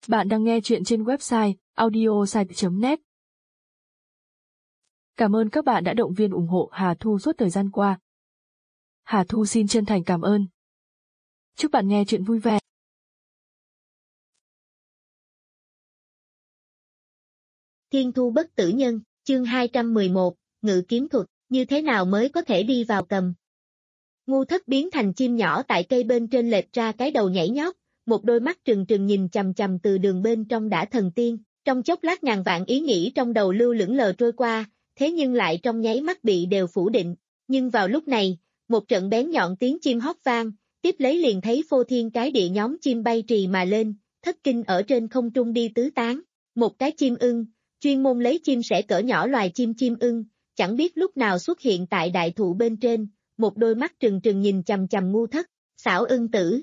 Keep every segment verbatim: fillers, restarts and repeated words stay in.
Bạn đang nghe chuyện trên website audiosite chấm net. Cảm ơn các bạn đã động viên ủng hộ Hà Thu suốt thời gian qua. Hà Thu xin chân thành cảm ơn. Chúc bạn nghe chuyện vui vẻ. Thiên Thu Bất Tử Nhân, chương hai trăm mười một, Ngự Kiếm Thuật, như thế nào mới có thể đi vào cầm. Ngu Thất biến thành chim nhỏ tại cây bên trên lệch ra cái đầu nhảy nhót, một đôi mắt trừng trừng nhìn chằm chằm từ đường bên trong đã thần tiên, trong chốc lát ngàn vạn ý nghĩ trong đầu lưu lững lờ trôi qua, thế nhưng lại trong nháy mắt bị đều phủ định, nhưng vào lúc này, một trận bén nhọn tiếng chim hót vang, tiếp lấy liền thấy phô thiên cái địa nhóm chim bay trì mà lên, thất kinh ở trên không trung đi tứ tán, một cái chim ưng, chuyên môn lấy chim sẻ cỡ nhỏ loài chim chim ưng, chẳng biết lúc nào xuất hiện tại đại thụ bên trên, một đôi mắt trừng trừng nhìn chằm chằm Ngu Thất, xảo ưng tử.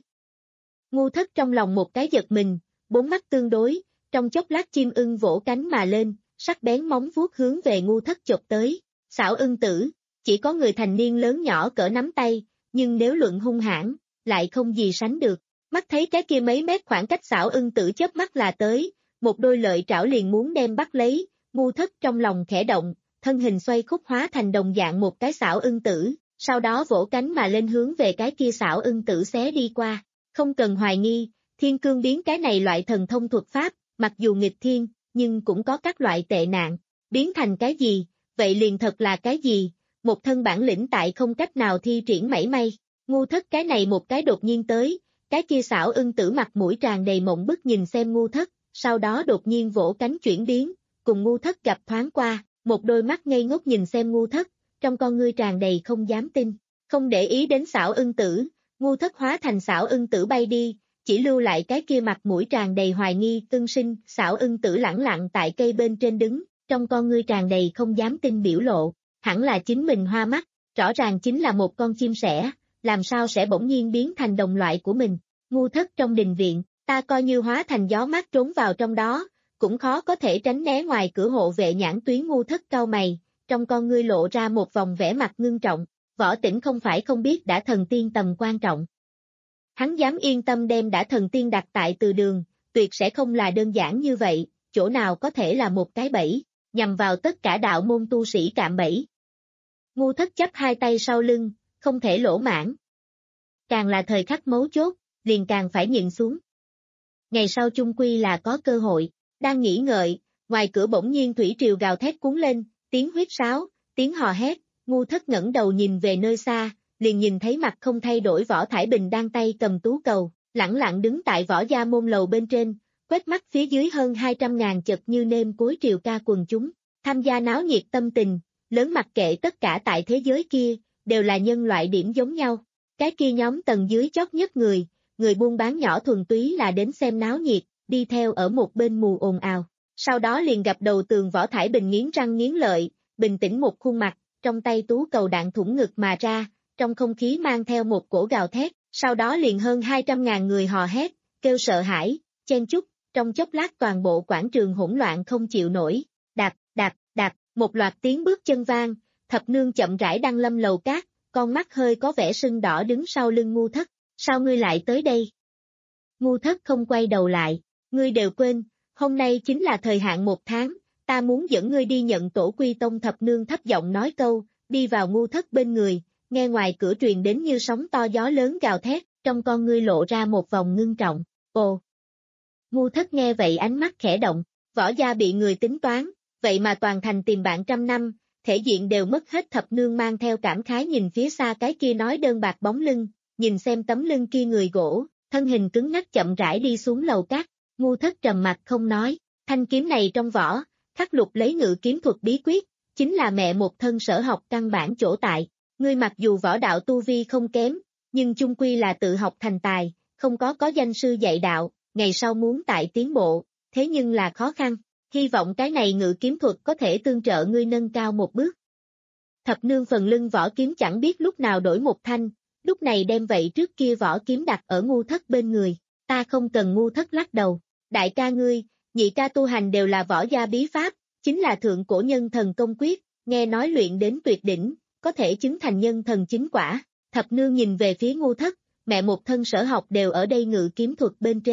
Ngu Thất trong lòng một cái giật mình, bốn mắt tương đối, trong chốc lát chim ưng vỗ cánh mà lên, sắc bén móng vuốt hướng về Ngu Thất chộp tới, xảo ưng tử, chỉ có người thành niên lớn nhỏ cỡ nắm tay, nhưng nếu luận hung hãn, lại không gì sánh được, mắt thấy cái kia mấy mét khoảng cách xảo ưng tử chớp mắt là tới, một đôi lợi trảo liền muốn đem bắt lấy, Ngu Thất trong lòng khẽ động, thân hình xoay khúc hóa thành đồng dạng một cái xảo ưng tử, sau đó vỗ cánh mà lên hướng về cái kia xảo ưng tử xé đi qua. Không cần hoài nghi, thiên cương biến cái này loại thần thông thuật pháp, mặc dù nghịch thiên, nhưng cũng có các loại tệ nạn, biến thành cái gì, vậy liền thật là cái gì, một thân bản lĩnh tại không cách nào thi triển mảy may, Ngu Thất cái này một cái đột nhiên tới, cái kia xảo ưng tử mặt mũi tràn đầy mộng bức nhìn xem Ngu Thất, sau đó đột nhiên vỗ cánh chuyển biến, cùng Ngu Thất gặp thoáng qua, một đôi mắt ngây ngốc nhìn xem Ngu Thất, trong con ngươi tràn đầy không dám tin, không để ý đến xảo ưng tử. Ngu Thất hóa thành xảo ưng tử bay đi, chỉ lưu lại cái kia mặt mũi tràn đầy hoài nghi tân sinh, xảo ưng tử lẳng lặng tại cây bên trên đứng, trong con ngươi tràn đầy không dám tin biểu lộ, hẳn là chính mình hoa mắt, rõ ràng chính là một con chim sẻ, làm sao sẽ bỗng nhiên biến thành đồng loại của mình. Ngu Thất trong đình viện, ta coi như hóa thành gió mát trốn vào trong đó, cũng khó có thể tránh né ngoài cửa hộ vệ nhãn tuyến. Ngu Thất cau mày, trong con ngươi lộ ra một vòng vẻ mặt ngưng trọng. Võ Tĩnh không phải không biết đã thần tiên tầm quan trọng. Hắn dám yên tâm đem đã thần tiên đặt tại từ đường, tuyệt sẽ không là đơn giản như vậy, chỗ nào có thể là một cái bẫy, nhằm vào tất cả đạo môn tu sĩ cạm bẫy. Ngu Thất chắp hai tay sau lưng, không thể lỗ mãn. Càng là thời khắc mấu chốt, liền càng phải nhịn xuống. Ngày sau chung quy là có cơ hội, đang nghĩ ngợi, ngoài cửa bỗng nhiên thủy triều gào thét cuốn lên, tiếng huýt sáo, tiếng hò hét. Ngu Thất ngẩng đầu nhìn về nơi xa, liền nhìn thấy mặt không thay đổi Võ Thải Bình đang tay cầm tú cầu, lẳng lặng đứng tại Võ Gia môn lầu bên trên, quét mắt phía dưới hơn hai trăm ngàn chật như nêm cối triều ca quần chúng, tham gia náo nhiệt tâm tình, lớn mặc kệ tất cả tại thế giới kia, đều là nhân loại điểm giống nhau. Cái kia nhóm tầng dưới chót nhất người, người buôn bán nhỏ thuần túy là đến xem náo nhiệt, đi theo ở một bên mù ồn ào. Sau đó liền gặp đầu tường Võ Thải Bình nghiến răng nghiến lợi, bình tĩnh một khuôn mặt, trong tay tú cầu đạn thủng ngực mà ra, trong không khí mang theo một cổ gào thét, sau đó liền hơn hai trăm ngàn người hò hét, kêu sợ hãi, chen chúc, trong chốc lát toàn bộ quảng trường hỗn loạn không chịu nổi, đạp, đạp, đạp, một loạt tiếng bước chân vang, Thập Nương chậm rãi đăng lâm lầu cát, con mắt hơi có vẻ sưng đỏ đứng sau lưng Ngu Thất, sao ngươi lại tới đây? Ngu Thất không quay đầu lại, ngươi đều quên, hôm nay chính là thời hạn một tháng. Ta muốn dẫn ngươi đi nhận tổ quy tông. Thập Nương thấp giọng nói câu, đi vào Ngu Thất bên người, nghe ngoài cửa truyền đến như sóng to gió lớn gào thét, trong con ngươi lộ ra một vòng ngưng trọng, ồ. Ngu Thất nghe vậy ánh mắt khẽ động, Võ Gia bị người tính toán, vậy mà toàn thành tìm bạn trăm năm, thể diện đều mất hết. Thập Nương mang theo cảm khái nhìn phía xa cái kia nói đơn bạc bóng lưng, nhìn xem tấm lưng kia người gỗ, thân hình cứng ngắc chậm rãi đi xuống lầu cát, Ngu Thất trầm mặt không nói, thanh kiếm này trong vỏ. Khắc Lục lấy ngự kiếm thuật bí quyết, chính là mẹ một thân sở học căn bản chỗ tại, ngươi mặc dù võ đạo tu vi không kém, nhưng chung quy là tự học thành tài, không có có danh sư dạy đạo, ngày sau muốn tại tiến bộ, thế nhưng là khó khăn, hy vọng cái này ngự kiếm thuật có thể tương trợ ngươi nâng cao một bước. Thập Nương phần lưng võ kiếm chẳng biết lúc nào đổi một thanh, lúc này đem vậy trước kia võ kiếm đặt ở Ngu Thất bên người, ta không cần. Ngu Thất lắc đầu, đại ca ngươi, nhị ca tu hành đều là võ gia bí pháp, chính là thượng cổ nhân thần công quyết, nghe nói luyện đến tuyệt đỉnh, có thể chứng thành nhân thần chính quả. Thập Nương nhìn về phía Ngu Thất, mẹ một thân sở học đều ở đây ngự kiếm thuật bên trên,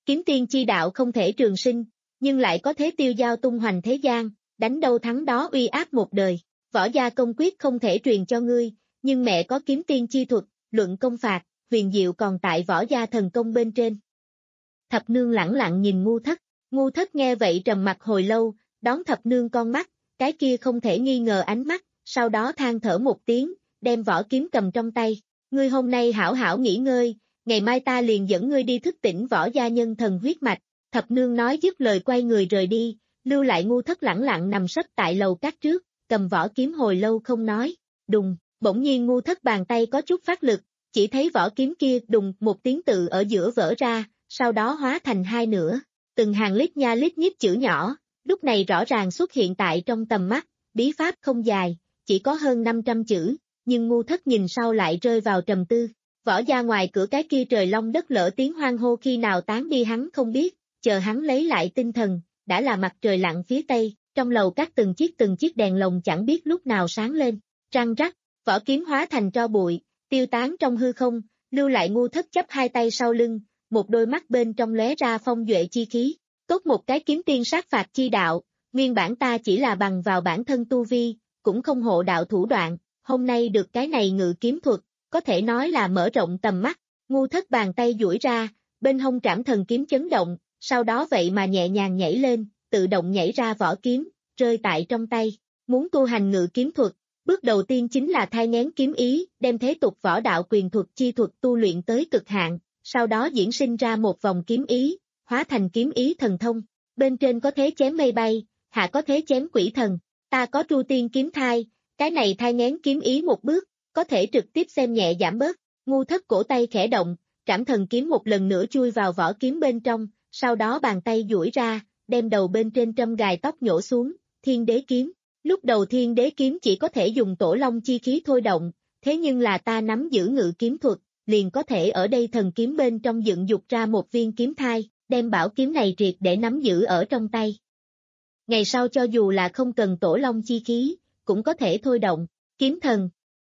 Kiếm tiên chi đạo không thể trường sinh, nhưng lại có thế tiêu giao tung hoành thế gian, đánh đâu thắng đó uy áp một đời. Võ gia công quyết không thể truyền cho ngươi, nhưng mẹ có kiếm tiên chi thuật, luận công phạt, huyền diệu còn tại võ gia thần công bên trên. Thập nương lẳng lặng nhìn ngu thất, ngu thất nghe vậy trầm mặt hồi lâu, đón thập nương con mắt, cái kia không thể nghi ngờ ánh mắt, sau đó than thở một tiếng, đem vỏ kiếm cầm trong tay. Ngươi hôm nay hảo hảo nghỉ ngơi, ngày mai ta liền dẫn ngươi đi thức tỉnh võ gia nhân thần huyết mạch. Thập nương nói dứt lời quay người rời đi, lưu lại ngu thất lẳng lặng nằm sấp tại lầu các trước, cầm vỏ kiếm hồi lâu không nói. Đùng, bỗng nhiên ngu thất bàn tay có chút phát lực, chỉ thấy vỏ kiếm kia đùng một tiếng tự ở giữa vỡ ra, sau đó hóa thành hai nửa. Từng hàng lít nha lít nhít chữ nhỏ, lúc này rõ ràng xuất hiện tại trong tầm mắt, bí pháp không dài, chỉ có hơn năm trăm chữ, nhưng ngu thất nhìn sau lại rơi vào trầm tư. Võ gia ngoài cửa cái kia trời long đất lỡ tiếng hoang hô khi nào tán đi hắn không biết, chờ hắn lấy lại tinh thần, đã là mặt trời lặn phía tây, trong lầu các từng chiếc từng chiếc đèn lồng chẳng biết lúc nào sáng lên, răng rắc, vỏ kiếm hóa thành tro bụi, tiêu tán trong hư không, lưu lại ngu thất chấp hai tay sau lưng, một đôi mắt bên trong lóe ra phong duệ chi khí, tốt một cái kiếm tiên sát phạt chi đạo, nguyên bản ta chỉ là bằng vào bản thân tu vi, cũng không hộ đạo thủ đoạn, hôm nay được cái này ngự kiếm thuật, có thể nói là mở rộng tầm mắt, ngu thất bàn tay duỗi ra, bên hông trảm thần kiếm chấn động, sau đó vậy mà nhẹ nhàng nhảy lên, tự động nhảy ra vỏ kiếm, rơi tại trong tay, muốn tu hành ngự kiếm thuật, bước đầu tiên chính là thai nghén kiếm ý, đem thế tục võ đạo quyền thuật chi thuật tu luyện tới cực hạn, sau đó diễn sinh ra một vòng kiếm ý, hóa thành kiếm ý thần thông, bên trên có thế chém mây bay, hạ có thế chém quỷ thần, ta có tru tiên kiếm thai, cái này thai nghén kiếm ý một bước, có thể trực tiếp xem nhẹ giảm bớt, ngu thất cổ tay khẽ động, trảm thần kiếm một lần nữa chui vào vỏ kiếm bên trong, sau đó bàn tay duỗi ra, đem đầu bên trên trâm gài tóc nhổ xuống, thiên đế kiếm. Lúc đầu thiên đế kiếm chỉ có thể dùng tổ long chi khí thôi động, thế nhưng là ta nắm giữ ngự kiếm thuật, liền có thể ở đây thần kiếm bên trong dựng dục ra một viên kiếm thai, đem bảo kiếm này triệt để nắm giữ ở trong tay. Ngày sau cho dù là không cần tổ long chi khí, cũng có thể thôi động, kiếm thần.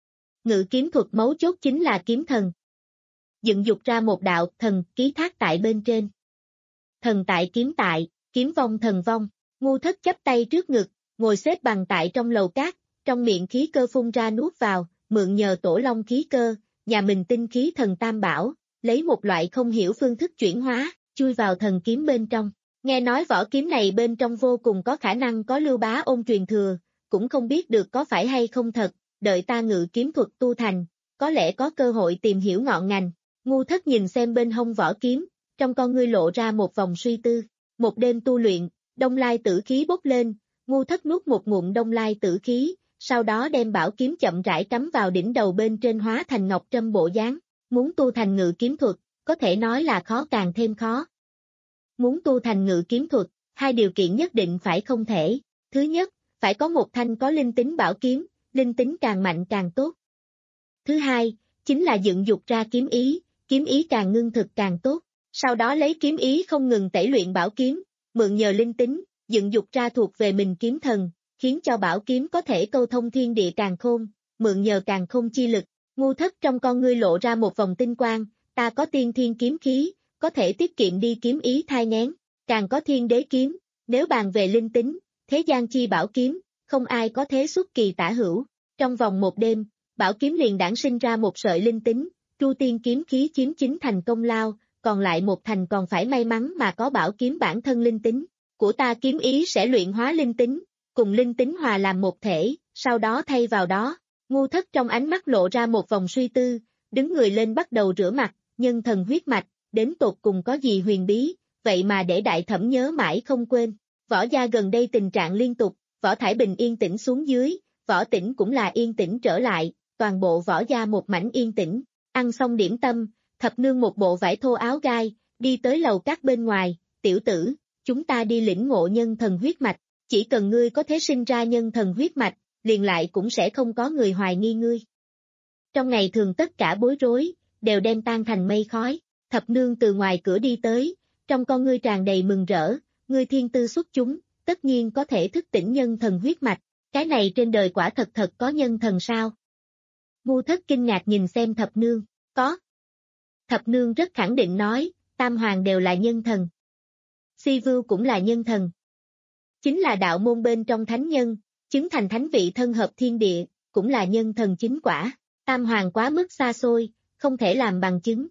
Ngự kiếm thuật mấu chốt chính là kiếm thần. Dựng dục ra một đạo thần ký thác tại bên trên. Thần tại kiếm tại, kiếm vong thần vong, ngu thất chắp tay trước ngực, ngồi xếp bằng tại trong lầu cát, trong miệng khí cơ phun ra nuốt vào, mượn nhờ tổ long khí cơ, nhà mình tinh khí thần tam bảo, lấy một loại không hiểu phương thức chuyển hóa, chui vào thần kiếm bên trong. Nghe nói vỏ kiếm này bên trong vô cùng có khả năng có Lưu Bá Ôn truyền thừa, cũng không biết được có phải hay không thật, đợi ta ngự kiếm thuật tu thành, có lẽ có cơ hội tìm hiểu ngọn ngành. Ngu thất nhìn xem bên hông vỏ kiếm, trong con ngươi lộ ra một vòng suy tư. Một đêm tu luyện, đông lai tử khí bốc lên, ngu thất nuốt một ngụm đông lai tử khí, sau đó đem bảo kiếm chậm rãi cắm vào đỉnh đầu bên trên hóa thành ngọc trâm bộ dáng. Muốn tu thành ngự kiếm thuật, có thể nói là khó càng thêm khó. Muốn tu thành ngự kiếm thuật, hai điều kiện nhất định phải không thể. Thứ nhất, phải có một thanh có linh tính bảo kiếm, linh tính càng mạnh càng tốt. Thứ hai, chính là dựng dục ra kiếm ý, kiếm ý càng ngưng thực càng tốt. Sau đó lấy kiếm ý không ngừng tẩy luyện bảo kiếm, mượn nhờ linh tính, dựng dục ra thuộc về mình kiếm thần, khiến cho bảo kiếm có thể câu thông thiên địa càn khôn, mượn nhờ càn khôn chi lực. Ngu thất trong con ngươi lộ ra một vòng tinh quang, ta có tiên thiên kiếm khí, có thể tiết kiệm đi kiếm ý thai nghén, càng có thiên đế kiếm, nếu bàn về linh tính, thế gian chi bảo kiếm, không ai có thế xuất kỳ tả hữu. Trong vòng một đêm, bảo kiếm liền đản sinh ra một sợi linh tính, tru tiên kiếm khí chiếm chính thành công lao, còn lại một thành còn phải may mắn mà có bảo kiếm bản thân linh tính. Của ta kiếm ý sẽ luyện hóa linh tính, cùng linh tính hòa làm một thể, sau đó thay vào đó. Ngu thất trong ánh mắt lộ ra một vòng suy tư, đứng người lên bắt đầu rửa mặt, nhân thần huyết mạch, đến tột cùng có gì huyền bí, vậy mà để đại thẩm nhớ mãi không quên. Võ gia gần đây tình trạng liên tục, võ Thải Bình yên tĩnh xuống dưới, võ Tĩnh cũng là yên tĩnh trở lại, toàn bộ võ gia một mảnh yên tĩnh. Ăn xong điểm tâm, thập nương một bộ vải thô áo gai, đi tới lầu các bên ngoài, tiểu tử, chúng ta đi lĩnh ngộ nhân thần huyết mạch, chỉ cần ngươi có thể sinh ra nhân thần huyết mạch, liền lại cũng sẽ không có người hoài nghi ngươi. Trong ngày thường tất cả bối rối, đều đem tan thành mây khói, thập nương từ ngoài cửa đi tới, trong con ngươi tràn đầy mừng rỡ, ngươi thiên tư xuất chúng, tất nhiên có thể thức tỉnh nhân thần huyết mạch, cái này trên đời quả thật thật có nhân thần sao? Ngu thất kinh ngạc nhìn xem thập nương, có. Thập nương rất khẳng định nói, Tam Hoàng đều là nhân thần. Si Vưu cũng là nhân thần. Chính là đạo môn bên trong thánh nhân, chứng thành thánh vị thân hợp thiên địa, cũng là nhân thần chính quả. Tam Hoàng quá mức xa xôi, không thể làm bằng chứng.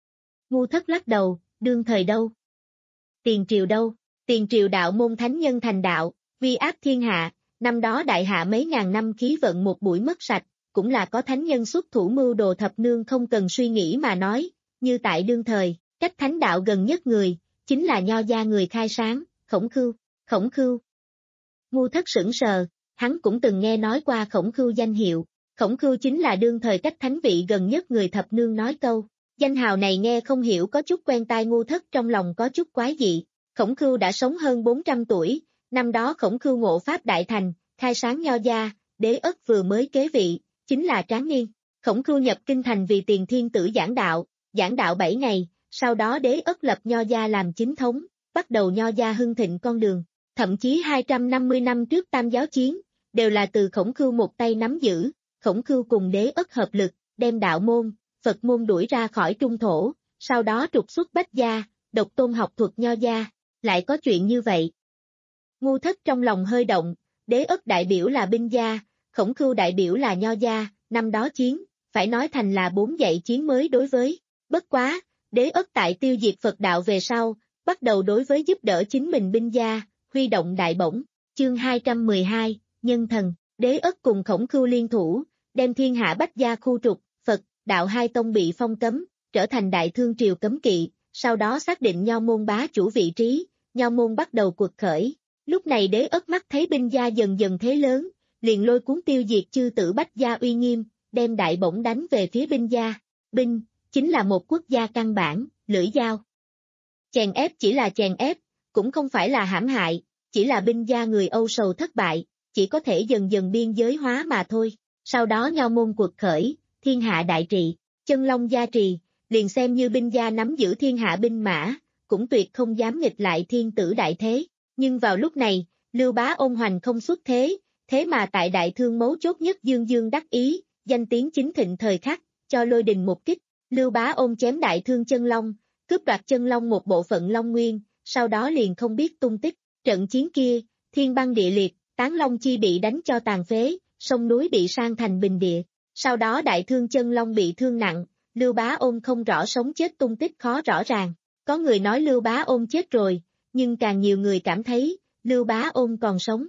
Ngu Thất lắc đầu, đương thời đâu? Tiền triều đâu? Tiền triều đạo môn thánh nhân thành đạo, uy áp thiên hạ, năm đó đại hạ mấy ngàn năm khí vận một buổi mất sạch, cũng là có thánh nhân xuất thủ mưu đồ thập nương không cần suy nghĩ mà nói, như tại đương thời, cách thánh đạo gần nhất người, chính là Nho gia người khai sáng, Khổng Khưu, Khổng Khưu. Ngu Thất sững sờ, hắn cũng từng nghe nói qua Khổng Khưu danh hiệu, Khổng Khưu chính là đương thời cách thánh vị gần nhất người thập nương nói câu, danh hào này nghe không hiểu có chút quen tai. Ngu Thất trong lòng có chút quái dị, Khổng Khưu đã sống hơn bốn trăm tuổi, năm đó Khổng Khưu ngộ pháp đại thành, khai sáng Nho gia, Đế Ất vừa mới kế vị, chính là tráng niên. Khổng Khưu nhập kinh thành vì Tiền Thiên Tử giảng đạo, giảng đạo bảy ngày, sau đó Đế Ất lập Nho gia làm chính thống, bắt đầu Nho gia hưng thịnh con đường, thậm chí hai trăm năm mươi năm trước Tam giáo chiến, đều là từ Khổng Khưu một tay nắm giữ. Khổng Khưu cùng Đế Ất hợp lực, đem đạo môn, Phật môn đuổi ra khỏi trung thổ, sau đó trục xuất Bách gia, độc tôn học thuật Nho gia, lại có chuyện như vậy. Ngu Thất trong lòng hơi động, Đế Ất đại biểu là binh gia, Khổng Khưu đại biểu là Nho gia, năm đó chiến, phải nói thành là bốn dạy chiến mới đối với, bất quá, Đế Ất tại tiêu diệt Phật đạo về sau, bắt đầu đối với giúp đỡ chính mình binh gia, huy động đại bổng, chương hai trăm mười hai, nhân thần, Đế Ất cùng Khổng Khưu liên thủ, đem thiên hạ Bách gia khu trục, Phật, đạo hai tông bị phong cấm, trở thành đại thương triều cấm kỵ, sau đó xác định Nho môn bá chủ vị trí, Nho môn bắt đầu cuộc khởi. Lúc này Đế Ất mắt thấy binh gia dần dần thế lớn, liền lôi cuốn tiêu diệt chư tử Bách gia uy nghiêm, đem đại bổng đánh về phía binh gia. Binh, chính là một quốc gia căn bản, lưỡi dao. Chèn ép chỉ là chèn ép, cũng không phải là hãm hại, chỉ là binh gia người Âu sầu thất bại, chỉ có thể dần dần biên giới hóa mà thôi. Sau đó Nho môn cuộc khởi, thiên hạ đại trị, chân long gia trì, liền xem như binh gia nắm giữ thiên hạ binh mã, cũng tuyệt không dám nghịch lại thiên tử đại thế. Nhưng vào lúc này, Lưu Bá Ôn hoành không xuất thế, thế mà tại đại thương mấu chốt nhất dương dương đắc ý, danh tiếng chính thịnh thời khắc, cho lôi đình một kích. Lưu Bá Ôn chém đại thương chân long, cướp đoạt chân long một bộ phận long nguyên, sau đó liền không biết tung tích. Trận chiến kia, thiên băng địa liệt, tán long chi bị đánh cho tàn phế, sông núi bị san thành bình địa. Sau đó đại thương chân long bị thương nặng, Lưu Bá Ôn không rõ sống chết tung tích khó rõ ràng. Có người nói Lưu Bá Ôn chết rồi, nhưng càng nhiều người cảm thấy, Lưu Bá Ôn còn sống.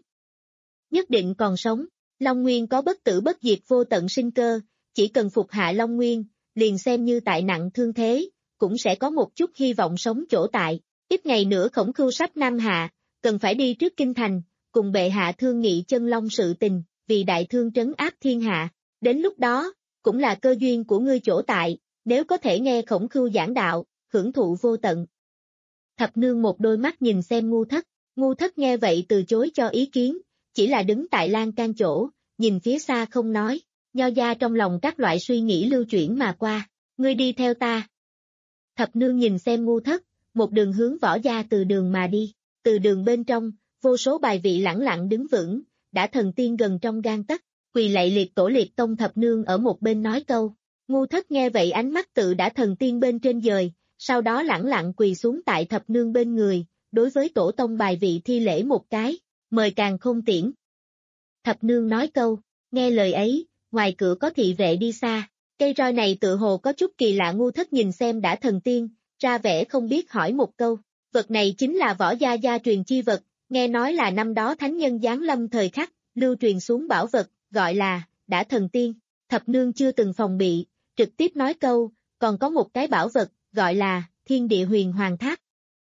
Nhất định còn sống, Long Nguyên có bất tử bất diệt vô tận sinh cơ, chỉ cần phục hạ Long Nguyên, liền xem như tại nặng thương thế, cũng sẽ có một chút hy vọng sống chỗ tại. Ít ngày nữa Khổng Khưu sắp Nam Hạ, cần phải đi trước kinh thành, cùng bệ hạ thương nghị chân long sự tình, vì đại thương trấn áp thiên hạ. Đến lúc đó, cũng là cơ duyên của ngươi chỗ tại, nếu có thể nghe Khổng Khưu giảng đạo, hưởng thụ vô tận. Thập nương một đôi mắt nhìn xem Ngu Thất, Ngu Thất nghe vậy từ chối cho ý kiến, chỉ là đứng tại lan can chỗ, nhìn phía xa không nói. Nho gia trong lòng các loại suy nghĩ lưu chuyển mà qua, ngươi đi theo ta. Thập nương nhìn xem Ngu Thất, một đường hướng Võ gia từ đường mà đi, từ đường bên trong, vô số bài vị lẳng lặng đứng vững, đã thần tiên gần trong gang tấc, quỳ lạy liệt tổ liệt tông. Thập nương ở một bên nói câu, Ngu Thất nghe vậy ánh mắt tự đã thần tiên bên trên dời, sau đó lẳng lặng quỳ xuống tại thập nương bên người, đối với tổ tông bài vị thi lễ một cái, mời Càn Khôn tiễn. Thập nương nói câu, nghe lời ấy, ngoài cửa có thị vệ đi xa, cây roi này tự hồ có chút kỳ lạ. Ngu Thất nhìn xem đã thần tiên, ra vẻ không biết hỏi một câu, vật này chính là Võ gia gia truyền chi vật, nghe nói là năm đó thánh nhân giáng lâm thời khắc, lưu truyền xuống bảo vật, gọi là, đã thần tiên. Thập nương chưa từng phòng bị, trực tiếp nói câu, còn có một cái bảo vật, gọi là, thiên địa huyền hoàng tháp.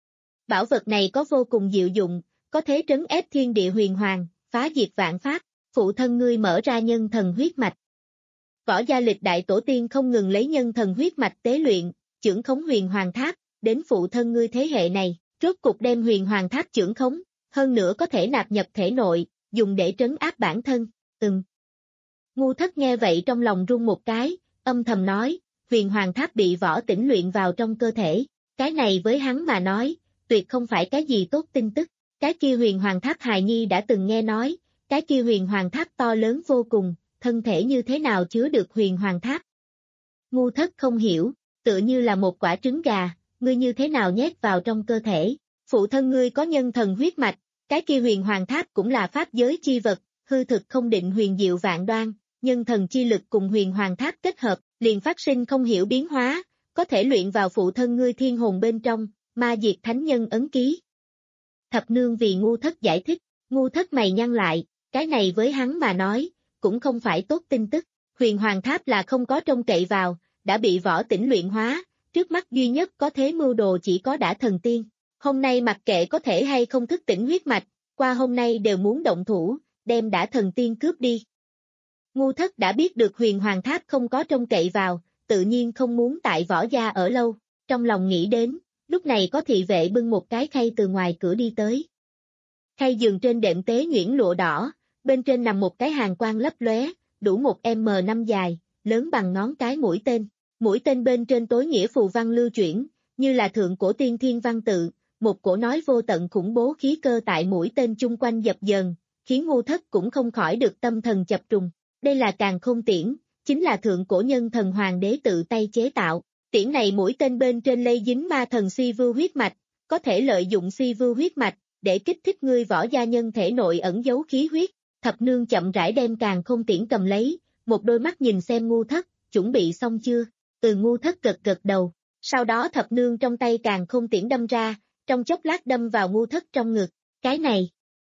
Bảo vật này có vô cùng diệu dụng, có thế trấn ép thiên địa huyền hoàng, phá diệt vạn pháp, phụ thân ngươi mở ra nhân thần huyết mạch. Võ gia lịch đại tổ tiên không ngừng lấy nhân thần huyết mạch tế luyện, chưởng khống huyền hoàng tháp, đến phụ thân ngươi thế hệ này, rốt cục đem huyền hoàng tháp chưởng khống, hơn nữa có thể nạp nhập thể nội, dùng để trấn áp bản thân. Ừm. Ngu Thất nghe vậy trong lòng run một cái, âm thầm nói, huyền hoàng tháp bị Võ Tĩnh luyện vào trong cơ thể, cái này với hắn mà nói, tuyệt không phải cái gì tốt tin tức. Cái kia huyền hoàng tháp hài nhi đã từng nghe nói, cái kia huyền hoàng tháp to lớn vô cùng, thân thể như thế nào chứa được huyền hoàng tháp. Ngu Thất không hiểu, tựa như là một quả trứng gà, ngươi như thế nào nhét vào trong cơ thể? Phụ thân ngươi có nhân thần huyết mạch, cái kia huyền hoàng tháp cũng là pháp giới chi vật, hư thực không định huyền diệu vạn đoan, nhân thần chi lực cùng huyền hoàng tháp kết hợp, liền phát sinh không hiểu biến hóa, có thể luyện vào phụ thân ngươi thiên hồn bên trong, ma diệt thánh nhân ấn ký. Thập nương vì ngu thất giải thích, ngu thất mày nhăn lại, cái này với hắn mà nói, cũng không phải tốt tin tức, huyền hoàng tháp là không có trông cậy vào, đã bị võ tĩnh luyện hóa, trước mắt duy nhất có thế mưu đồ chỉ có đã thần tiên, hôm nay mặc kệ có thể hay không thức tỉnh huyết mạch, qua hôm nay đều muốn động thủ, đem đã thần tiên cướp đi. Ngu thất đã biết được huyền hoàng tháp không có trông cậy vào, tự nhiên không muốn tại võ gia ở lâu, trong lòng nghĩ đến, lúc này có thị vệ bưng một cái khay từ ngoài cửa đi tới. Khay giường trên đệm tế nhuyễn lụa đỏ, bên trên nằm một cái hàng quang lấp lóe, đủ một em năm dài, lớn bằng ngón cái mũi tên. Mũi tên bên trên tối nghĩa phù văn lưu chuyển, như là thượng cổ tiên thiên văn tự, một cổ nói vô tận khủng bố khí cơ tại mũi tên chung quanh dập dờn, khiến ngu thất cũng không khỏi được tâm thần chập trùng. Đây là càn khôn tiễn, chính là thượng cổ nhân thần hoàng đế tự tay chế tạo. Tiễn này mũi tên bên trên lây dính ma thần si vưu huyết mạch, có thể lợi dụng si vưu huyết mạch, để kích thích ngươi võ gia nhân thể nội ẩn giấu khí huyết. Thập nương chậm rãi đem càn khôn tiễn cầm lấy, một đôi mắt nhìn xem ngu thất, chuẩn bị xong chưa? Từ ngu thất gật gật đầu, sau đó thập nương trong tay càn khôn tiễn đâm ra, trong chốc lát đâm vào ngu thất trong ngực, cái này.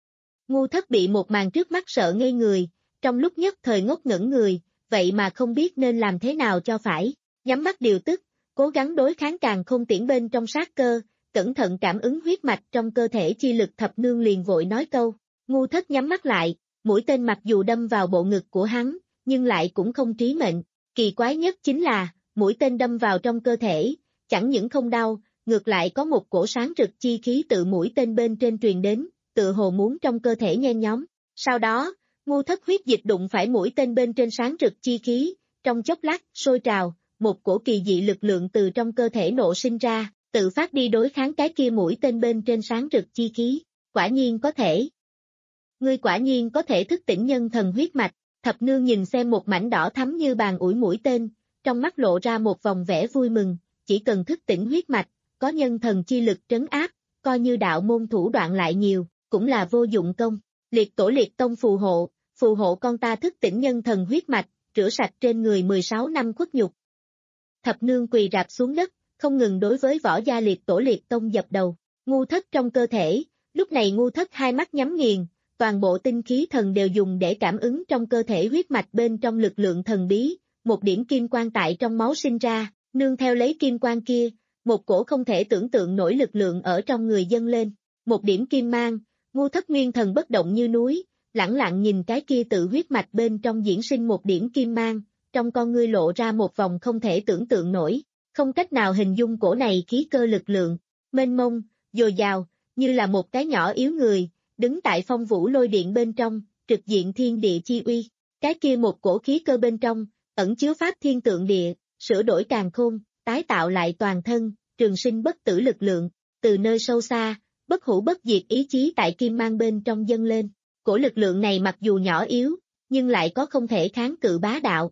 Ngu thất bị một màn trước mắt sợ ngây người, trong lúc nhất thời ngốc ngẩn người, vậy mà không biết nên làm thế nào cho phải, nhắm mắt điều tức, cố gắng đối kháng càn khôn tiễn bên trong sát cơ, cẩn thận cảm ứng huyết mạch trong cơ thể chi lực. Thập nương liền vội nói câu, ngu thất nhắm mắt lại, mũi tên mặc dù đâm vào bộ ngực của hắn, nhưng lại cũng không trí mệnh, kỳ quái nhất chính là, mũi tên đâm vào trong cơ thể, chẳng những không đau, ngược lại có một cổ sáng rực chi khí tự mũi tên bên trên truyền đến, tự hồ muốn trong cơ thể nhen nhóm. Sau đó, ngu thất huyết dịch đụng phải mũi tên bên trên sáng rực chi khí, trong chốc lát, sôi trào, một cổ kỳ dị lực lượng từ trong cơ thể nộ sinh ra, tự phát đi đối kháng cái kia mũi tên bên trên sáng rực chi khí, quả nhiên có thể. Ngươi quả nhiên có thể thức tỉnh nhân thần huyết mạch, thập nương nhìn xem một mảnh đỏ thắm như bàn ủi mũi tên, trong mắt lộ ra một vòng vẻ vui mừng, chỉ cần thức tỉnh huyết mạch, có nhân thần chi lực trấn áp, coi như đạo môn thủ đoạn lại nhiều, cũng là vô dụng công. Liệt tổ liệt tông phù hộ, phù hộ con ta thức tỉnh nhân thần huyết mạch, rửa sạch trên người mười sáu năm khuất nhục. Thập nương quỳ rạp xuống đất, không ngừng đối với võ gia liệt tổ liệt tông dập đầu, ngu thất trong cơ thể, lúc này ngu thất hai mắt nhắm nghiền, toàn bộ tinh khí thần đều dùng để cảm ứng trong cơ thể huyết mạch bên trong lực lượng thần bí, một điểm kim quang tại trong máu sinh ra, nương theo lấy kim quang kia, một cổ không thể tưởng tượng nổi lực lượng ở trong người dâng lên, một điểm kim mang, ngu thất nguyên thần bất động như núi, lẳng lặng nhìn cái kia tự huyết mạch bên trong diễn sinh một điểm kim mang, trong con ngươi lộ ra một vòng không thể tưởng tượng nổi, không cách nào hình dung cổ này khí cơ lực lượng, mênh mông, dồi dào, như là một cái nhỏ yếu người, đứng tại phong vũ lôi điện bên trong, trực diện thiên địa chi uy, cái kia một cổ khí cơ bên trong, ẩn chứa pháp thiên tượng địa, sửa đổi càn khôn, tái tạo lại toàn thân, trường sinh bất tử lực lượng, từ nơi sâu xa, bất hủ bất diệt ý chí tại kim mang bên trong dâng lên, cổ lực lượng này mặc dù nhỏ yếu, nhưng lại có không thể kháng cự bá đạo.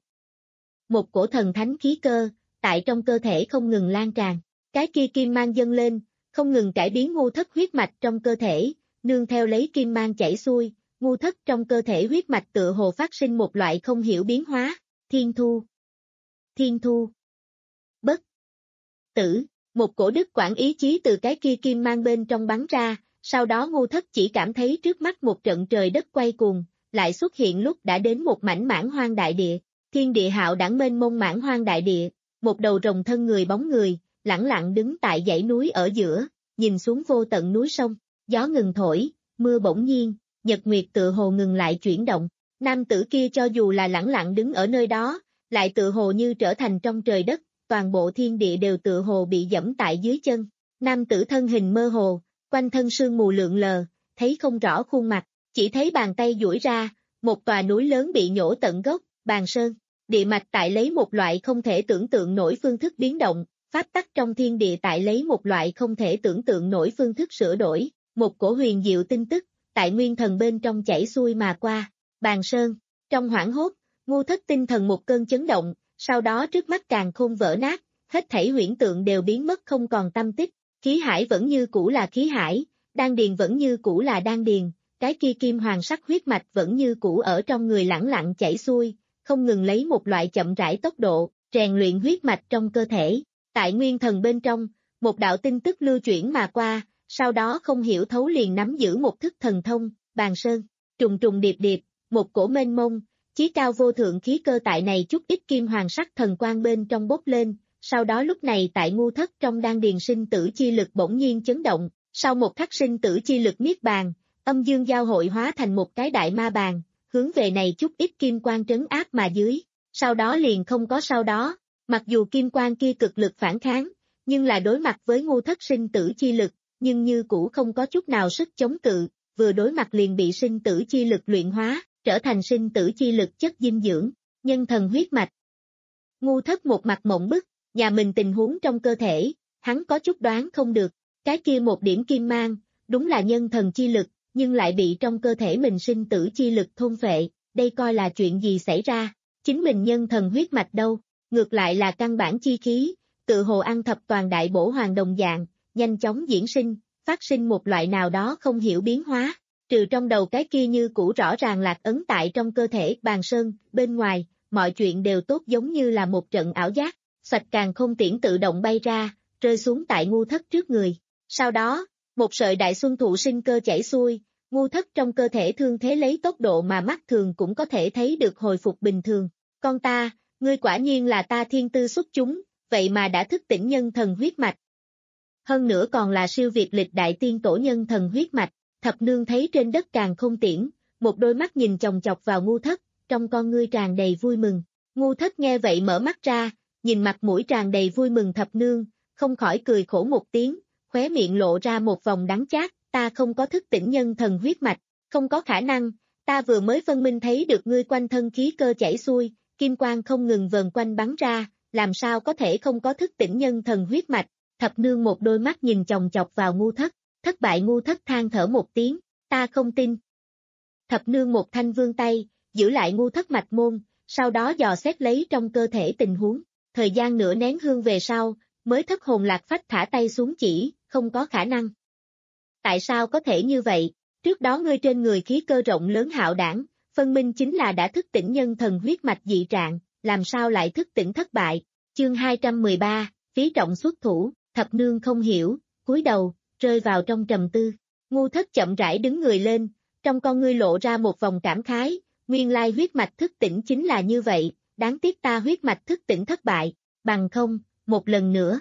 Một cổ thần thánh khí cơ, tại trong cơ thể không ngừng lan tràn, cái kia kim mang dâng lên, không ngừng cải biến ngu thất huyết mạch trong cơ thể, nương theo lấy kim mang chảy xuôi, ngu thất trong cơ thể huyết mạch tựa hồ phát sinh một loại không hiểu biến hóa, thiên thu, thiên thu, bất tử, một cổ đức quảng ý chí từ cái kia kim mang bên trong bắn ra, sau đó ngu thất chỉ cảm thấy trước mắt một trận trời đất quay cuồng, lại xuất hiện lúc đã đến một mảnh mãn hoang đại địa, thiên địa hạo đẳng mênh mông mãn hoang đại địa, một đầu rồng thân người bóng người, lẳng lặng đứng tại dãy núi ở giữa, nhìn xuống vô tận núi sông, gió ngừng thổi, mưa bỗng nhiên, nhật nguyệt tựa hồ ngừng lại chuyển động, nam tử kia cho dù là lẳng lặng đứng ở nơi đó, lại tựa hồ như trở thành trong trời đất, toàn bộ thiên địa đều tựa hồ bị dẫm tại dưới chân, nam tử thân hình mơ hồ, quanh thân sương mù lượn lờ, thấy không rõ khuôn mặt, chỉ thấy bàn tay duỗi ra, một tòa núi lớn bị nhổ tận gốc, Bàn Sơn, địa mạch tại lấy một loại không thể tưởng tượng nổi phương thức biến động, pháp tắc trong thiên địa tại lấy một loại không thể tưởng tượng nổi phương thức sửa đổi, một cổ huyền diệu tin tức, tại nguyên thần bên trong chảy xuôi mà qua, Bàn Sơn, trong hoảng hốt, ngu thất tinh thần một cơn chấn động, sau đó trước mắt càn khôn vỡ nát, hết thảy huyễn tượng đều biến mất không còn tăm tích, khí hải vẫn như cũ là khí hải, đan điền vẫn như cũ là đan điền, cái kia kim hoàng sắc huyết mạch vẫn như cũ ở trong người lẳng lặng chảy xuôi, không ngừng lấy một loại chậm rãi tốc độ, rèn luyện huyết mạch trong cơ thể. Tại nguyên thần bên trong, một đạo tin tức lưu chuyển mà qua, sau đó không hiểu thấu liền nắm giữ một thức thần thông, bàn sơn, trùng trùng điệp điệp, một cổ mênh mông, chí cao vô thượng khí cơ tại này chút ít kim hoàng sắc thần quang bên trong bốc lên, sau đó lúc này tại ngu thất trong đan điền sinh tử chi lực bỗng nhiên chấn động, sau một khắc sinh tử chi lực niết bàn, âm dương giao hội hóa thành một cái đại ma bàn, hướng về này chút ít kim quang trấn áp mà dưới, sau đó liền không có sau đó, mặc dù kim quang kia cực lực phản kháng, nhưng là đối mặt với ngu thất sinh tử chi lực, nhưng như cũ không có chút nào sức chống cự, vừa đối mặt liền bị sinh tử chi lực luyện hóa, trở thành sinh tử chi lực chất dinh dưỡng, nhân thần huyết mạch. Ngu thất một mặt mộng bức, nhà mình tình huống trong cơ thể, hắn có chút đoán không được, cái kia một điểm kim mang, đúng là nhân thần chi lực, nhưng lại bị trong cơ thể mình sinh tử chi lực thôn phệ, đây coi là chuyện gì xảy ra, chính mình nhân thần huyết mạch đâu, ngược lại là căn bản chi khí, tự hồ ăn thập toàn đại bổ hoàng đồng dạng, nhanh chóng diễn sinh, phát sinh một loại nào đó không hiểu biến hóa, trừ trong đầu cái kia như cũ rõ ràng lạc ấn tại trong cơ thể bàn sơn, bên ngoài, mọi chuyện đều tốt giống như là một trận ảo giác, sạch càng không tiễn tự động bay ra, rơi xuống tại ngu thất trước người. Sau đó, một sợi đại xuân thụ sinh cơ chảy xuôi, ngu thất trong cơ thể thương thế lấy tốc độ mà mắt thường cũng có thể thấy được hồi phục bình thường. Con ta, ngươi quả nhiên là ta thiên tư xuất chúng, vậy mà đã thức tỉnh nhân thần huyết mạch. Hơn nữa còn là siêu việt lịch đại tiên tổ nhân thần huyết mạch, thập nương thấy trên đất càng không tiễn, một đôi mắt nhìn chòng chọc vào ngu thất, trong con ngươi tràn đầy vui mừng. Ngu thất nghe vậy mở mắt ra, nhìn mặt mũi tràn đầy vui mừng thập nương, không khỏi cười khổ một tiếng, khóe miệng lộ ra một vòng đắng chát, ta không có thức tỉnh nhân thần huyết mạch, không có khả năng, ta vừa mới phân minh thấy được ngươi quanh thân khí cơ chảy xuôi, kim quang không ngừng vờn quanh bắn ra, làm sao có thể không có thức tỉnh nhân thần huyết mạch, thập nương một đôi mắt nhìn chòng chọc vào ngu thất, thất bại ngu thất than thở một tiếng, ta không tin. Thập nương một thanh vươn tay, giữ lại ngu thất mạch môn, sau đó dò xét lấy trong cơ thể tình huống, thời gian nửa nén hương về sau, mới thất hồn lạc phách thả tay xuống chỉ, không có khả năng. Tại sao có thể như vậy? Trước đó ngươi trên người khí cơ rộng lớn hạo đảng, phân minh chính là đã thức tỉnh nhân thần huyết mạch dị trạng, làm sao lại thức tỉnh thất bại? Chương hai trăm mười ba, phí trọng xuất thủ, thập nương không hiểu, cúi đầu, rơi vào trong trầm tư. Ngu thất chậm rãi đứng người lên, trong con ngươi lộ ra một vòng cảm khái, nguyên lai huyết mạch thức tỉnh chính là như vậy, đáng tiếc ta huyết mạch thức tỉnh thất bại, bằng không, một lần nữa.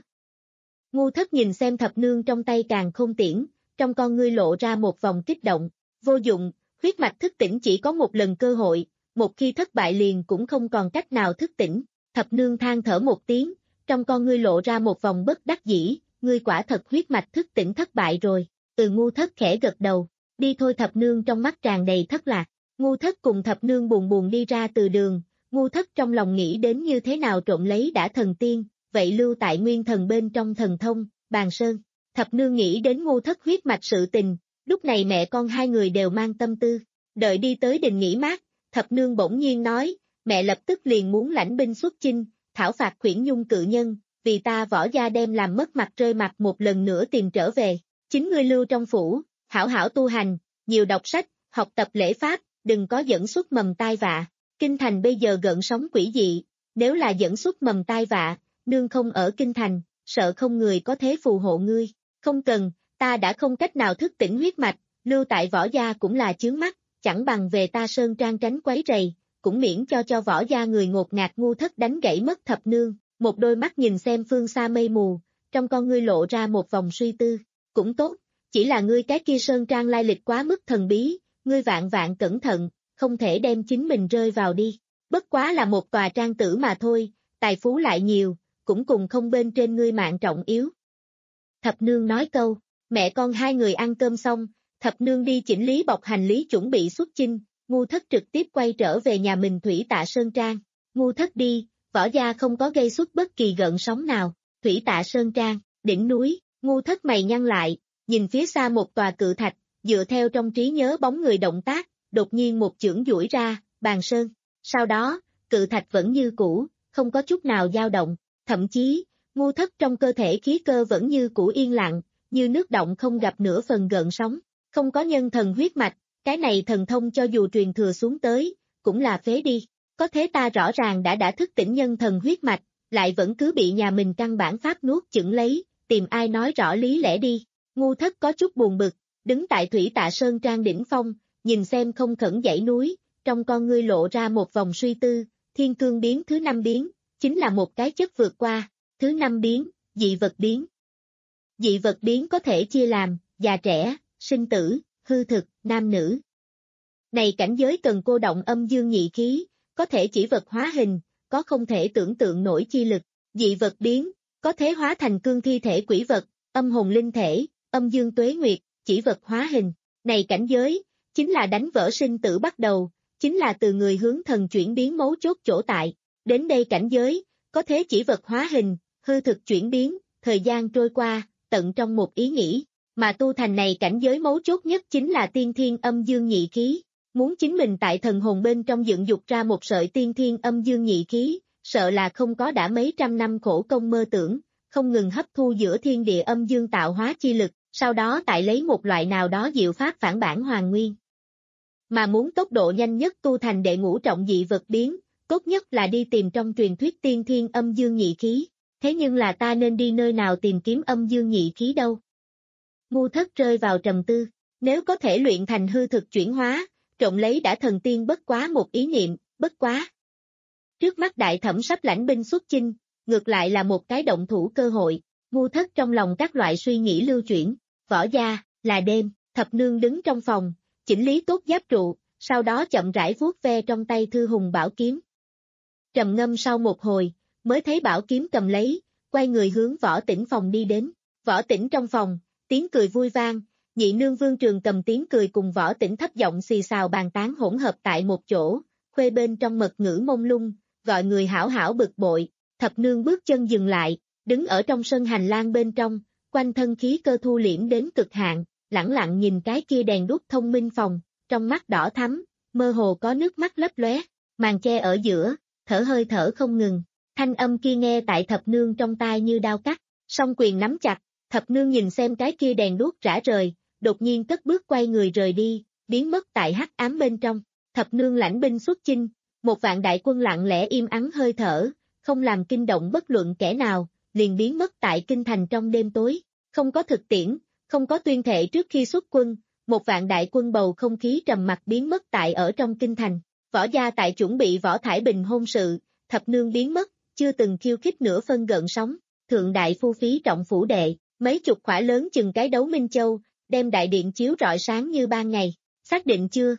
Ngu thất nhìn xem thập nương trong tay càng không tiễn, trong con ngươi lộ ra một vòng kích động, vô dụng, huyết mạch thức tỉnh chỉ có một lần cơ hội, một khi thất bại liền cũng không còn cách nào thức tỉnh, thập nương than thở một tiếng, trong con ngươi lộ ra một vòng bất đắc dĩ, ngươi quả thật huyết mạch thức tỉnh thất bại rồi, từ ngu thất khẽ gật đầu, đi thôi thập nương trong mắt tràn đầy thất lạc, ngu thất cùng thập nương buồn buồn đi ra từ đường, ngu thất trong lòng nghĩ đến như thế nào trộm lấy đã thần tiên, vậy lưu tại nguyên thần bên trong thần thông, bàn sơn. Thập nương nghĩ đến ngu thất huyết mạch sự tình, lúc này mẹ con hai người đều mang tâm tư, đợi đi tới đình nghỉ mát, thập nương bỗng nhiên nói, mẹ lập tức liền muốn lãnh binh xuất chinh, thảo phạt Khuyển Nhung cự nhân, vì ta võ gia đem làm mất mặt rơi mặt một lần nữa tìm trở về, chính ngươi lưu trong phủ, hảo hảo tu hành, nhiều đọc sách, học tập lễ pháp, đừng có dẫn xuất mầm tai vạ, kinh thành bây giờ gợn sóng quỷ dị, nếu là dẫn xuất mầm tai vạ, nương không ở kinh thành, sợ không người có thế phù hộ ngươi. Không cần, ta đã không cách nào thức tỉnh huyết mạch, lưu tại võ gia cũng là chướng mắt, chẳng bằng về ta sơn trang tránh quấy rầy, cũng miễn cho cho võ gia người ngột ngạt ngu thất đánh gãy mất thập nương, một đôi mắt nhìn xem phương xa mây mù, trong con ngươi lộ ra một vòng suy tư, cũng tốt, chỉ là ngươi cái kia sơn trang lai lịch quá mức thần bí, ngươi vạn vạn cẩn thận, không thể đem chính mình rơi vào đi, bất quá là một tòa trang tử mà thôi, tài phú lại nhiều, cũng cùng không bên trên ngươi mạng trọng yếu. Thập nương nói câu, mẹ con hai người ăn cơm xong, thập nương đi chỉnh lý bọc hành lý chuẩn bị xuất chinh, ngu thất trực tiếp quay trở về nhà mình Thủy Tạ Sơn Trang, ngu thất đi, võ gia không có gây xuất bất kỳ gợn sóng nào, Thủy Tạ Sơn Trang, đỉnh núi, ngu thất mày nhăn lại, nhìn phía xa một tòa cự thạch, dựa theo trong trí nhớ bóng người động tác, đột nhiên một chưởng duỗi ra, bàn sơn, sau đó, cự thạch vẫn như cũ, không có chút nào dao động, thậm chí, Ngu Thất trong cơ thể khí cơ vẫn như cũ yên lặng, như nước động không gặp nửa phần gợn sóng, không có nhân thần huyết mạch, cái này thần thông cho dù truyền thừa xuống tới, cũng là phế đi. Có thế ta rõ ràng đã đã thức tỉnh nhân thần huyết mạch, lại vẫn cứ bị nhà mình căn bản pháp nuốt chửng lấy, tìm ai nói rõ lý lẽ đi. Ngu Thất có chút buồn bực, đứng tại Thủy Tạ Sơn Trang đỉnh phong, nhìn xem không khẩn dãy núi, trong con ngươi lộ ra một vòng suy tư, thiên cương biến thứ năm biến, chính là một cái chất vượt qua, thứ năm biến, dị vật biến. Dị vật biến có thể chia làm, già trẻ, sinh tử, hư thực, nam nữ. Này cảnh giới cần cô động âm dương nhị khí, có thể chỉ vật hóa hình, có không thể tưởng tượng nổi chi lực, dị vật biến, có thể hóa thành cương thi thể quỷ vật, âm hồn linh thể, âm dương tuế nguyệt, chỉ vật hóa hình. Này cảnh giới, chính là đánh vỡ sinh tử bắt đầu, chính là từ người hướng thần chuyển biến mấu chốt chỗ tại. Đến đây cảnh giới, có thế chỉ vật hóa hình, hư thực chuyển biến, thời gian trôi qua, tận trong một ý nghĩ, mà tu thành này cảnh giới mấu chốt nhất chính là tiên thiên âm dương nhị khí. Muốn chính mình tại thần hồn bên trong dựng dục ra một sợi tiên thiên âm dương nhị khí, sợ là không có đã mấy trăm năm khổ công mơ tưởng, không ngừng hấp thu giữa thiên địa âm dương tạo hóa chi lực, sau đó tại lấy một loại nào đó diệu pháp phản bản hoàn nguyên. Mà muốn tốc độ nhanh nhất tu thành đệ ngũ trọng dị vật biến, tốt nhất là đi tìm trong truyền thuyết tiên thiên âm dương nhị khí, thế nhưng là ta nên đi nơi nào tìm kiếm âm dương nhị khí đâu? Ngu Thất rơi vào trầm tư, nếu có thể luyện thành hư thực chuyển hóa, trộn lấy đã thần tiên bất quá một ý niệm, bất quá. Trước mắt Đại Thẩm sắp lãnh binh xuất chinh, ngược lại là một cái động thủ cơ hội, Ngu Thất trong lòng các loại suy nghĩ lưu chuyển, võ gia, là đêm, Thập Nương đứng trong phòng, chỉnh lý tốt giáp trụ, sau đó chậm rãi vuốt ve trong tay thư hùng bảo kiếm. Trầm ngâm sau một hồi, mới thấy bảo kiếm cầm lấy, quay người hướng Võ Tĩnh phòng đi đến, Võ Tĩnh trong phòng, tiếng cười vui vang, nhị nương Vương Trường cầm tiếng cười cùng Võ Tĩnh thấp giọng xì xào bàn tán hỗn hợp tại một chỗ, khuê bên trong mật ngữ mông lung, gọi người hảo hảo bực bội. Thập Nương bước chân dừng lại, đứng ở trong sân hành lang bên trong, quanh thân khí cơ thu liễm đến cực hạn, lẳng lặng nhìn cái kia đèn đuốc thông minh phòng, trong mắt đỏ thắm, mơ hồ có nước mắt lấp lóe, màn che ở giữa, thở hơi thở không ngừng, thanh âm kia nghe tại Thập Nương trong tai như đao cắt, song quyền nắm chặt, Thập Nương nhìn xem cái kia đèn đuốc rã rời, đột nhiên cất bước quay người rời đi, biến mất tại hắc ám bên trong. Thập Nương lãnh binh xuất chinh, một vạn đại quân lặng lẽ im ắng hơi thở, không làm kinh động bất luận kẻ nào, liền biến mất tại kinh thành trong đêm tối, không có thực tiễn, không có tuyên thệ trước khi xuất quân, một vạn đại quân bầu không khí trầm mặc biến mất tại ở trong kinh thành. Võ gia tại chuẩn bị Võ Thải Bình hôn sự, Thập Nương biến mất, chưa từng khiêu khích nửa phân gợn sóng, thượng đại phu Phí Trọng phủ đệ, mấy chục khỏa lớn chừng cái đấu Minh Châu, đem đại điện chiếu rọi sáng như ban ngày, xác định chưa?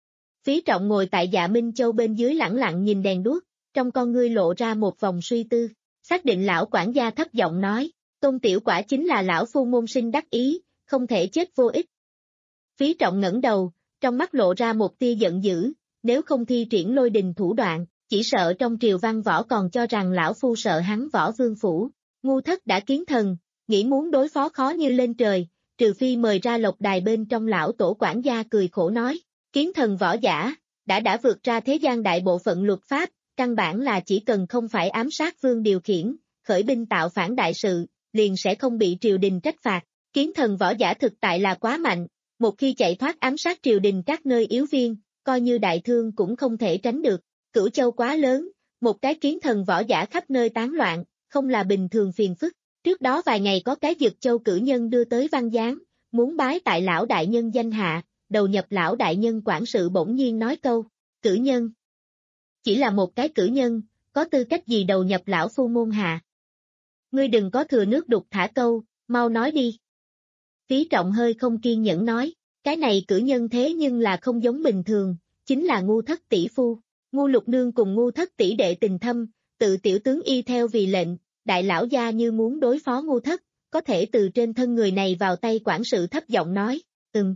Phí Trọng ngồi tại Dạ Minh Châu bên dưới lẳng lặng nhìn đèn đuốc, trong con ngươi lộ ra một vòng suy tư, xác định lão quản gia thấp giọng nói, Tôn tiểu quả chính là lão phu môn sinh đắc ý, không thể chết vô ích. Phí Trọng ngẩng đầu, trong mắt lộ ra một tia giận dữ, nếu không thi triển lôi đình thủ đoạn, chỉ sợ trong triều văn võ còn cho rằng lão phu sợ hắn Võ Vương phủ. Ngu Thất đã kiến thần, nghĩ muốn đối phó khó như lên trời, trừ phi mời ra lộc đài bên trong lão tổ quản gia cười khổ nói, kiến thần võ giả, đã đã vượt ra thế gian đại bộ phận luật pháp, căn bản là chỉ cần không phải ám sát vương điều khiển, khởi binh tạo phản đại sự, liền sẽ không bị triều đình trách phạt. Kiến thần võ giả thực tại là quá mạnh, một khi chạy thoát ám sát triều đình các nơi yếu viên, coi như đại thương cũng không thể tránh được. Cửu Châu quá lớn, một cái kiến thần võ giả khắp nơi tán loạn, không là bình thường phiền phức. Trước đó vài ngày có cái Dực Châu cử nhân đưa tới văn gián, muốn bái tại lão đại nhân danh hạ, đầu nhập lão đại nhân quản sự bỗng nhiên nói câu, cử nhân. Chỉ là một cái cử nhân, có tư cách gì đầu nhập lão phu môn hạ? Ngươi đừng có thừa nước đục thả câu, mau nói đi. Phí Trọng hơi không kiên nhẫn nói, cái này cử nhân thế nhưng là không giống bình thường, chính là Ngu Thất tỷ phu. Ngu Lục Nương cùng Ngu Thất tỷ đệ tình thâm, tự tiểu tướng y theo vì lệnh, đại lão gia như muốn đối phó Ngu Thất, có thể từ trên thân người này vào tay quản sự thấp giọng nói, ừm.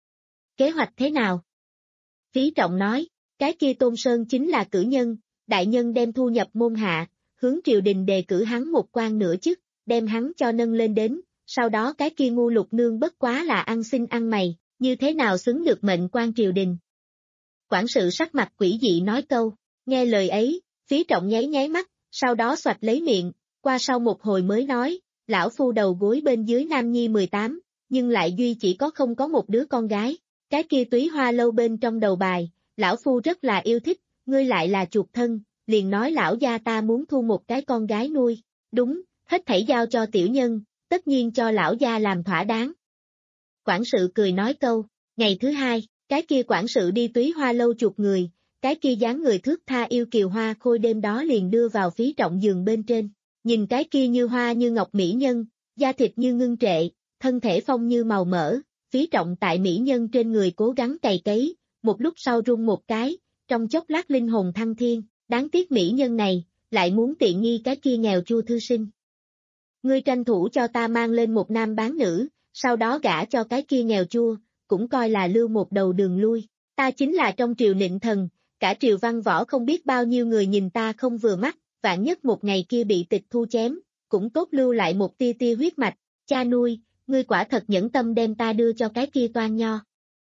Kế hoạch thế nào? Phí Trọng nói, cái kia Tôn Sơn chính là cử nhân, đại nhân đem thu nhập môn hạ, hướng triều đình đề cử hắn một quan nửa chức, đem hắn cho nâng lên đến, sau đó cái kia Ngu Lục Nương bất quá là ăn xin ăn mày, như thế nào xứng được mệnh quan triều đình. Quản sự sắc mặt quỷ dị nói câu, nghe lời ấy, Phí Trọng nháy nháy mắt, sau đó xoạch lấy miệng, qua sau một hồi mới nói, lão phu đầu gối bên dưới nam nhi mười tám, nhưng lại duy chỉ có không có một đứa con gái. Cái kia túy hoa lâu bên trong đầu bài, lão phu rất là yêu thích, ngươi lại là chuột thân, liền nói lão gia ta muốn thu một cái con gái nuôi. Đúng, hết thảy giao cho tiểu nhân, tất nhiên cho lão gia làm thỏa đáng. Quản sự cười nói câu, ngày thứ hai, cái kia quản sự đi túy hoa lâu chuột người, cái kia dáng người thước tha yêu kiều hoa khôi đêm đó liền đưa vào Phí Trọng giường bên trên. Nhìn cái kia như hoa như ngọc mỹ nhân, da thịt như ngưng trệ, thân thể phong như màu mỡ, Phí Trọng tại mỹ nhân trên người cố gắng cày cấy, một lúc sau rung một cái, trong chốc lát linh hồn thăng thiên, đáng tiếc mỹ nhân này, lại muốn tiện nghi cái kia nghèo chua thư sinh. Ngươi tranh thủ cho ta mang lên một nam bán nữ, sau đó gả cho cái kia nghèo chua, cũng coi là lưu một đầu đường lui, ta chính là trong triều nịnh thần, cả triều văn võ không biết bao nhiêu người nhìn ta không vừa mắt, vạn nhất một ngày kia bị tịch thu chém, cũng tốt lưu lại một tia tia huyết mạch, cha nuôi, ngươi quả thật nhẫn tâm đem ta đưa cho cái kia toan nho.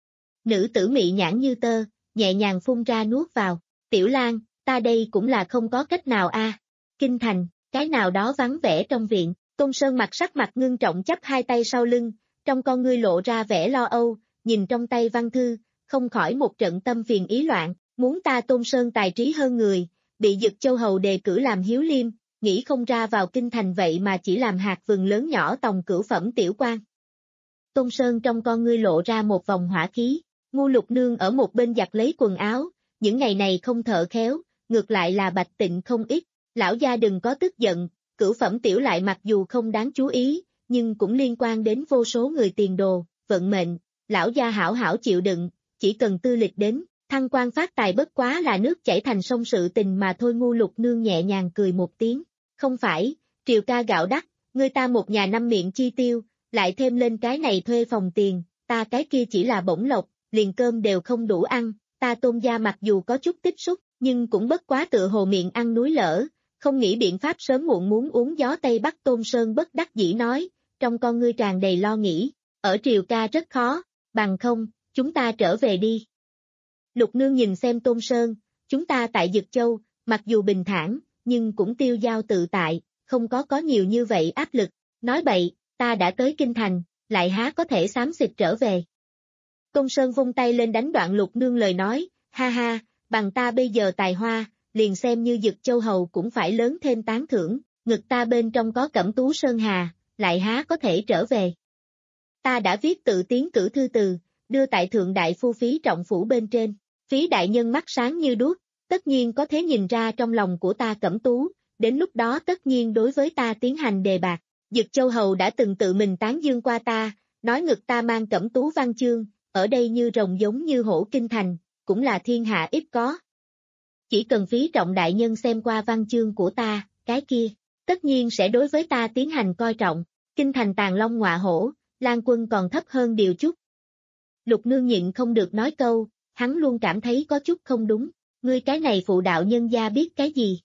Nữ tử mị nhãn như tơ, nhẹ nhàng phun ra nuốt vào, Tiểu Lan, ta đây cũng là không có cách nào a. Kinh thành, cái nào đó vắng vẻ trong viện, Tôn Sơn mặt sắc mặt ngưng trọng chắp hai tay sau lưng, trong con ngươi lộ ra vẻ lo âu, nhìn trong tay văn thư, không khỏi một trận tâm phiền ý loạn, muốn ta Tôn Sơn tài trí hơn người, bị Dực Châu Hầu đề cử làm hiếu liêm, nghĩ không ra vào kinh thành vậy mà chỉ làm hạt vừng lớn nhỏ tòng cửu phẩm tiểu quan. Tôn Sơn trong con ngươi lộ ra một vòng hỏa khí, Ngu Lục Nương ở một bên giặt lấy quần áo, những ngày này không thợ khéo, ngược lại là Bạch Tịnh không ít, lão gia đừng có tức giận, cửu phẩm tiểu lại mặc dù không đáng chú ý, nhưng cũng liên quan đến vô số người tiền đồ, vận mệnh, lão gia hảo hảo chịu đựng, chỉ cần tư lịch đến, thăng quan phát tài bất quá là nước chảy thành sông sự tình mà thôi. Ngu Lục Nương nhẹ nhàng cười một tiếng, không phải, triều ca gạo đắt, người ta một nhà năm miệng chi tiêu, lại thêm lên cái này thuê phòng tiền, ta cái kia chỉ là bổng lộc, liền cơm đều không đủ ăn, ta Tôn gia mặc dù có chút tích xúc, nhưng cũng bất quá tựa hồ miệng ăn núi lở, không nghĩ biện pháp sớm muộn muốn uống gió Tây Bắc. Tôn Sơn bất đắc dĩ nói, trong con ngươi tràn đầy lo nghĩ, ở triều ca rất khó, bằng không, chúng ta trở về đi. Lục Nương nhìn xem Tôn Sơn, chúng ta tại Dực Châu, mặc dù bình thản, nhưng cũng tiêu dao tự tại, không có có nhiều như vậy áp lực, nói bậy, ta đã tới kinh thành, lại há có thể xám xịt trở về. Tôn Sơn vung tay lên đánh đoạn Lục Nương lời nói, ha ha, bằng ta bây giờ tài hoa, liền xem như Dực Châu Hầu cũng phải lớn thêm tán thưởng, ngực ta bên trong có Cẩm Tú Sơn Hà, lại há có thể trở về. Ta đã viết tự tiến cử thư từ, đưa tại thượng đại phu Phí Trọng phủ bên trên, Phí đại nhân mắt sáng như đuốc, tất nhiên có thể nhìn ra trong lòng của ta Cẩm Tú, đến lúc đó tất nhiên đối với ta tiến hành đề bạt. Dực Châu Hầu đã từng tự mình tán dương qua ta, nói ngực ta mang Cẩm Tú văn chương, ở đây như rồng giống như hổ kinh thành, cũng là thiên hạ ít có. Chỉ cần Phí Trọng đại nhân xem qua văn chương của ta, cái kia, tất nhiên sẽ đối với ta tiến hành coi trọng, kinh thành tàn long ngọa hổ, Lan Quân còn thấp hơn điều chút. Lục Nương nhịn không được nói câu, hắn luôn cảm thấy có chút không đúng, ngươi cái này phụ đạo nhân gia biết cái gì.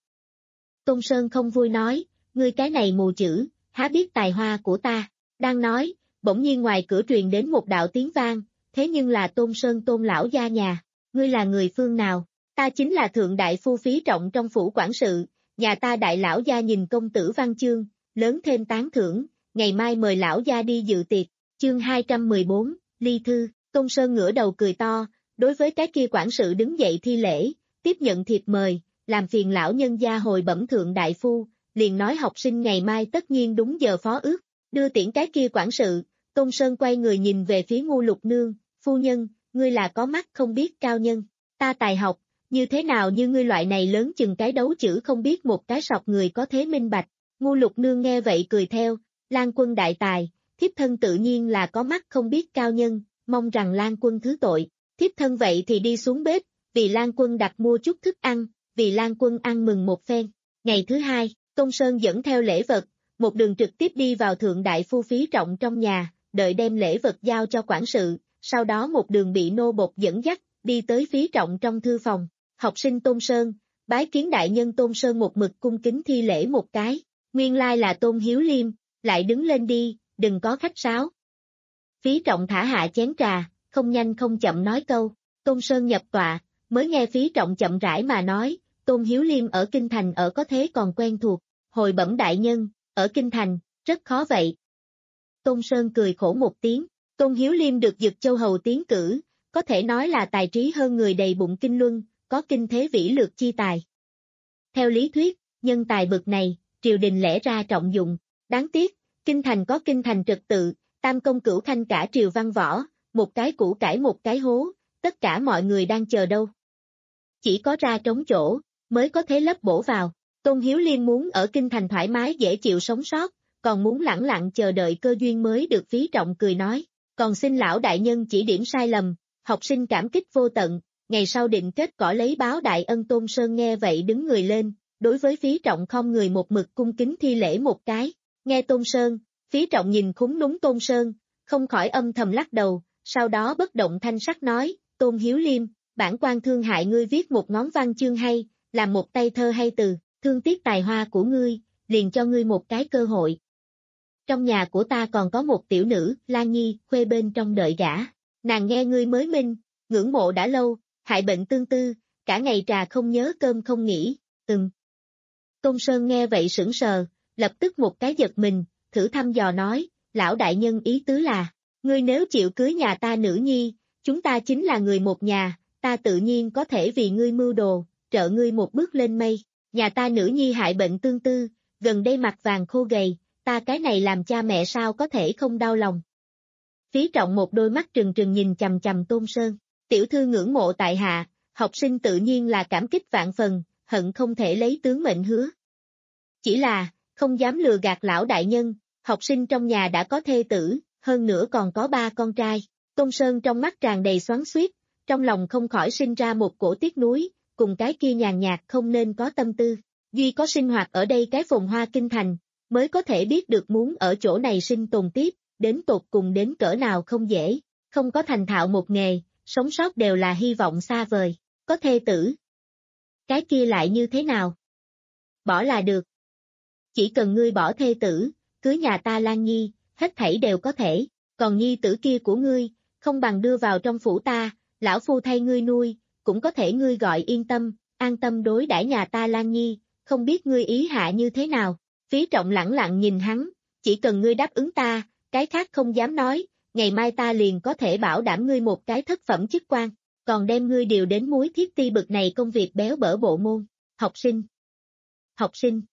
Tôn Sơn không vui nói, ngươi cái này mù chữ, há biết tài hoa của ta, đang nói, bỗng nhiên ngoài cửa truyền đến một đạo tiếng vang, thế nhưng là Tôn Sơn Tôn lão gia nhà, ngươi là người phương nào? Ta chính là thượng đại phu Phí Trọng trong phủ quản sự, nhà ta đại lão gia nhìn công tử văn chương, lớn thêm tán thưởng, ngày mai mời lão gia đi dự tiệc, chương hai trăm mười bốn, ly thư. Tôn Sơn ngửa đầu cười to, đối với cái kia quản sự đứng dậy thi lễ, tiếp nhận thiệp mời, làm phiền lão nhân gia hồi bẩm thượng đại phu, liền nói học sinh ngày mai tất nhiên đúng giờ phó ước, đưa tiễn cái kia quản sự. Tôn Sơn quay người nhìn về phía Ngu Lục Nương, phu nhân, ngươi là có mắt không biết cao nhân, ta tài học, như thế nào như ngươi loại này lớn chừng cái đấu chữ không biết một cái sọc người có thế minh bạch. Ngu Lục Nương nghe vậy cười theo, Lan Quân đại tài, thiếp thân tự nhiên là có mắt không biết cao nhân, mong rằng Lan Quân thứ tội, thiếp thân vậy thì đi xuống bếp, vì Lan Quân đặt mua chút thức ăn, vì Lan Quân ăn mừng một phen. Ngày thứ hai, Tôn Sơn dẫn theo lễ vật, một đường trực tiếp đi vào thượng đại phu Phí Trọng trong nhà, đợi đem lễ vật giao cho quản sự, sau đó một đường bị nô bộc dẫn dắt, đi tới Phí Trọng trong thư phòng. Học sinh Tôn Sơn, bái kiến đại nhân. Tôn Sơn một mực cung kính thi lễ một cái, nguyên lai là Tôn Hiếu Liêm, lại đứng lên đi, đừng có khách sáo. Phí Trọng thả hạ chén trà, không nhanh không chậm nói câu, Tôn Sơn nhập tọa, mới nghe Phí Trọng chậm rãi mà nói, Tôn Hiếu Liêm ở kinh thành ở có thế còn quen thuộc, hồi bẩm đại nhân, ở Kinh Thành, rất khó vậy. Tôn Sơn cười khổ một tiếng, Tôn Hiếu Liêm được Dực Châu Hầu tiến cử, có thể nói là tài trí hơn người đầy bụng kinh luân, có kinh thế vĩ lược chi tài. Theo lý thuyết, nhân tài bực này, triều đình lẽ ra trọng dụng, đáng tiếc, Kinh Thành có Kinh Thành trật tự, tam công cửu khanh cả triều văn võ, một cái củ cải một cái hố, tất cả mọi người đang chờ đâu. Chỉ có ra trống chỗ, mới có thể lấp bổ vào. Tôn Hiếu Liêm muốn ở Kinh Thành thoải mái dễ chịu sống sót, còn muốn lẳng lặng chờ đợi cơ duyên mới được. Phí Trọng cười nói, còn xin lão đại nhân chỉ điểm sai lầm, học sinh cảm kích vô tận, ngày sau định kết cỏ lấy báo đại ân. Tôn Sơn nghe vậy đứng người lên, đối với Phí Trọng không người một mực cung kính thi lễ một cái, nghe Tôn Sơn, Phí Trọng nhìn khúm núm Tôn Sơn, không khỏi âm thầm lắc đầu, sau đó bất động thanh sắc nói, Tôn Hiếu Liêm, bản quan thương hại ngươi viết một ngón văn chương hay, làm một tay thơ hay từ, thương tiếc tài hoa của ngươi, liền cho ngươi một cái cơ hội. Trong nhà của ta còn có một tiểu nữ, Lan Nhi, khuê bên trong đợi gả, nàng nghe ngươi mới minh, ngưỡng mộ đã lâu, hại bệnh tương tư, cả ngày trà không nhớ cơm không nghỉ, ừm. Tôn Sơn nghe vậy sững sờ, lập tức một cái giật mình, thử thăm dò nói, lão đại nhân ý tứ là, ngươi nếu chịu cưới nhà ta nữ nhi, chúng ta chính là người một nhà, ta tự nhiên có thể vì ngươi mưu đồ, trợ ngươi một bước lên mây, nhà ta nữ nhi hại bệnh tương tư, gần đây mặt vàng khô gầy, ta cái này làm cha mẹ sao có thể không đau lòng. Phí Trọng một đôi mắt trừng trừng nhìn chằm chằm Tôn Sơn, tiểu thư ngưỡng mộ tại hạ, học sinh tự nhiên là cảm kích vạn phần, hận không thể lấy tướng mệnh hứa. Chỉ là, không dám lừa gạt lão đại nhân, học sinh trong nhà đã có thê tử, hơn nữa còn có ba con trai. Tôn Sơn trong mắt tràn đầy xoắn xuýt, trong lòng không khỏi sinh ra một cổ tiếc nuối, cùng cái kia nhàn nhạt không nên có tâm tư. Duy có sinh hoạt ở đây cái phồn hoa Kinh Thành, mới có thể biết được muốn ở chỗ này sinh tồn tiếp, đến tột cùng đến cỡ nào không dễ, không có thành thạo một nghề, sống sót đều là hy vọng xa vời, có thê tử. Cái kia lại như thế nào? Bỏ là được. Chỉ cần ngươi bỏ thê tử, cưới nhà ta Lan Nhi, hết thảy đều có thể, còn nhi tử kia của ngươi, không bằng đưa vào trong phủ ta, lão phu thay ngươi nuôi, cũng có thể ngươi gọi yên tâm, an tâm đối đãi nhà ta Lan Nhi, không biết ngươi ý hạ như thế nào. Phí Trọng lẳng lặng nhìn hắn, chỉ cần ngươi đáp ứng ta, cái khác không dám nói, ngày mai ta liền có thể bảo đảm ngươi một cái thất phẩm chức quan, còn đem ngươi điều đến muối thiết ti bực này công việc béo bở bộ môn, học sinh. Học sinh.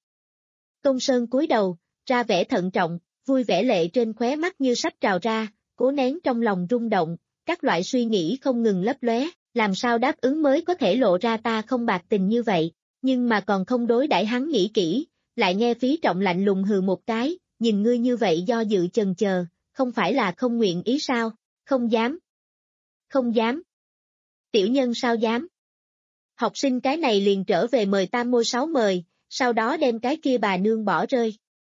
Tôn Sơn cúi đầu, ra vẻ thận trọng, vui vẻ lệ trên khóe mắt như sắp trào ra, cố nén trong lòng rung động, các loại suy nghĩ không ngừng lấp lóe, làm sao đáp ứng mới có thể lộ ra ta không bạc tình như vậy, nhưng mà còn không đối đãi hắn nghĩ kỹ, lại nghe Phí Trọng lạnh lùng hừ một cái, nhìn ngươi như vậy do dự chần chờ, không phải là không nguyện ý sao, không dám. Không dám. Tiểu nhân sao dám. Học sinh cái này liền trở về mời tam môi sáu mời, sau đó đem cái kia bà nương bỏ rơi.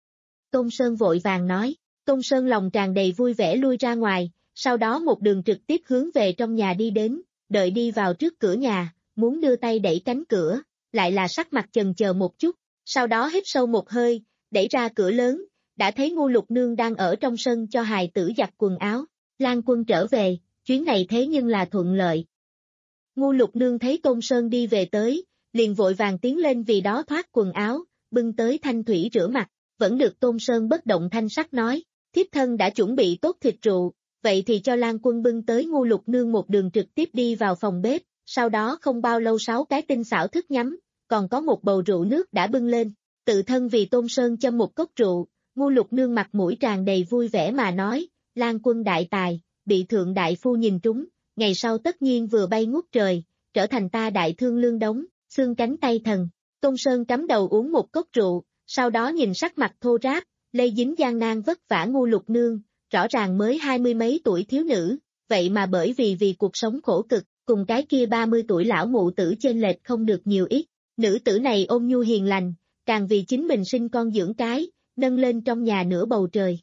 Tôn Sơn vội vàng nói, Tôn Sơn lòng tràn đầy vui vẻ lui ra ngoài, sau đó một đường trực tiếp hướng về trong nhà đi đến, đợi đi vào trước cửa nhà, muốn đưa tay đẩy cánh cửa, lại là sắc mặt chần chờ một chút, sau đó hít sâu một hơi, đẩy ra cửa lớn, đã thấy Ngu Lục Nương đang ở trong sân cho hài tử giặt quần áo, Lan Quân trở về, chuyến này thế nhưng là thuận lợi. Ngu Lục Nương thấy Tôn Sơn đi về tới, liền vội vàng tiến lên vì đó thoát quần áo, bưng tới thanh thủy rửa mặt, vẫn được Tôn Sơn bất động thanh sắc nói, thiếp thân đã chuẩn bị tốt thịt rượu, vậy thì cho Lan Quân bưng tới. Ngu Lục Nương một đường trực tiếp đi vào phòng bếp, sau đó không bao lâu sáu cái tinh xảo thức nhắm, còn có một bầu rượu nước đã bưng lên, tự thân vì Tôn Sơn châm một cốc rượu. Ngu Lục Nương mặt mũi tràn đầy vui vẻ mà nói, Lan Quân đại tài, bị thượng đại phu nhìn trúng, ngày sau tất nhiên vừa bay ngút trời, trở thành ta đại thương lương đống, xương cánh tay thần. Tôn Sơn cắm đầu uống một cốc rượu, sau đó nhìn sắc mặt thô ráp, lây dính gian nan vất vả Ngu Lục Nương, rõ ràng mới hai mươi mấy tuổi thiếu nữ, vậy mà bởi vì vì cuộc sống khổ cực, cùng cái kia ba mươi tuổi lão mụ tử chênh lệch không được nhiều ít. Nữ tử này ôn nhu hiền lành, càng vì chính mình sinh con dưỡng cái, nâng lên trong nhà nửa bầu trời.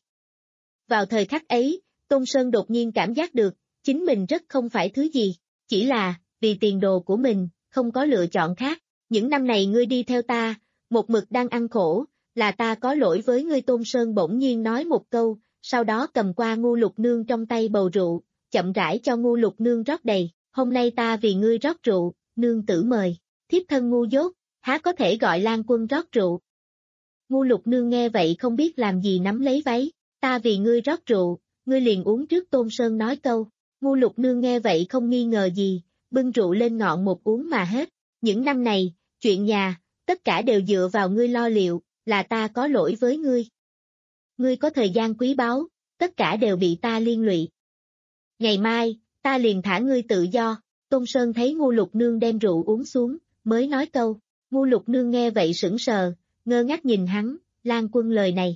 Vào thời khắc ấy, Tôn Sơn đột nhiên cảm giác được, chính mình rất không phải thứ gì, chỉ là, vì tiền đồ của mình, không có lựa chọn khác. Những năm này ngươi đi theo ta, một mực đang ăn khổ, là ta có lỗi với ngươi. Tôn Sơn bỗng nhiên nói một câu, sau đó cầm qua Ngu Lục Nương trong tay bầu rượu, chậm rãi cho Ngu Lục Nương rót đầy, hôm nay ta vì ngươi rót rượu, nương tử mời, thiếp thân ngu dốt, há có thể gọi Lan Quân rót rượu. Ngu Lục Nương nghe vậy không biết làm gì nắm lấy váy, ta vì ngươi rót rượu, ngươi liền uống trước. Tôn Sơn nói câu. Ngu Lục Nương nghe vậy không nghi ngờ gì, bưng rượu lên ngọn một uống mà hết. Những năm này, chuyện nhà, tất cả đều dựa vào ngươi lo liệu, là ta có lỗi với ngươi. Ngươi có thời gian quý báu, tất cả đều bị ta liên lụy. Ngày mai, ta liền thả ngươi tự do. Tôn Sơn thấy Ngu Lục Nương đem rượu uống xuống, mới nói câu. Ngu Lục Nương nghe vậy sững sờ, ngơ ngác nhìn hắn, Lan Quân lời này.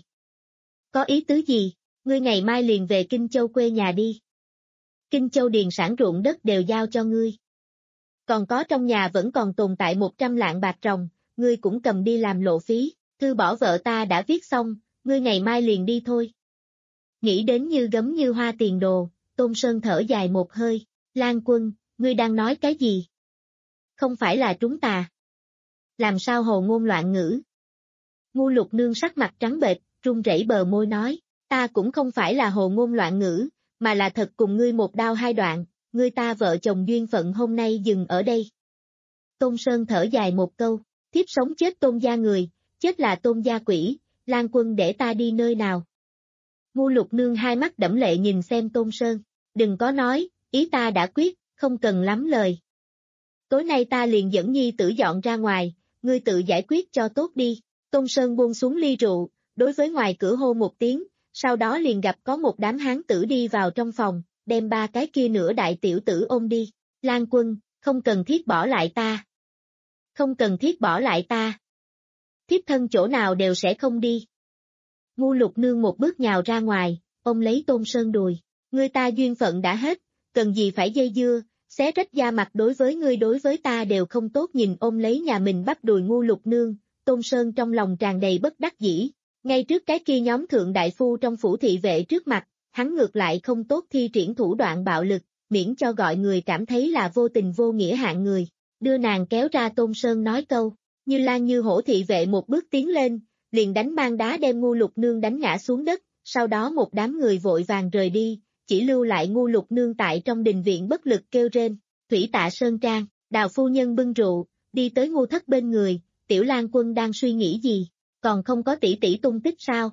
Có ý tứ gì, ngươi ngày mai liền về Kinh Châu quê nhà đi. Kinh Châu điền sản ruộng đất đều giao cho ngươi. Còn có trong nhà vẫn còn tồn tại một trăm lạng bạc ròng, ngươi cũng cầm đi làm lộ phí, thư bỏ vợ ta đã viết xong, ngươi ngày mai liền đi thôi. Nghĩ đến như gấm như hoa tiền đồ, Tôn Sơn thở dài một hơi, Lan Quân, ngươi đang nói cái gì? Không phải là trúng tà. Làm sao hồ ngôn loạn ngữ? Ngu Lục Nương sắc mặt trắng bệch, run rẩy bờ môi nói, ta cũng không phải là hồ ngôn loạn ngữ, mà là thật cùng ngươi một đao hai đoạn, ngươi ta vợ chồng duyên phận hôm nay dừng ở đây. Tôn Sơn thở dài một câu, thiếp sống chết Tôn gia người, chết là Tôn gia quỷ, Lan Quân để ta đi nơi nào? Ngu Lục Nương hai mắt đẫm lệ nhìn xem Tôn Sơn, đừng có nói, ý ta đã quyết, không cần lắm lời. Tối nay ta liền dẫn nhi tử dọn ra ngoài, ngươi tự giải quyết cho tốt đi. Tôn Sơn buông xuống ly rượu, đối với ngoài cửa hô một tiếng, sau đó liền gặp có một đám hán tử đi vào trong phòng, đem ba cái kia nửa đại tiểu tử ôm đi. Lan Quân, không cần thiết bỏ lại ta. Không cần thiết bỏ lại ta. Thiếp thân chỗ nào đều sẽ không đi. Ngu Lục Nương một bước nhào ra ngoài, ôm lấy Tôn Sơn đùi. Ngươi ta duyên phận đã hết, cần gì phải dây dưa, xé rách da mặt đối với ngươi đối với ta đều không tốt. Nhìn ôm lấy nhà mình bắp đùi Ngu Lục Nương, Tôn Sơn trong lòng tràn đầy bất đắc dĩ. Ngay trước cái kia nhóm thượng đại phu trong phủ thị vệ trước mặt, hắn ngược lại không tốt thi triển thủ đoạn bạo lực, miễn cho gọi người cảm thấy là vô tình vô nghĩa hạng người. Đưa nàng kéo ra. Tôn Sơn nói câu, Như Lan Như Hổ thị vệ một bước tiến lên, liền đánh mang đá đem Ngu Lục Nương đánh ngã xuống đất, sau đó một đám người vội vàng rời đi, chỉ lưu lại Ngu Lục Nương tại trong đình viện bất lực kêu rên. Thủy Tạ Sơn Trang, Đào phu nhân bưng rượu, đi tới Ngu Thất bên người, Tiểu Lan Quân đang suy nghĩ gì, còn không có tỷ tỷ tung tích sao?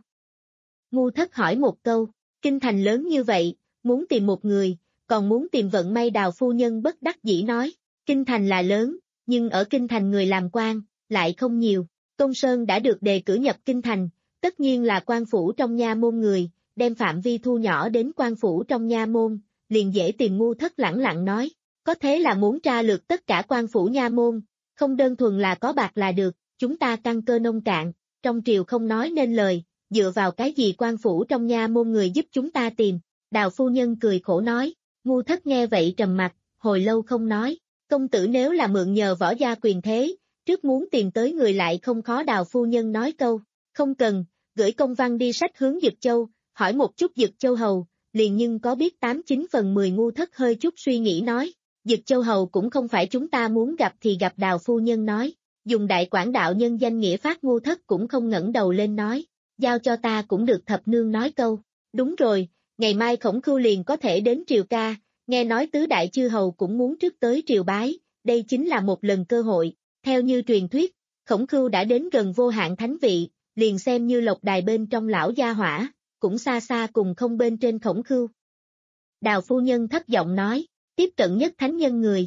Ngu Thất hỏi một câu, kinh thành lớn như vậy, muốn tìm một người, còn muốn tìm vận may. Đào phu nhân bất đắc dĩ nói, kinh thành là lớn, nhưng ở kinh thành người làm quan lại không nhiều. Tôn Sơn đã được đề cử nhập kinh thành, tất nhiên là quan phủ trong nha môn người, đem phạm vi thu nhỏ đến quan phủ trong nha môn, liền dễ tìm. Ngu Thất lẳng lặng nói, có thế là muốn tra lược tất cả quan phủ nha môn, không đơn thuần là có bạc là được, chúng ta căn cơ nông cạn, trong triều không nói nên lời, dựa vào cái gì quan phủ trong nha môn người giúp chúng ta tìm? Đào phu nhân cười khổ nói. Ngu Thất nghe vậy trầm mặt, hồi lâu không nói, công tử nếu là mượn nhờ võ gia quyền thế, trước muốn tìm tới người lại không khó. Đào phu nhân nói câu, không cần, gửi công văn đi sách hướng Dực Châu, hỏi một chút Dực Châu hầu, liền nhưng có biết tám chín phần mười. Ngu Thất hơi chút suy nghĩ nói, Dực Châu hầu cũng không phải chúng ta muốn gặp thì gặp. Đào phu nhân nói, dùng đại quảng đạo nhân danh nghĩa phát. Ngu Thất cũng không ngẩng đầu lên nói, giao cho ta cũng được. Thập nương nói câu, đúng rồi, ngày mai Khổng Khưu liền có thể đến triều ca, nghe nói tứ đại chư hầu cũng muốn trước tới triều bái, đây chính là một lần cơ hội. Theo như truyền thuyết, Khổng Khưu đã đến gần vô hạn thánh vị, liền xem như lộc đài bên trong lão gia hỏa, cũng xa xa cùng không bên trên Khổng Khưu. Đào phu nhân thấp giọng nói, tiếp cận nhất thánh nhân người.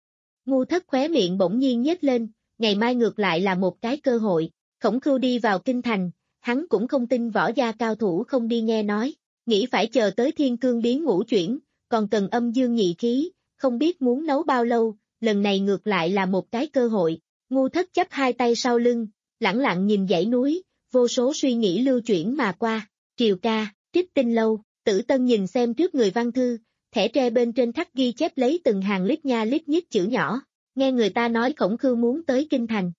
Ngu Thất khóe miệng bỗng nhiên nhếch lên, ngày mai ngược lại là một cái cơ hội. Khổng Khưu đi vào kinh thành, hắn cũng không tin võ gia cao thủ không đi nghe nói, nghĩ phải chờ tới thiên cương biến ngũ chuyển, còn cần âm dương nhị khí, không biết muốn nấu bao lâu, lần này ngược lại là một cái cơ hội. Ngu Thất chắp hai tay sau lưng, lẳng lặng nhìn dãy núi, vô số suy nghĩ lưu chuyển mà qua. Triều ca, Trích Tinh lâu. Tử Tân nhìn xem trước người văn thư, thẻ tre bên trên khắc ghi chép lấy từng hàng lít nha lít nhít chữ nhỏ, nghe người ta nói Khổng Khưu muốn tới kinh thành.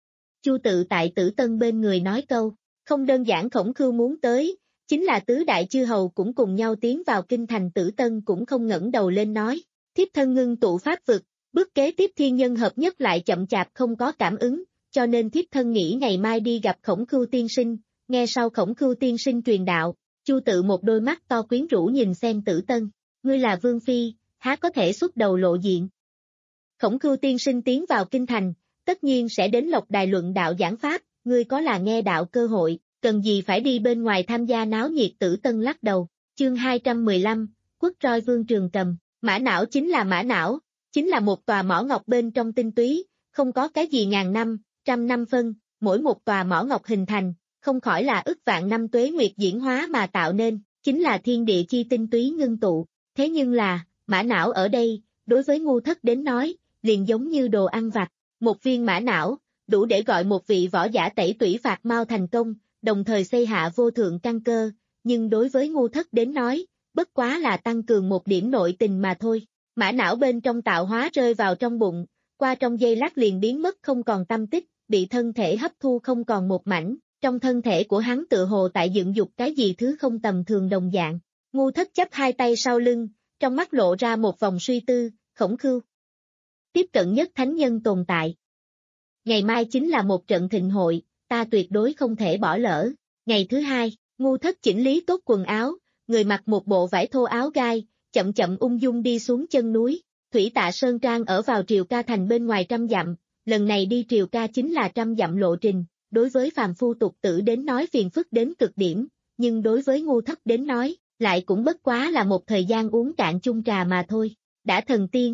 Chu Tự tại Tử Tân bên người nói câu, không đơn giản Khổng Khưu muốn tới, chính là tứ đại chư hầu cũng cùng nhau tiến vào kinh thành. Tử Tân cũng không ngẩng đầu lên nói, thiếp thân ngưng tụ pháp vực, bước kế tiếp thiên nhân hợp nhất lại chậm chạp không có cảm ứng, cho nên thiếp thân nghĩ ngày mai đi gặp Khổng Khưu tiên sinh. Nghe sau Khổng Khưu tiên sinh truyền đạo, Chu Tự một đôi mắt to quyến rũ nhìn xem Tử Tân, ngươi là vương phi, há có thể xuất đầu lộ diện. Khổng Khưu tiên sinh tiến vào kinh thành, tất nhiên sẽ đến lộc đài luận đạo giảng pháp, ngươi có là nghe đạo cơ hội, cần gì phải đi bên ngoài tham gia náo nhiệt Tử Tân lắc đầu. Chương hai trăm mười lăm, Quốc roi Vương Trường Cầm. Mã não chính là mã não, chính là một tòa mỏ ngọc bên trong tinh túy, không có cái gì ngàn năm, trăm năm phân, mỗi một tòa mỏ ngọc hình thành, không khỏi là ức vạn năm tuế nguyệt diễn hóa mà tạo nên, chính là thiên địa chi tinh túy ngưng tụ. Thế nhưng là, mã não ở đây, đối với ngu thất đến nói, liền giống như đồ ăn vặt, một viên mã não, đủ để gọi một vị võ giả tẩy tủy phạt mau thành công, đồng thời xây hạ vô thượng căn cơ, nhưng đối với ngu thất đến nói, bất quá là tăng cường một điểm nội tình mà thôi. Mã não bên trong tạo hóa rơi vào trong bụng, qua trong giây lát liền biến mất không còn tâm tích, bị thân thể hấp thu không còn một mảnh, trong thân thể của hắn tựa hồ tại dựng dục cái gì thứ không tầm thường đồng dạng. Ngu thất chắp hai tay sau lưng, trong mắt lộ ra một vòng suy tư, Khổng Khưu. Tiếp cận nhất thánh nhân tồn tại. Ngày mai chính là một trận thịnh hội, ta tuyệt đối không thể bỏ lỡ. Ngày thứ hai, ngu thất chỉnh lý tốt quần áo, người mặc một bộ vải thô áo gai, chậm chậm ung dung đi xuống chân núi. Thủy Tạ Sơn Trang ở vào Triều Ca thành bên ngoài trăm dặm, lần này đi Triều Ca chính là trăm dặm lộ trình, đối với phàm phu tục tử đến nói phiền phức đến cực điểm, nhưng đối với ngu thất đến nói, lại cũng bất quá là một thời gian uống cạn chung trà mà thôi. Đã thần tiên.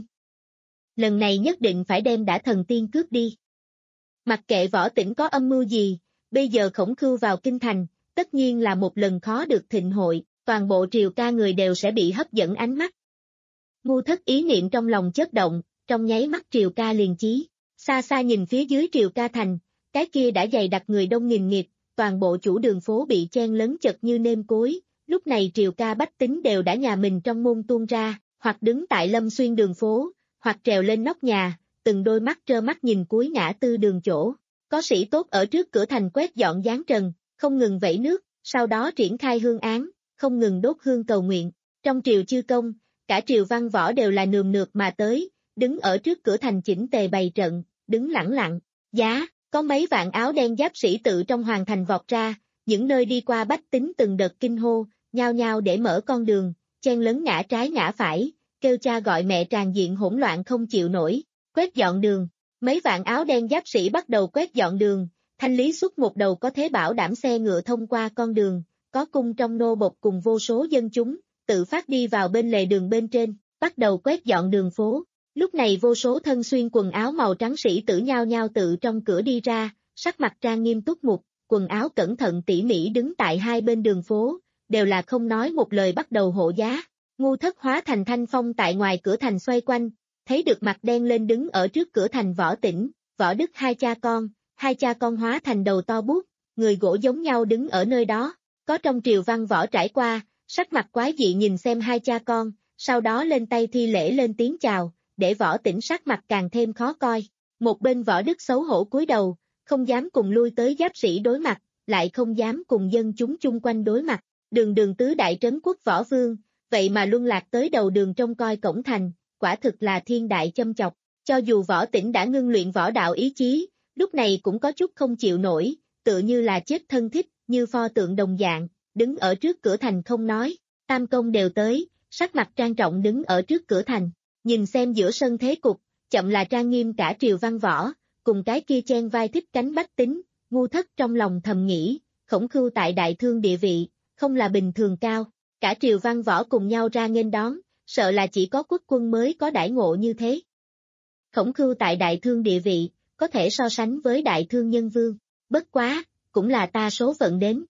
Lần này nhất định phải đem đã thần tiên cướp đi. Mặc kệ Võ Tĩnh có âm mưu gì, bây giờ Khổng Khưu vào kinh thành, tất nhiên là một lần khó được thịnh hội, toàn bộ Triều Ca người đều sẽ bị hấp dẫn ánh mắt. Ngu thất ý niệm trong lòng chớp động, trong nháy mắt Triều Ca liền chí, xa xa nhìn phía dưới Triều Ca thành, cái kia đã dày đặc người đông nghìn nghịt, toàn bộ chủ đường phố bị chen lấn chật như nêm cối, lúc này Triều Ca bách tính đều đã nhà mình trong môn tuôn ra, hoặc đứng tại Lâm Xuyên đường phố, hoặc trèo lên nóc nhà, từng đôi mắt trơ mắt nhìn cuối ngã tư đường chỗ. Có sĩ tốt ở trước cửa thành quét dọn gián trần, không ngừng vẩy nước, sau đó triển khai hương án, không ngừng đốt hương cầu nguyện. Trong triều chư công, cả triều văn võ đều là nườm nượp mà tới, đứng ở trước cửa thành chỉnh tề bày trận, đứng lẳng lặng. Giá, có mấy vạn áo đen giáp sĩ tự trong hoàng thành vọt ra, những nơi đi qua bách tính từng đợt kinh hô, nhao nhao để mở con đường, chen lấn ngã trái ngã phải, kêu cha gọi mẹ tràn diện hỗn loạn không chịu nổi. Quét dọn đường, mấy vạn áo đen giáp sĩ bắt đầu quét dọn đường, thanh lý xuất một đầu có thế bảo đảm xe ngựa thông qua con đường, có cung trong nô bộc cùng vô số dân chúng, tự phát đi vào bên lề đường bên trên, bắt đầu quét dọn đường phố. Lúc này vô số thân xuyên quần áo màu trắng sĩ tử nhao nhao tự trong cửa đi ra, sắc mặt trang nghiêm túc mục, quần áo cẩn thận tỉ mỉ đứng tại hai bên đường phố, đều là không nói một lời bắt đầu hộ giá. Ngu thất hóa thành thanh phong tại ngoài cửa thành xoay quanh, thấy được mặt đen lên đứng ở trước cửa thành Võ Tĩnh, Võ Đức hai cha con, hai cha con hóa thành đầu to bút, người gỗ giống nhau đứng ở nơi đó, có trong triều văn võ trải qua, sắc mặt quái dị nhìn xem hai cha con, sau đó lên tay thi lễ lên tiếng chào, để Võ Tĩnh sắc mặt càng thêm khó coi. Một bên Võ Đức xấu hổ cúi đầu, không dám cùng lui tới giáp sĩ đối mặt, lại không dám cùng dân chúng chung quanh đối mặt, đường đường tứ đại trấn quốc võ vương, vậy mà luân lạc tới đầu đường trông coi cổng thành, quả thực là thiên đại châm chọc. Cho dù Võ Tĩnh đã ngưng luyện võ đạo ý chí, lúc này cũng có chút không chịu nổi, tựa như là chết thân thích, như pho tượng đồng dạng, đứng ở trước cửa thành không nói. Tam công đều tới, sắc mặt trang trọng đứng ở trước cửa thành, nhìn xem giữa sân thế cục, chậm là trang nghiêm cả triều văn võ, cùng cái kia chen vai thích cánh bách tính. Ngu thất trong lòng thầm nghĩ, Khổng Khưu tại đại thương địa vị, không là bình thường cao, cả triều văn võ cùng nhau ra nghênh đón, sợ là chỉ có quốc quân mới có đãi ngộ như thế. Khổng Khưu tại đại thương địa vị, có thể so sánh với đại thương nhân vương, bất quá, cũng là ta số phận đến.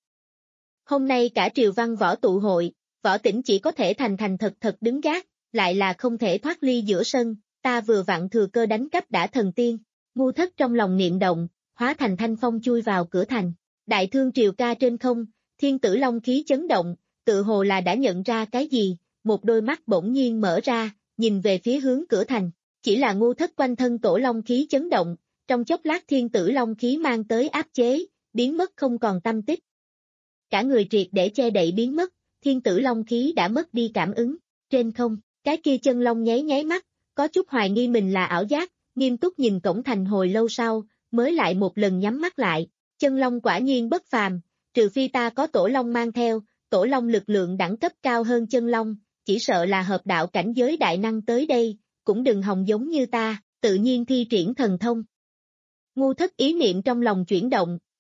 Hôm nay cả triều văn võ tụ hội, Võ Tĩnh chỉ có thể thành thành thật thật đứng gác, lại là không thể thoát ly giữa sân, ta vừa vặn thừa cơ đánh cắp đã thần tiên. Ngu thất trong lòng niệm động, hóa thành thanh phong chui vào cửa thành. Đại thương triều ca trên không, thiên tử long khí chấn động, tự hồ là đã nhận ra cái gì, một đôi mắt bỗng nhiên mở ra, nhìn về phía hướng cửa thành. Chỉ là ngu thất quanh thân tổ long khí chấn động, trong chốc lát thiên tử long khí mang tới áp chế, biến mất không còn tâm tích. Cả người triệt để che đậy biến mất, thiên tử long khí đã mất đi cảm ứng. Trên không, cái kia chân long nháy nháy mắt, có chút hoài nghi mình là ảo giác, nghiêm túc nhìn cổng thành hồi lâu sau, mới lại một lần nhắm mắt lại. Chân long quả nhiên bất phàm, trừ phi ta có tổ long mang theo, tổ long lực lượng đẳng cấp cao hơn chân long, chỉ sợ là hợp đạo cảnh giới đại năng tới đây, cũng đừng hòng giống như ta, tự nhiên thi triển thần thông. Ngu thất ý niệm trong lòng chuyển động,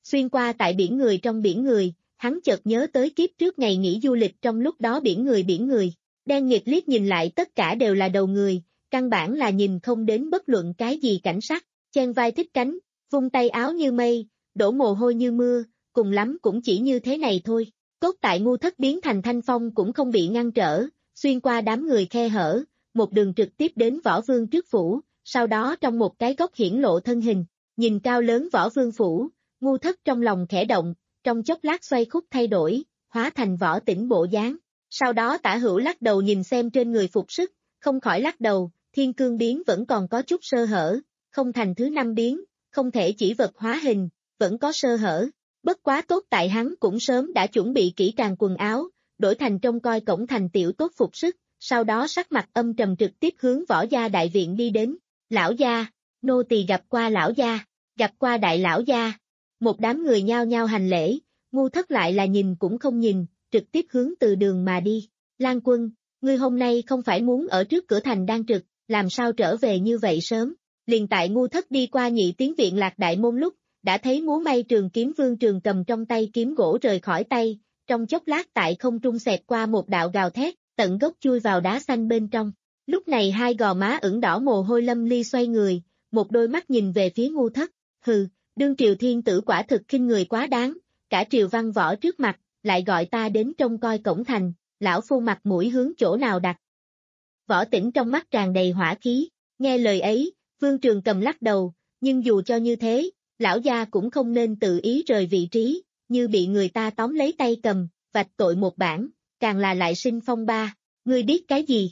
xuyên qua tại biển người trong biển người, hắn chợt nhớ tới kiếp trước ngày nghỉ du lịch trong lúc đó biển người biển người, đen nghịt liếc nhìn lại tất cả đều là đầu người, căn bản là nhìn không đến bất luận cái gì cảnh sắc, chen vai thích cánh, vung tay áo như mây, đổ mồ hôi như mưa, cùng lắm cũng chỉ như thế này thôi. Cốt tại ngu thất biến thành thanh phong cũng không bị ngăn trở, xuyên qua đám người khe hở, một đường trực tiếp đến võ vương trước phủ, sau đó trong một cái góc hiển lộ thân hình, nhìn cao lớn võ vương phủ, ngu thất trong lòng khẽ động, trong chốc lát xoay khúc thay đổi, hóa thành võ tĩnh bộ dáng. Sau đó Tả Hữu lắc đầu nhìn xem trên người phục sức, không khỏi lắc đầu, thiên cương biến vẫn còn có chút sơ hở, không thành thứ năm biến, không thể chỉ vật hóa hình, vẫn có sơ hở. Bất quá tốt tại hắn cũng sớm đã chuẩn bị kỹ càng quần áo, đổi thành trông coi cổng thành tiểu tốt phục sức, sau đó sắc mặt âm trầm trực tiếp hướng võ gia đại viện đi đến. Lão gia, nô tỳ gặp qua lão gia, gặp qua đại lão gia. Một đám người nhao nhao hành lễ, ngu thất lại là nhìn cũng không nhìn, trực tiếp hướng từ đường mà đi. Lan Quân, ngươi hôm nay không phải muốn ở trước cửa thành đang trực, làm sao trở về như vậy sớm? Liền tại ngu thất đi qua nhị tiến viện lạc đại môn lúc, đã thấy múa may trường kiếm Vương Trường cầm trong tay kiếm gỗ rời khỏi tay, trong chốc lát tại không trung xẹt qua một đạo gào thét, tận gốc chui vào đá xanh bên trong. Lúc này hai gò má ửng đỏ mồ hôi lâm ly xoay người, một đôi mắt nhìn về phía ngu thất, hừ, đương triều thiên tử quả thực khinh người quá đáng, cả triều văn võ trước mặt, lại gọi ta đến trông coi cổng thành, lão phu mặt mũi hướng chỗ nào đặt. Võ Tĩnh trong mắt tràn đầy hỏa khí, nghe lời ấy, Vương Trường cầm lắc đầu, nhưng dù cho như thế, lão gia cũng không nên tự ý rời vị trí, như bị người ta tóm lấy tay cầm, vạch tội một bản, càng là lại sinh phong ba, ngươi biết cái gì?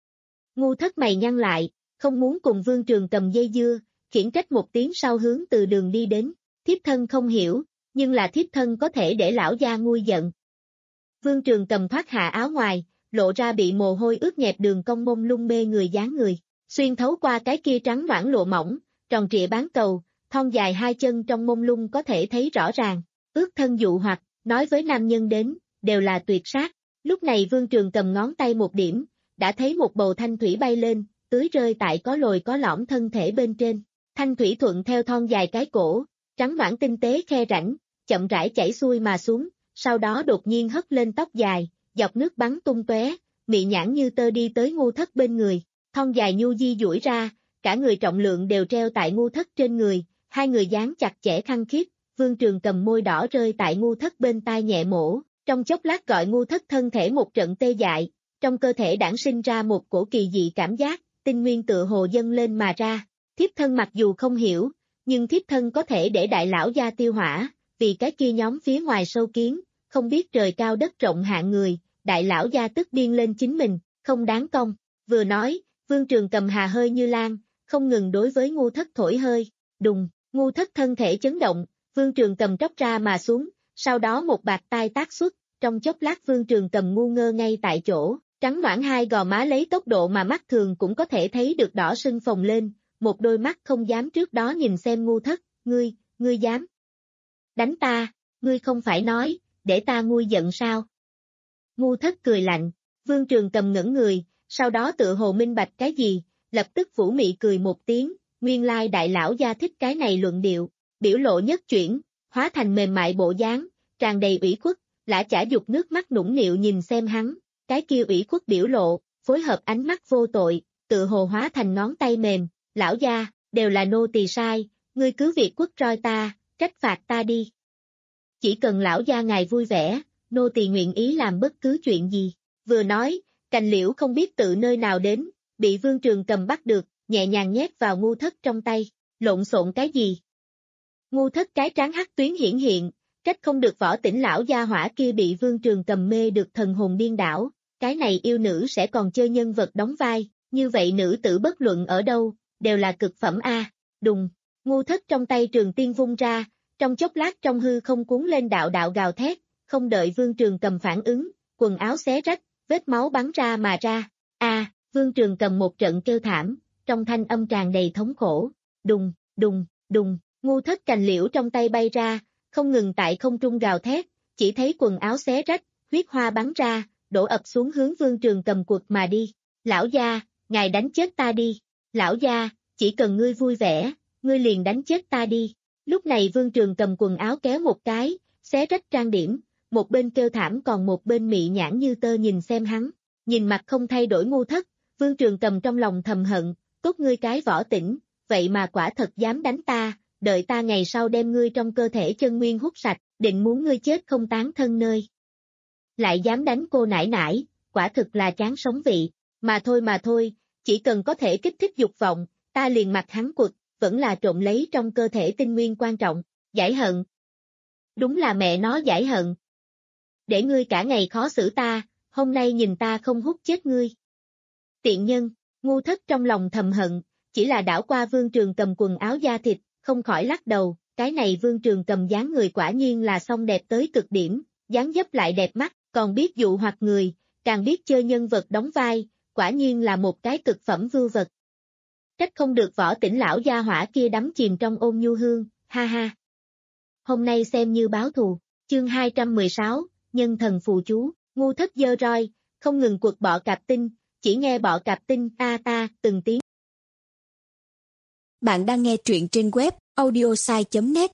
Ngu thất mày nhăn lại, không muốn cùng Vương Trường cầm dây dưa, khiển trách một tiếng sau hướng từ đường đi đến, thiếp thân không hiểu, nhưng là thiếp thân có thể để lão gia nguôi giận. Vương Trường cầm thoát hạ áo ngoài, lộ ra bị mồ hôi ướt nhẹp đường cong mông lung mê người dáng người, xuyên thấu qua cái kia trắng noãn lộ mỏng, tròn trịa bán cầu, thon dài hai chân trong mông lung có thể thấy rõ ràng, ước thân dụ hoặc, nói với nam nhân đến, đều là tuyệt sát. Lúc này Vương Trường cầm ngón tay một điểm, đã thấy một bầu thanh thủy bay lên, tưới rơi tại có lồi có lõm thân thể bên trên. Thanh thủy thuận theo thon dài cái cổ, trắng noãn tinh tế khe rãnh, chậm rãi chảy xuôi mà xuống, sau đó đột nhiên hất lên tóc dài, dọc nước bắn tung tóe, mị nhãn như tơ đi tới ngu thất bên người, thon dài nhu di duỗi ra, cả người trọng lượng đều treo tại ngu thất trên người, hai người dán chặt chẽ khăng khít, Vương Trường cầm môi đỏ rơi tại ngu thất bên tai nhẹ mổ, trong chốc lát gọi ngu thất thân thể một trận tê dại, trong cơ thể đản sinh ra một cổ kỳ dị cảm giác, tinh nguyên tựa hồ dâng lên mà ra, thiếp thân mặc dù không hiểu, nhưng thiếp thân có thể để đại lão gia tiêu hỏa, vì cái kia nhóm phía ngoài sâu kiến, không biết trời cao đất rộng hạng người, đại lão gia tức điên lên chính mình, không đáng công, vừa nói, Vương Trường cầm hà hơi như lan, không ngừng đối với ngu thất thổi hơi, đùng, ngu thất thân thể chấn động, Vương Trường cầm tróc ra mà xuống, sau đó một bạt tai tác xuất, trong chốc lát Vương Trường cầm ngu ngơ ngay tại chỗ, trắng noãn hai gò má lấy tốc độ mà mắt thường cũng có thể thấy được đỏ sưng phồng lên, một đôi mắt không dám trước đó nhìn xem ngu thất, ngươi, ngươi dám đánh ta, ngươi không phải nói, để ta nguôi giận sao? Ngu thất cười lạnh, Vương Trường cầm ngẩng người, sau đó tự hồ minh bạch cái gì, lập tức vũ mị cười một tiếng, nguyên lai đại lão gia thích cái này luận điệu, biểu lộ nhất chuyển, hóa thành mềm mại bộ dáng, tràn đầy ủy khuất, lã chả dục nước mắt nũng nịu nhìn xem hắn, cái kia ủy khuất biểu lộ, phối hợp ánh mắt vô tội, tự hồ hóa thành ngón tay mềm, lão gia, đều là nô tỳ sai, ngươi cứ việc quất roi ta, trách phạt ta đi. Chỉ cần lão gia ngài vui vẻ, nô tỳ nguyện ý làm bất cứ chuyện gì, vừa nói, cành liễu không biết tự nơi nào đến, bị Vương Trường cầm bắt được, nhẹ nhàng nhét vào ngu thất trong tay, lộn xộn cái gì? Ngu thất cái trán hắc tuyến hiển hiện, trách không được Võ Tĩnh lão gia hỏa kia bị Vương Trường cầm mê được thần hồn điên đảo, cái này yêu nữ sẽ còn chơi nhân vật đóng vai, như vậy nữ tử bất luận ở đâu, đều là cực phẩm a. Đùng, ngu thất trong tay trường tiên vung ra, trong chốc lát trong hư không cuốn lên đạo đạo gào thét, không đợi Vương Trường cầm phản ứng, quần áo xé rách, vết máu bắn ra mà ra. A, Vương Trường cầm một trận kêu thảm, trong thanh âm tràn đầy thống khổ. Đùng, đùng, đùng, ngu thất cành liễu trong tay bay ra, không ngừng tại không trung gào thét, chỉ thấy quần áo xé rách, huyết hoa bắn ra, đổ ập xuống hướng Vương Trường cầm quật mà đi. Lão gia, ngài đánh chết ta đi. Lão gia, chỉ cần ngươi vui vẻ, ngươi liền đánh chết ta đi. Lúc này Vương Trường Cầm quần áo kéo một cái, xé rách trang điểm, một bên kêu thảm còn một bên mị nhãn như tơ nhìn xem hắn, nhìn mặt không thay đổi ngu thất, Vương Trường Cầm trong lòng thầm hận, cốt ngươi cái Võ Tĩnh, vậy mà quả thật dám đánh ta, đợi ta ngày sau đem ngươi trong cơ thể chân nguyên hút sạch, định muốn ngươi chết không tán thân nơi. Lại dám đánh cô nải nải, quả thực là chán sống vị, mà thôi mà thôi, chỉ cần có thể kích thích dục vọng, ta liền mặc hắn quật, vẫn là trộm lấy trong cơ thể tinh nguyên quan trọng, giải hận. Đúng là mẹ nó giải hận. Để ngươi cả ngày khó xử ta, hôm nay nhìn ta không hút chết ngươi. Tiện nhân, ngu thất trong lòng thầm hận, chỉ là đảo qua Vương Trường Cầm quần áo da thịt, không khỏi lắc đầu, cái này Vương Trường Cầm dáng người quả nhiên là song đẹp tới cực điểm, dáng dấp lại đẹp mắt, còn biết dụ hoặc người, càng biết chơi nhân vật đóng vai, quả nhiên là một cái cực phẩm vưu vật. Trách không được Võ Tĩnh lão gia hỏa kia đắm chìm trong ôn nhu hương, ha ha. Hôm nay xem như báo thù, chương hai trăm mười sáu, nhân thần phù chú, ngu thất giơ roi, không ngừng quật bọ cạp tinh, chỉ nghe bọ cạp tinh ta ta từng tiếng. Bạn đang nghe truyện trên web audiosai chấm net.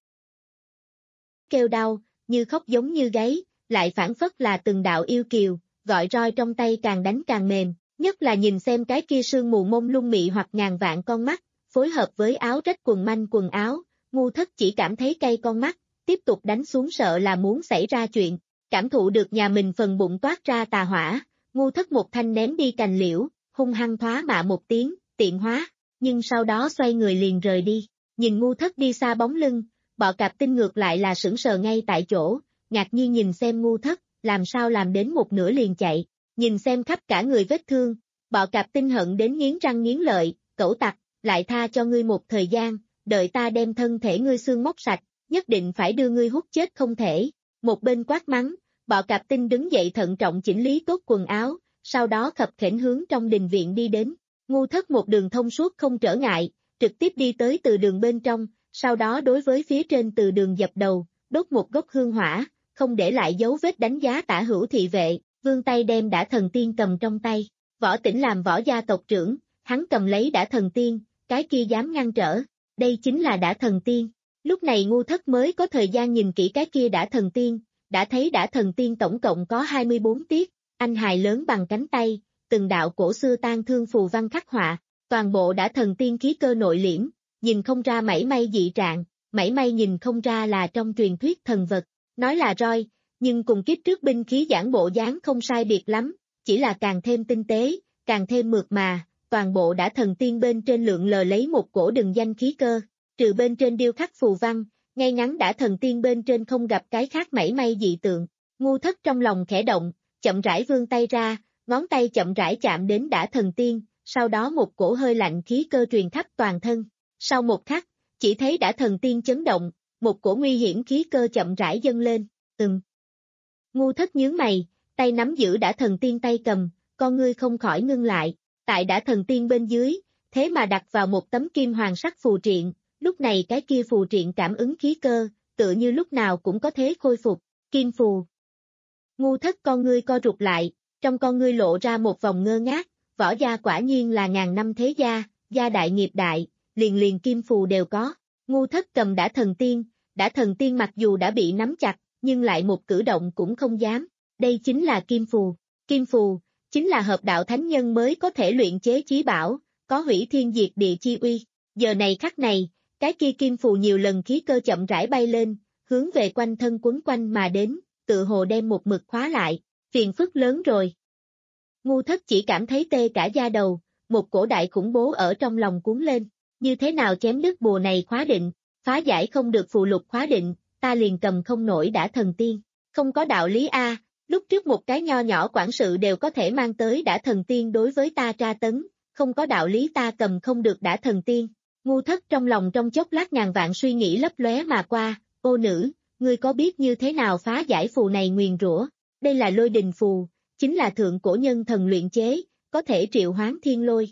Kêu đau, như khóc giống như gáy, lại phản phất là từng đạo yêu kiều, gọi roi trong tay càng đánh càng mềm, nhất là nhìn xem cái kia sương mù mông lung mị hoặc ngàn vạn con mắt, phối hợp với áo rách quần manh quần áo, ngu thất chỉ cảm thấy cay con mắt, tiếp tục đánh xuống sợ là muốn xảy ra chuyện, cảm thụ được nhà mình phần bụng toát ra tà hỏa, ngu thất một thanh ném đi cành liễu, hung hăng thoá mạ một tiếng, tiện hóa, nhưng sau đó xoay người liền rời đi, nhìn ngu thất đi xa bóng lưng, bọ cạp tinh ngược lại là sững sờ ngay tại chỗ, ngạc nhiên nhìn xem ngu thất, làm sao làm đến một nửa liền chạy, nhìn xem khắp cả người vết thương, bọ cạp tinh hận đến nghiến răng nghiến lợi, cẩu tặc, lại tha cho ngươi một thời gian, đợi ta đem thân thể ngươi xương móc sạch, nhất định phải đưa ngươi hút chết không thể, một bên quát mắng, bọ cạp tinh đứng dậy thận trọng chỉnh lý tốt quần áo, sau đó khập khểnh hướng trong đình viện đi đến, ngu thất một đường thông suốt không trở ngại, trực tiếp đi tới từ đường bên trong, sau đó đối với phía trên từ đường dập đầu, đốt một gốc hương hỏa, không để lại dấu vết đánh giá Tả Hữu thị vệ, vươn tay đem Đả Thần Tiên cầm trong tay, Võ Tĩnh làm võ gia tộc trưởng, hắn cầm lấy Đả Thần Tiên, cái kia dám ngăn trở, đây chính là Đả Thần Tiên. Lúc này ngu thất mới có thời gian nhìn kỹ cái kia Đả Thần Tiên, đã thấy Đả Thần Tiên tổng cộng có hai mươi bốn tiết, anh hài lớn bằng cánh tay, từng đạo cổ xưa tang thương phù văn khắc họa, toàn bộ Đả Thần Tiên khí cơ nội liễm, nhìn không ra mảy may dị trạng, mảy may nhìn không ra là trong truyền thuyết thần vật, nói là roi, nhưng cùng kiếp trước binh khí giản bộ dáng không sai biệt lắm, chỉ là càng thêm tinh tế, càng thêm mượt mà, toàn bộ Đả Thần Tiên bên trên lượng lờ lấy một cổ đừng danh khí cơ, trừ bên trên điêu khắc phù văn, ngay ngắn Đả Thần Tiên bên trên không gặp cái khác mảy may dị tượng, ngu thất trong lòng khẽ động, chậm rãi vươn tay ra, ngón tay chậm rãi chạm đến Đả Thần Tiên, sau đó một cổ hơi lạnh khí cơ truyền khắp toàn thân, sau một khắc, chỉ thấy Đả Thần Tiên chấn động, một cổ nguy hiểm khí cơ chậm rãi dâng lên, ừm. Ngu thất nhướng mày, tay nắm giữ Đả Thần Tiên tay cầm, con ngươi không khỏi ngưng lại, tại Đả Thần Tiên bên dưới, thế mà đặt vào một tấm kim hoàng sắc phù triện, lúc này cái kia phù triện cảm ứng khí cơ, tựa như lúc nào cũng có thế khôi phục, kim phù. Ngu thất con ngươi co rụt lại, trong con ngươi lộ ra một vòng ngơ ngác, võ gia quả nhiên là ngàn năm thế gia, gia đại nghiệp đại, liền liền kim phù đều có, ngu thất cầm Đả Thần Tiên, Đả Thần Tiên mặc dù đã bị nắm chặt, nhưng lại một cử động cũng không dám, đây chính là kim phù, kim phù, chính là hợp đạo thánh nhân mới có thể luyện chế chí bảo, có hủy thiên diệt địa chi uy, giờ này khắc này, cái kia kim phù nhiều lần khí cơ chậm rãi bay lên, hướng về quanh thân quấn quanh mà đến, tự hồ đem một mực khóa lại, phiền phức lớn rồi. Ngu thất chỉ cảm thấy tê cả da đầu, một cổ đại khủng bố ở trong lòng cuốn lên, như thế nào chém đứt bùa này khóa định, phá giải không được phù lục khóa định, ta liền cầm không nổi Đả Thần Tiên, không có đạo lý a, lúc trước một cái nho nhỏ quản sự đều có thể mang tới Đả Thần Tiên đối với ta tra tấn, không có đạo lý ta cầm không được Đả Thần Tiên. Ngu thất trong lòng trong chốc lát ngàn vạn suy nghĩ lấp lóe mà qua, ô nữ, ngươi có biết như thế nào phá giải phù này nguyền rủa? Đây là lôi đình phù, chính là thượng cổ nhân thần luyện chế, có thể triệu hoán thiên lôi.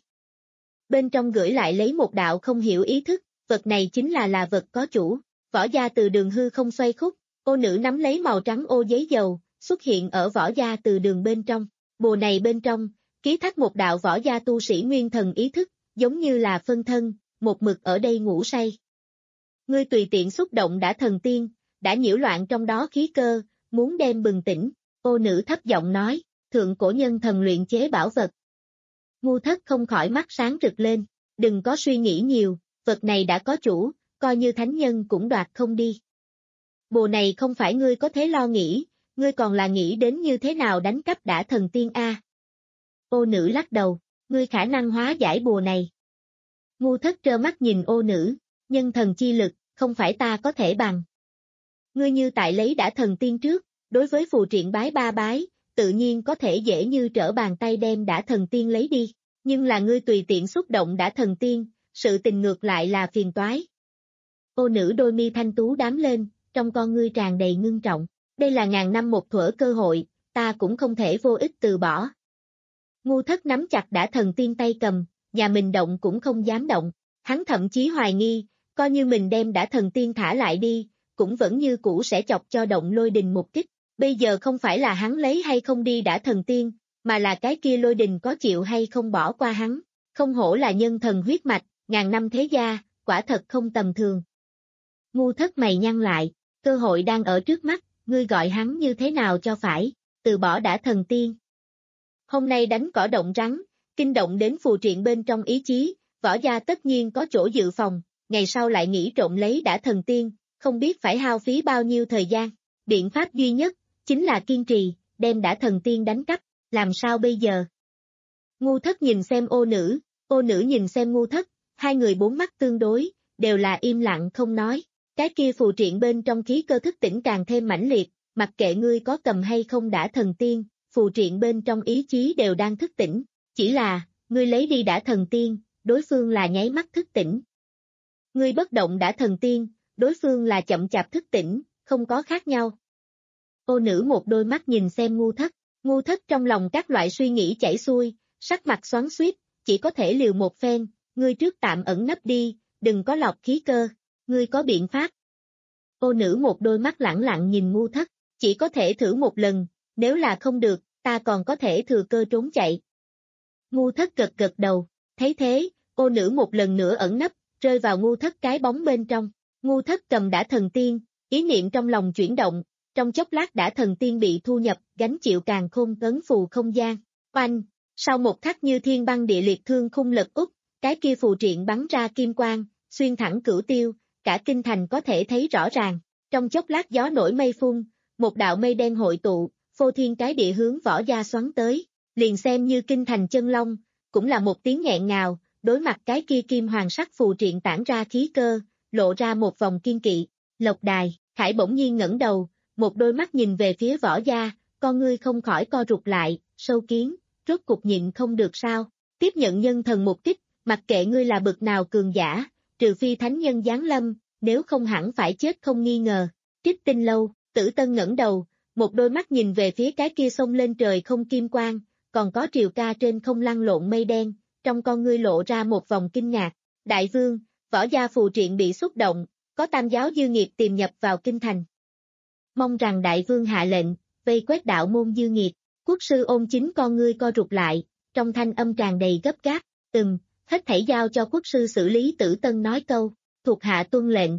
Bên trong gửi lại lấy một đạo không hiểu ý thức, vật này chính là là vật có chủ, võ gia từ đường hư không xoay khúc, ô nữ nắm lấy màu trắng ô giấy dầu, xuất hiện ở võ gia từ đường bên trong, bùa này bên trong, ký thác một đạo võ gia tu sĩ nguyên thần ý thức, giống như là phân thân, một mực ở đây ngủ say. Ngươi tùy tiện xúc động đã thần tiên, đã nhiễu loạn trong đó khí cơ, muốn đem bừng tỉnh, ô nữ thấp giọng nói, thượng cổ nhân thần luyện chế bảo vật. Ngu Thất không khỏi mắt sáng rực lên, đừng có suy nghĩ nhiều, vật này đã có chủ, coi như thánh nhân cũng đoạt không đi. Bùa này không phải ngươi có thể lo nghĩ, ngươi còn là nghĩ đến như thế nào đánh cắp đã thần tiên a. Ô nữ lắc đầu, ngươi khả năng hóa giải bùa này. Ngu Thất trơ mắt nhìn ô nữ, nhân thần chi lực, không phải ta có thể bằng. Ngươi như tại lấy đã thần tiên trước, đối với phù triện bái ba bái, tự nhiên có thể dễ như trở bàn tay đem đã thần tiên lấy đi, nhưng là ngươi tùy tiện xúc động đã thần tiên, sự tình ngược lại là phiền toái. Ô nữ đôi mi thanh tú đám lên, trong con ngươi tràn đầy ngưng trọng, đây là ngàn năm một thuở cơ hội, ta cũng không thể vô ích từ bỏ. Ngu Thất nắm chặt đã thần tiên tay cầm, nhà mình động cũng không dám động, hắn thậm chí hoài nghi, coi như mình đem đã thần tiên thả lại đi, cũng vẫn như cũ sẽ chọc cho động lôi đình một kích, bây giờ không phải là hắn lấy hay không đi đã thần tiên, mà là cái kia lôi đình có chịu hay không bỏ qua hắn, không hổ là nhân thần huyết mạch, ngàn năm thế gia, quả thật không tầm thường. Ngu Thất mày nhăn lại, cơ hội đang ở trước mắt, ngươi gọi hắn như thế nào cho phải, từ bỏ đã thần tiên. Hôm nay đánh cỏ động rắn, kinh động đến phù triện bên trong ý chí, võ gia tất nhiên có chỗ dự phòng, ngày sau lại nghĩ trộm lấy đã thần tiên, không biết phải hao phí bao nhiêu thời gian. Biện pháp duy nhất, chính là kiên trì, đem đã thần tiên đánh cắp, làm sao bây giờ? Ngu Thất nhìn xem ô nữ, ô nữ nhìn xem Ngu Thất, hai người bốn mắt tương đối, đều là im lặng không nói. Cái kia phù triện bên trong khí cơ thức tỉnh càng thêm mãnh liệt, mặc kệ ngươi có cầm hay không đã thần tiên, phù triện bên trong ý chí đều đang thức tỉnh, chỉ là, ngươi lấy đi đã thần tiên, đối phương là nháy mắt thức tỉnh. Ngươi bất động đã thần tiên, đối phương là chậm chạp thức tỉnh, không có khác nhau. Ô nữ một đôi mắt nhìn xem Ngu Thất, Ngu Thất trong lòng các loại suy nghĩ chảy xuôi, sắc mặt xoắn xuýt, chỉ có thể liều một phen, ngươi trước tạm ẩn nấp đi, đừng có lọc khí cơ, ngươi có biện pháp. Ô nữ một đôi mắt lẳng lặng nhìn Ngu Thất, chỉ có thể thử một lần, nếu là không được, ta còn có thể thừa cơ trốn chạy. Ngu Thất gật gật đầu, thấy thế, ô nữ một lần nữa ẩn nấp, rơi vào Ngu Thất cái bóng bên trong. Ngu Thất cầm đã thần tiên, ý niệm trong lòng chuyển động, trong chốc lát đã thần tiên bị thu nhập, gánh chịu càn khôn ấn phù không gian. Oanh, sau một khắc như thiên băng địa liệt thương khung lật úp, cái kia phù triện bắn ra kim quang, xuyên thẳng cửu tiêu, cả kinh thành có thể thấy rõ ràng. Trong chốc lát gió nổi mây phun, một đạo mây đen hội tụ, phô thiên cái địa hướng võ gia xoắn tới, liền xem như kinh thành chân long, cũng là một tiếng nghẹn ngào, đối mặt cái kia kim hoàng sắc phù triện tản ra khí cơ, lộ ra một vòng kiên kỵ. Lộc Đài, Khải bỗng nhiên ngẩng đầu, một đôi mắt nhìn về phía võ gia, con ngươi không khỏi co rụt lại, sâu kiến, rốt cục nhịn không được sao, tiếp nhận nhân thần một kích, mặc kệ ngươi là bực nào cường giả, trừ phi thánh nhân giáng lâm, nếu không hẳn phải chết không nghi ngờ. Trích Tinh Lâu, Tử Tân ngẩng đầu, một đôi mắt nhìn về phía cái kia sông lên trời không kim quang, còn có Triều Ca trên không lăn lộn mây đen, trong con ngươi lộ ra một vòng kinh ngạc. Đại vương, võ gia phù triện bị xúc động, có tam giáo dư nghiệt tiềm nhập vào kinh thành. Mong rằng đại vương hạ lệnh, vây quét đạo môn dư nghiệt. Quốc sư Ôn Chính con ngươi co rụt lại, trong thanh âm tràn đầy gấp gáp, ừm, hết thảy giao cho quốc sư xử lý. Tử Tân nói câu, thuộc hạ tuân lệnh.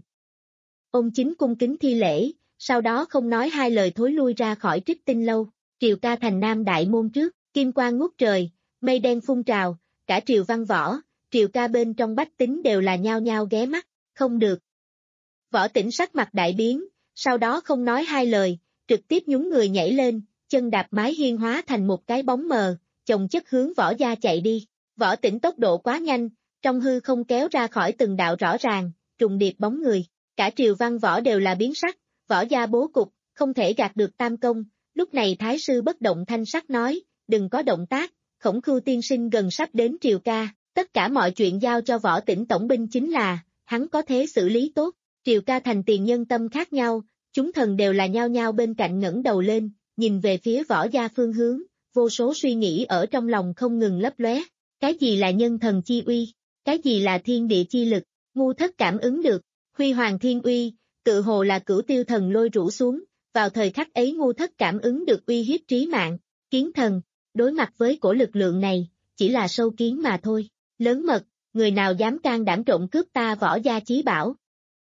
Ôn Chính cung kính thi lễ, sau đó không nói hai lời thối lui ra khỏi Trích Tinh Lâu. Triều Ca thành Nam đại môn trước, kim quang ngút trời, mây đen phun trào, cả triều văn võ, Triều Ca bên trong bách tính đều là nhao nhao ghé mắt, không được. Võ Tĩnh sắc mặt đại biến, sau đó không nói hai lời, trực tiếp nhún người nhảy lên, chân đạp mái hiên hóa thành một cái bóng mờ, chồng chất hướng võ gia chạy đi. Võ Tĩnh tốc độ quá nhanh, trong hư không kéo ra khỏi từng đạo rõ ràng, trùng điệp bóng người, cả triều văn võ đều là biến sắc, võ gia bố cục, không thể gạt được tam công. Lúc này thái sư bất động thanh sắc nói, đừng có động tác, Khổng Khưu tiên sinh gần sắp đến Triều Ca, tất cả mọi chuyện giao cho Võ Tĩnh tổng binh chính là, hắn có thế xử lý tốt. Triều Ca thành tiền nhân tâm khác nhau, chúng thần đều là nhao nhao bên cạnh ngẩng đầu lên, nhìn về phía võ gia phương hướng, vô số suy nghĩ ở trong lòng không ngừng lấp lóe. Cái gì là nhân thần chi uy? Cái gì là thiên địa chi lực? Ngu Thất cảm ứng được, huy hoàng thiên uy, tự hồ là cửu tiêu thần lôi rủ xuống, vào thời khắc ấy Ngu Thất cảm ứng được uy hiếp trí mạng. Kiến thần, đối mặt với cổ lực lượng này, chỉ là sâu kiến mà thôi. Lớn mật, người nào dám can đảm trộm cướp ta võ gia chí bảo?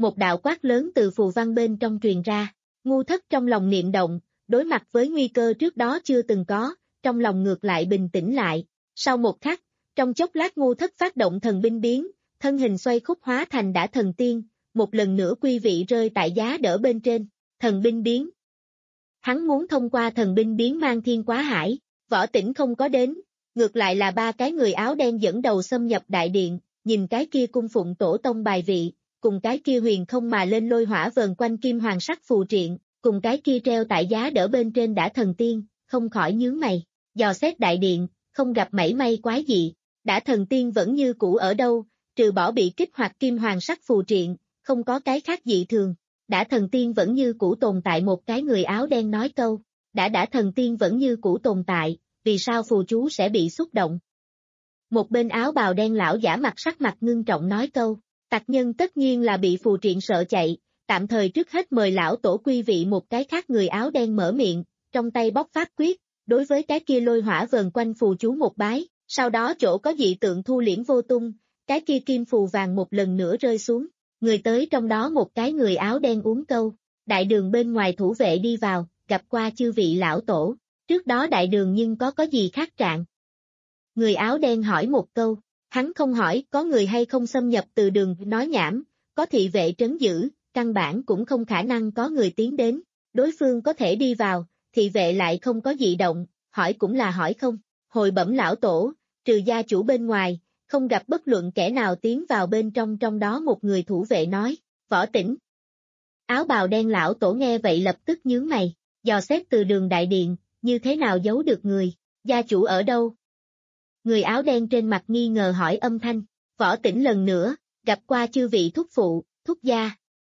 Một đạo quát lớn từ phù văn bên trong truyền ra, ngu thất trong lòng niệm động, đối mặt với nguy cơ trước đó chưa từng có, trong lòng ngược lại bình tĩnh lại. Sau một khắc, trong chốc lát ngu thất phát động thần binh biến, thân hình xoay khúc hóa thành đã thần tiên, một lần nữa quy vị rơi tại giá đỡ bên trên, thần binh biến. Hắn muốn thông qua thần binh biến mang thiên quá hải, Võ Tĩnh không có đến, ngược lại là ba cái người áo đen dẫn đầu xâm nhập đại điện, nhìn cái kia cung phụng tổ tông bài vị, cùng cái kia huyền không mà lên lôi hỏa vờn quanh kim hoàng sắc phù triện, cùng cái kia treo tại giá đỡ bên trên đã thần tiên, không khỏi nhướng mày, dò xét đại điện, không gặp mảy may quái dị, đã thần tiên vẫn như cũ ở đâu, trừ bỏ bị kích hoạt kim hoàng sắc phù triện, không có cái khác dị thường, đã thần tiên vẫn như cũ tồn tại. Một cái người áo đen nói câu, đã đã thần tiên vẫn như cũ tồn tại, vì sao phù chú sẽ bị xúc động? Một bên áo bào đen lão giả mặt sắc mặt ngưng trọng nói câu, tặc nhân tất nhiên là bị phù triện sợ chạy, tạm thời trước hết mời lão tổ quy vị. Một cái khác người áo đen mở miệng, trong tay bóc pháp quyết, đối với cái kia lôi hỏa vờn quanh phù chú một bái, sau đó chỗ có dị tượng thu liễm vô tung, cái kia kim phù vàng một lần nữa rơi xuống, người tới trong đó một cái người áo đen uống câu, đại đường bên ngoài thủ vệ đi vào, gặp qua chư vị lão tổ, trước đó đại đường nhưng có có gì khác trạng? Người áo đen hỏi một câu, hắn không hỏi có người hay không xâm nhập từ đường nói nhảm, có thị vệ trấn giữ, căn bản cũng không khả năng có người tiến đến, đối phương có thể đi vào, thị vệ lại không có dị động, hỏi cũng là hỏi không, hồi bẩm lão tổ, trừ gia chủ bên ngoài, không gặp bất luận kẻ nào tiến vào bên trong. Trong đó một người thủ vệ nói, Võ Tĩnh. Áo bào đen lão tổ nghe vậy lập tức nhướng mày, dò xét từ đường đại điện, như thế nào giấu được người, gia chủ ở đâu? Người áo đen trên mặt nghi ngờ hỏi âm thanh, Võ Tĩnh lần nữa, gặp qua chư vị thúc phụ, thúc gia.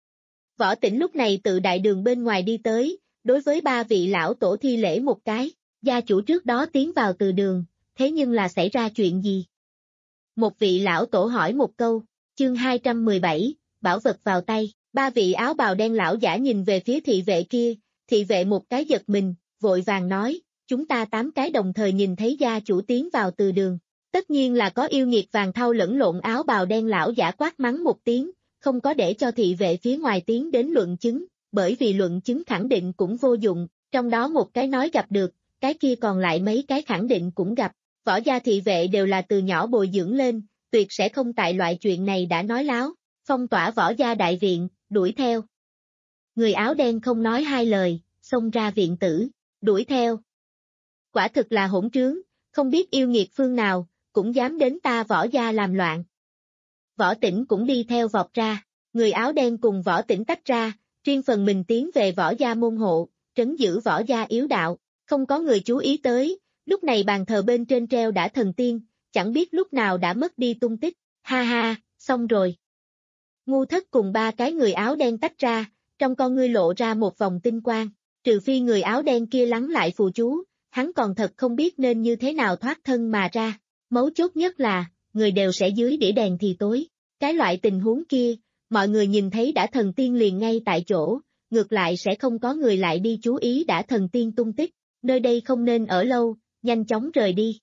Võ Tĩnh lúc này từ đại đường bên ngoài đi tới, đối với ba vị lão tổ thi lễ một cái, gia chủ trước đó tiến vào từ đường, thế nhưng là xảy ra chuyện gì? Một vị lão tổ hỏi một câu, chương hai trăm mười bảy, bảo vật vào tay, ba vị áo bào đen lão giả nhìn về phía thị vệ kia, thị vệ một cái giật mình, vội vàng nói, chúng ta tám cái đồng thời nhìn thấy gia chủ tiến vào từ đường, tất nhiên là có yêu nghiệt. Vàng thau lẫn lộn áo bào đen lão giả quát mắng một tiếng, không có để cho thị vệ phía ngoài tiến đến luận chứng, bởi vì luận chứng khẳng định cũng vô dụng, trong đó một cái nói gặp được, cái kia còn lại mấy cái khẳng định cũng gặp. Võ gia thị vệ đều là từ nhỏ bồi dưỡng lên, tuyệt sẽ không tại loại chuyện này đã nói láo, phong tỏa võ gia đại viện, đuổi theo. Người áo đen không nói hai lời, xông ra viện tử, đuổi theo. Quả thực là hỗn trướng, không biết yêu nghiệt phương nào, cũng dám đến ta võ gia làm loạn. Võ Tĩnh cũng đi theo vọt ra, người áo đen cùng Võ Tĩnh tách ra, riêng phần mình tiến về võ gia môn hộ, trấn giữ võ gia yếu đạo, không có người chú ý tới. Lúc này bàn thờ bên trên treo đã thần tiên, chẳng biết lúc nào đã mất đi tung tích, ha ha, xong rồi. Ngu thất cùng ba cái người áo đen tách ra, trong con ngươi lộ ra một vòng tinh quang, trừ phi người áo đen kia lắng lại phù chú, hắn còn thật không biết nên như thế nào thoát thân mà ra. Mấu chốt nhất là, người đều sẽ dưới đĩa đèn thì tối, cái loại tình huống kia, mọi người nhìn thấy đã thần tiên liền ngay tại chỗ, ngược lại sẽ không có người lại đi chú ý đã thần tiên tung tích, nơi đây không nên ở lâu. Nhanh chóng rời đi.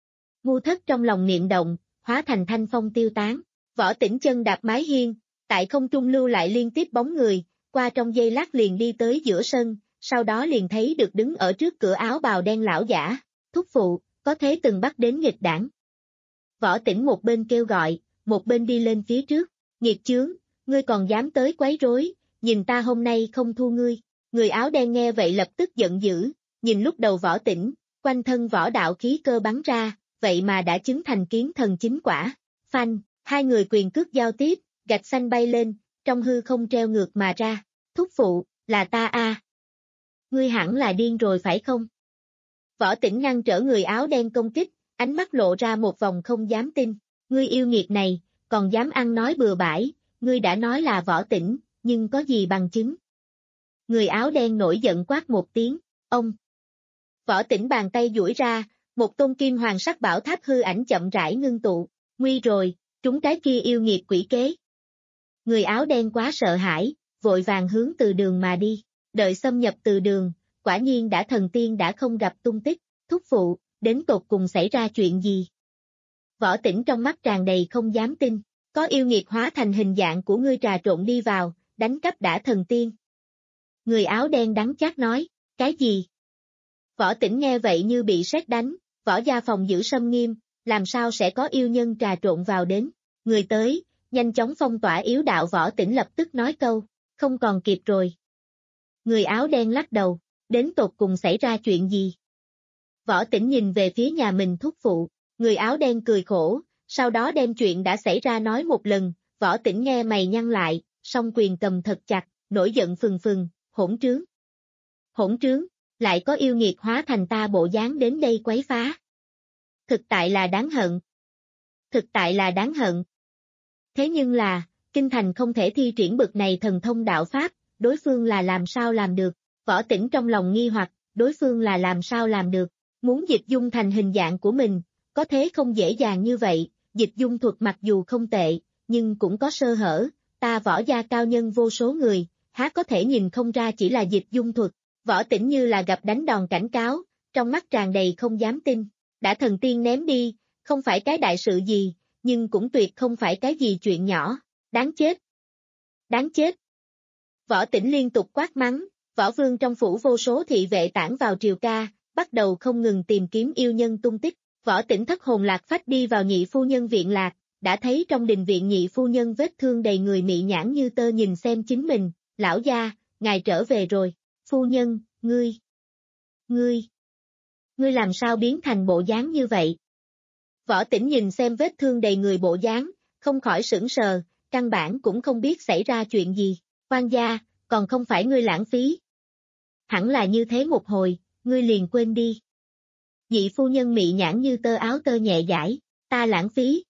Ngu thất trong lòng niệm động, hóa thành thanh phong tiêu tán, Võ Tĩnh chân đạp mái hiên, tại không trung lưu lại liên tiếp bóng người, qua trong giây lát liền đi tới giữa sân, sau đó liền thấy được đứng ở trước cửa áo bào đen lão giả, thúc phụ, có thế từng bắt đến nghịch đảng. Võ Tĩnh một bên kêu gọi, một bên đi lên phía trước, nghiệt chướng, ngươi còn dám tới quấy rối, nhìn ta hôm nay không thu ngươi. Người áo đen nghe vậy lập tức giận dữ, nhìn lúc đầu Võ Tĩnh, quanh thân võ đạo khí cơ bắn ra, vậy mà đã chứng thành kiến thần chính quả. Phanh, hai người quyền cước giao tiếp, gạch xanh bay lên, trong hư không treo ngược mà ra. Thúc phụ, là ta a. À. Ngươi hẳn là điên rồi phải không? Võ Tĩnh ngăn trở người áo đen công kích, ánh mắt lộ ra một vòng không dám tin. Ngươi yêu nghiệt này, còn dám ăn nói bừa bãi, ngươi đã nói là Võ Tĩnh, nhưng có gì bằng chứng? Người áo đen nổi giận quát một tiếng, ông. Võ Tĩnh bàn tay duỗi ra, một tôn kim hoàng sắc bảo tháp hư ảnh chậm rãi ngưng tụ, nguy rồi, trúng cái kia yêu nghiệt quỷ kế. Người áo đen quá sợ hãi, vội vàng hướng từ đường mà đi, đợi xâm nhập từ đường, quả nhiên đã thần tiên đã không gặp tung tích, thúc phụ, đến tột cùng xảy ra chuyện gì? Võ Tĩnh trong mắt tràn đầy không dám tin, có yêu nghiệt hóa thành hình dạng của ngươi trà trộn đi vào, đánh cắp đã thần tiên. Người áo đen đắng chát nói, cái gì? Võ Tĩnh nghe vậy như bị sét đánh, võ gia phòng giữ sâm nghiêm, làm sao sẽ có yêu nhân trà trộn vào đến. Người tới, nhanh chóng phong tỏa yếu đạo. Võ Tĩnh lập tức nói câu, không còn kịp rồi. Người áo đen lắc đầu, đến tột cùng xảy ra chuyện gì? Võ Tĩnh nhìn về phía nhà mình thúc phụ, người áo đen cười khổ, sau đó đem chuyện đã xảy ra nói một lần. Võ Tĩnh nghe mày nhăn lại, song quyền cầm thật chặt, nổi giận phừng phừng, hỗn trướng. Hỗn trướng, lại có yêu nghiệt hóa thành ta bộ dáng đến đây quấy phá. Thực tại là đáng hận. Thực tại là đáng hận. Thế nhưng là, kinh thành không thể thi triển bực này thần thông đạo pháp, đối phương là làm sao làm được? Võ Tĩnh trong lòng nghi hoặc, đối phương là làm sao làm được? Muốn dịch dung thành hình dạng của mình, có thế không dễ dàng như vậy. Dịch dung thuật mặc dù không tệ, nhưng cũng có sơ hở. Ta võ gia cao nhân vô số người, há có thể nhìn không ra chỉ là dịch dung thuật. Võ Tĩnh như là gặp đánh đòn cảnh cáo, trong mắt tràn đầy không dám tin. Đã thần tiên ném đi, không phải cái đại sự gì, nhưng cũng tuyệt không phải cái gì chuyện nhỏ. Đáng chết! Đáng chết! Võ Tĩnh liên tục quát mắng, võ vương trong phủ vô số thị vệ tản vào triều ca, bắt đầu không ngừng tìm kiếm yêu nhân tung tích. Võ Tĩnh thất hồn lạc phách đi vào nhị phu nhân viện lạc, đã thấy trong đình viện nhị phu nhân vết thương đầy người mị nhãn như tơ nhìn xem chính mình. Lão gia, ngài trở về rồi. Phu nhân, ngươi, ngươi, ngươi làm sao biến thành bộ dáng như vậy? Võ Tĩnh nhìn xem vết thương đầy người bộ dáng, không khỏi sững sờ, căn bản cũng không biết xảy ra chuyện gì. Quan gia, còn không phải ngươi lãng phí. Hẳn là như thế một hồi, ngươi liền quên đi. Nhị phu nhân mị nhãn như tơ áo tơ nhẹ dãi, ta lãng phí.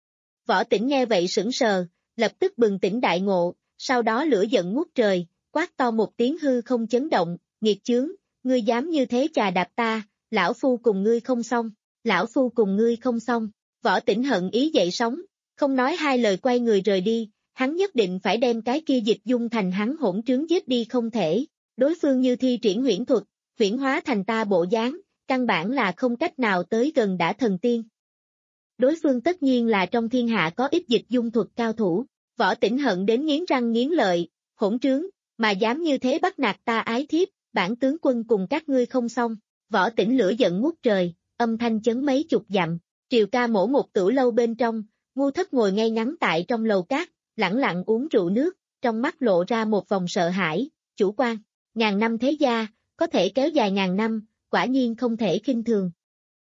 Võ Tĩnh nghe vậy sững sờ, lập tức bừng tỉnh đại ngộ, sau đó lửa giận ngút trời, quát to một tiếng hư không chấn động, nghiệt chướng, ngươi dám như thế chà đạp ta, lão phu cùng ngươi không xong, lão phu cùng ngươi không xong. Võ Tĩnh hận ý dậy sóng, không nói hai lời quay người rời đi, hắn nhất định phải đem cái kia dịch dung thành hắn hỗn trướng giết đi không thể. Đối phương như thi triển huyễn thuật, huyễn hóa thành ta bộ dáng, căn bản là không cách nào tới gần đã thần tiên. Đối phương tất nhiên là trong thiên hạ có ít dịch dung thuật cao thủ. Võ Tĩnh hận đến nghiến răng nghiến lợi, hỗn trướng, mà dám như thế bắt nạt ta ái thiếp, bản tướng quân cùng các ngươi không xong. Võ Tĩnh lửa giận ngút trời, âm thanh chấn mấy chục dặm, triều ca mổ một tửu lâu bên trong, Ngu Thất ngồi ngay ngắn tại trong lầu cát, lẳng lặng uống rượu nước, trong mắt lộ ra một vòng sợ hãi, chủ quan, ngàn năm thế gia, có thể kéo dài ngàn năm, quả nhiên không thể khinh thường.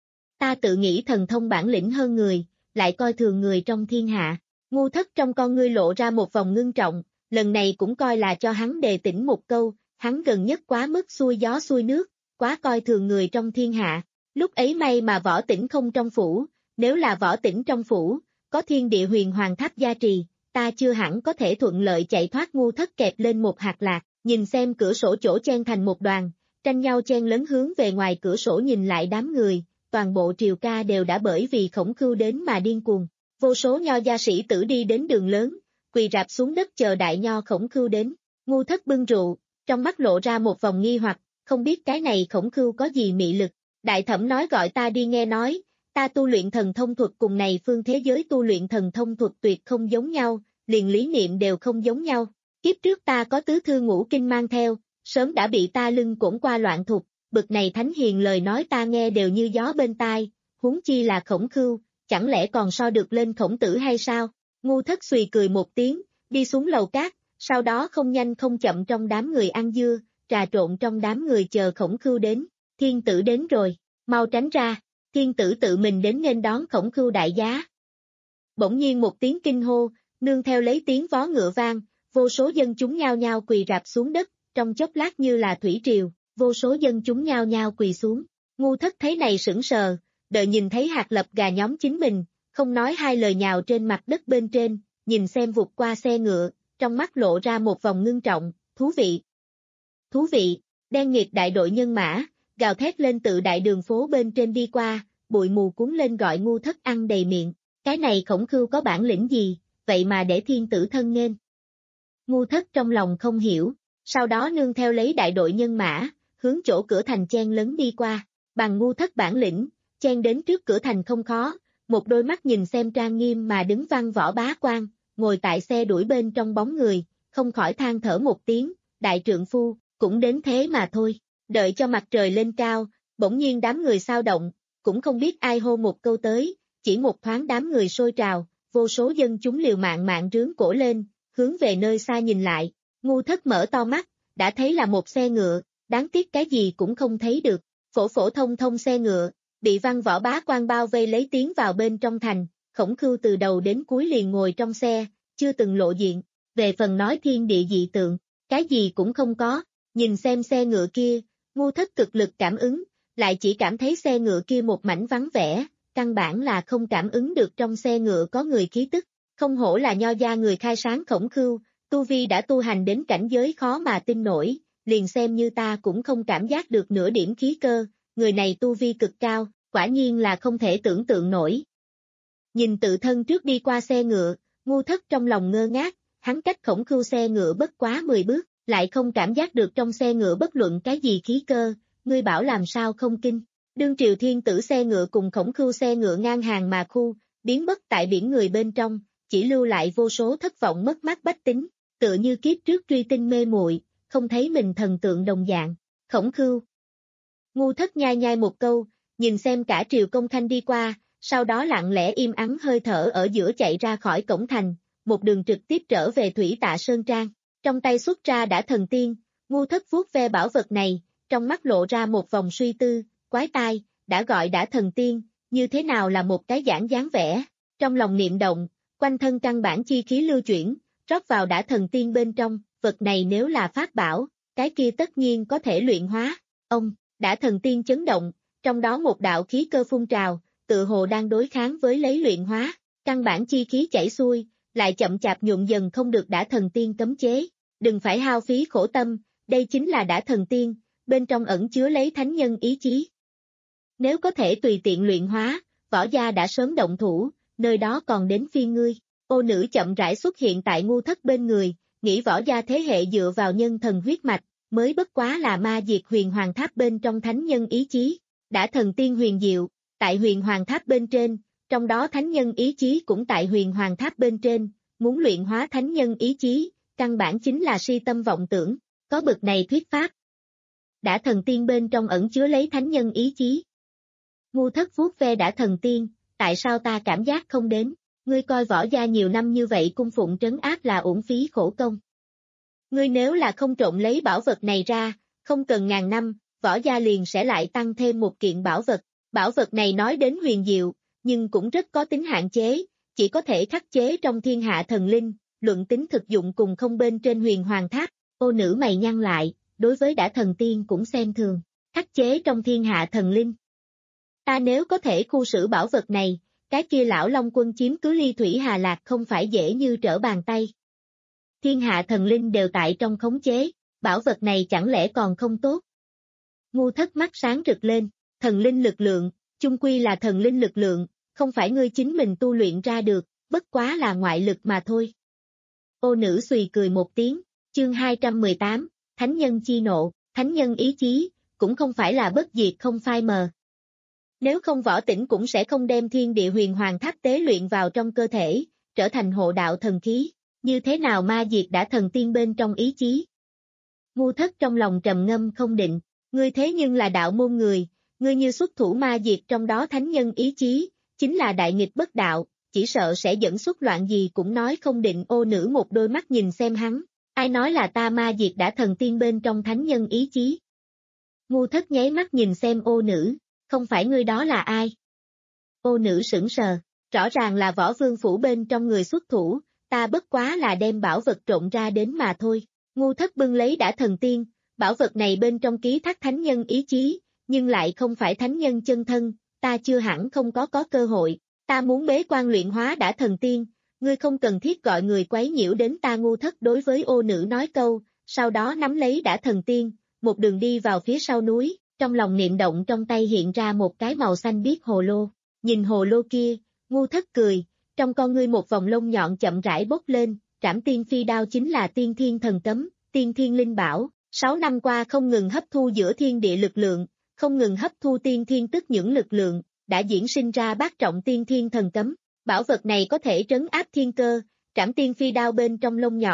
Ta tự nghĩ thần thông bản lĩnh hơn người, lại coi thường người trong thiên hạ. Ngu Thất trong con ngươi lộ ra một vòng ngưng trọng, lần này cũng coi là cho hắn đề tỉnh một câu, hắn gần nhất quá mức xuôi gió xuôi nước, quá coi thường người trong thiên hạ. Lúc ấy may mà Võ Tĩnh không trong phủ, nếu là Võ Tĩnh trong phủ, có thiên địa huyền hoàng tháp gia trì, ta chưa hẳn có thể thuận lợi chạy thoát. Ngu Thất kẹp lên một hạt lạc, nhìn xem cửa sổ chỗ chen thành một đoàn, tranh nhau chen lấn hướng về ngoài cửa sổ nhìn lại đám người, toàn bộ triều ca đều đã bởi vì Khổng Khưu đến mà điên cuồng. Vô số nho gia sĩ tử đi đến đường lớn, quỳ rạp xuống đất chờ đại nho Khổng Khưu đến. Ngu Thất bưng rượu, trong mắt lộ ra một vòng nghi hoặc, không biết cái này Khổng Khưu có gì mị lực. Đại thẩm nói gọi ta đi nghe nói, ta tu luyện thần thông thuật cùng này phương thế giới tu luyện thần thông thuật tuyệt không giống nhau, liền lý niệm đều không giống nhau. Kiếp trước ta có tứ thư ngũ kinh mang theo, sớm đã bị ta lưng cổn qua loạn thục, bực này thánh hiền lời nói ta nghe đều như gió bên tai, huống chi là Khổng Khưu, chẳng lẽ còn so được lên Khổng Tử hay sao? Ngu Thất suy cười một tiếng, đi xuống lầu cát, sau đó không nhanh không chậm trong đám người ăn dưa, trà trộn trong đám người chờ Khổng Khưu đến. Thiên tử đến rồi, mau tránh ra. Thiên tử tự mình đến nghênh đón Khổng Khưu đại giá. Bỗng nhiên một tiếng kinh hô, nương theo lấy tiếng vó ngựa vang, vô số dân chúng nhao nhao quỳ rạp xuống đất, trong chốc lát như là thủy triều, vô số dân chúng nhao nhao quỳ xuống. Ngu Thất thấy này sững sờ, đợi nhìn thấy hạt lập gà nhóm chính mình, không nói hai lời nhào trên mặt đất bên trên, nhìn xem vụt qua xe ngựa, trong mắt lộ ra một vòng ngưng trọng, thú vị. Thú vị, đen nghịt đại đội nhân mã, gào thét lên tự đại đường phố bên trên đi qua, bụi mù cuốn lên gọi Ngu Thất ăn đầy miệng. Cái này Khổng Khưu có bản lĩnh gì, vậy mà để thiên tử thân nghênh. Ngu Thất trong lòng không hiểu, sau đó nương theo lấy đại đội nhân mã, hướng chỗ cửa thành chen lấn đi qua, bằng Ngu Thất bản lĩnh, chen đến trước cửa thành không khó, một đôi mắt nhìn xem trang nghiêm mà đứng văn Võ Bá Quan, ngồi tại xe đuổi bên trong bóng người, không khỏi than thở một tiếng, đại trượng phu, cũng đến thế mà thôi. Đợi cho mặt trời lên cao, bỗng nhiên đám người xao động, cũng không biết ai hô một câu tới, chỉ một thoáng đám người sôi trào, vô số dân chúng liều mạng mạng rướn cổ lên, hướng về nơi xa nhìn lại. Ngu Thất mở to mắt, đã thấy là một xe ngựa, đáng tiếc cái gì cũng không thấy được. Phổ phổ thông thông xe ngựa, bị Văn Võ bá quan bao vây lấy tiến vào bên trong thành. Khổng Khưu từ đầu đến cuối liền ngồi trong xe, chưa từng lộ diện. Về phần nói thiên địa dị tượng, cái gì cũng không có. Nhìn xem xe ngựa kia, Ngu Thất cực lực cảm ứng, lại chỉ cảm thấy xe ngựa kia một mảnh vắng vẻ, căn bản là không cảm ứng được trong xe ngựa có người khí tức. Không hổ là nho gia người khai sáng Khổng Khưu, tu vi đã tu hành đến cảnh giới khó mà tin nổi, liền xem như ta cũng không cảm giác được nửa điểm khí cơ, người này tu vi cực cao, quả nhiên là không thể tưởng tượng nổi. Nhìn tự thân trước đi qua xe ngựa, Ngu Thất trong lòng ngơ ngác, hắn cách Khổng Khưu xe ngựa bất quá mười bước, lại không cảm giác được trong xe ngựa bất luận cái gì khí cơ, ngươi bảo làm sao không kinh. Đương Triều Thiên Tử xe ngựa cùng Khổng Khưu xe ngựa ngang hàng mà khu, biến mất tại biển người bên trong, chỉ lưu lại vô số thất vọng mất mát bách tính, tựa như kiếp trước truy tinh mê muội, không thấy mình thần tượng đồng dạng. Khổng Khưu. Ngu Thất nhai nhai một câu, nhìn xem cả triều công khanh đi qua, sau đó lặng lẽ im ắng hơi thở ở giữa chạy ra khỏi cổng thành, một đường trực tiếp trở về Thủy Tạ Sơn Trang. Trong tay xuất ra đã thần tiên, Ngu Thất vuốt ve bảo vật này, trong mắt lộ ra một vòng suy tư, quái tai, đã gọi đã thần tiên, như thế nào là một cái giảng dáng vẻ. Trong lòng niệm động, quanh thân căn bản chi khí lưu chuyển, rót vào đã thần tiên bên trong, vật này nếu là pháp bảo, cái kia tất nhiên có thể luyện hóa. Ông, đã thần tiên chấn động, trong đó một đạo khí cơ phun trào, tự hồ đang đối kháng với lấy luyện hóa, căn bản chi khí chảy xuôi, lại chậm chạp nhuộm dần không được đã thần tiên cấm chế. Đừng phải hao phí khổ tâm, đây chính là đã thần tiên, bên trong ẩn chứa lấy thánh nhân ý chí. Nếu có thể tùy tiện luyện hóa, võ gia đã sớm động thủ, nơi đó còn đến phiên ngươi. Ô nữ chậm rãi xuất hiện tại Ngu Thất bên người, nghĩ võ gia thế hệ dựa vào nhân thần huyết mạch, mới bất quá là ma diệt huyền hoàng tháp bên trong thánh nhân ý chí. Đã thần tiên huyền diệu, tại huyền hoàng tháp bên trên, trong đó thánh nhân ý chí cũng tại huyền hoàng tháp bên trên, muốn luyện hóa thánh nhân ý chí, căn bản chính là si tâm vọng tưởng, có bực này thuyết pháp. Đã thần tiên bên trong ẩn chứa lấy thánh nhân ý chí. Ngu Thất vuốt ve đã thần tiên, tại sao ta cảm giác không đến, ngươi coi võ gia nhiều năm như vậy cung phụng trấn áp là uổng phí khổ công. Ngươi nếu là không trộn lấy bảo vật này ra, không cần ngàn năm, võ gia liền sẽ lại tăng thêm một kiện bảo vật. Bảo vật này nói đến huyền diệu, nhưng cũng rất có tính hạn chế, chỉ có thể khắc chế trong thiên hạ thần linh, luận tính thực dụng cùng không bên trên huyền hoàng tháp. Ô nữ mày nhăn lại, đối với đã thần tiên cũng xem thường, khắc chế trong thiên hạ thần linh. Ta nếu có thể khu xử bảo vật này, cái kia lão Long quân chiếm cứ Ly Thủy Hà Lạc không phải dễ như trở bàn tay. Thiên hạ thần linh đều tại trong khống chế, bảo vật này chẳng lẽ còn không tốt. Ngu Thất mắt sáng rực lên, thần linh lực lượng, chung quy là thần linh lực lượng, không phải ngươi chính mình tu luyện ra được, bất quá là ngoại lực mà thôi. Ô nữ xùy cười một tiếng, chương hai trăm mười tám, Thánh nhân chi nộ, thánh nhân ý chí, cũng không phải là bất diệt không phai mờ. Nếu không võ tĩnh cũng sẽ không đem thiên địa huyền hoàng tháp tế luyện vào trong cơ thể, trở thành hộ đạo thần khí, như thế nào ma diệt đã thần tiên bên trong ý chí. Ngu Thất trong lòng trầm ngâm không định, ngươi thế nhưng là đạo môn người, ngươi như xuất thủ ma diệt trong đó thánh nhân ý chí, chính là đại nghịch bất đạo, chỉ sợ sẽ dẫn xuất loạn gì cũng nói không định. Ô nữ một đôi mắt nhìn xem hắn, ai nói là ta ma diệt đã thần tiên bên trong thánh nhân ý chí. Ngu Thất nháy mắt nhìn xem ô nữ, không phải ngươi đó là ai? Ô nữ sững sờ, rõ ràng là Võ Vương phủ bên trong người xuất thủ, ta bất quá là đem bảo vật trộn ra đến mà thôi. Ngu Thất bưng lấy đã thần tiên, bảo vật này bên trong ký thác thánh nhân ý chí, nhưng lại không phải thánh nhân chân thân, ta chưa hẳn không có có cơ hội, ta muốn bế quan luyện hóa đã thần tiên, ngươi không cần thiết gọi người quấy nhiễu đến ta. Ngu Thất đối với ô nữ nói câu, sau đó nắm lấy đã thần tiên, một đường đi vào phía sau núi, trong lòng niệm động trong tay hiện ra một cái màu xanh biếc hồ lô, nhìn hồ lô kia, Ngu Thất cười, trong con ngươi một vòng lông nhọn chậm rãi bốc lên, Trảm Tiên Phi Đao chính là tiên thiên thần cấm, tiên thiên linh bảo, sáu năm qua không ngừng hấp thu giữa thiên địa lực lượng, không ngừng hấp thu tiên thiên tức những lực lượng, đã diễn sinh ra bát trọng tiên thiên thần cấm. Bảo vật này có thể trấn áp thiên cơ, Trảm Tiên Phi Đao bên trong lông nhọn,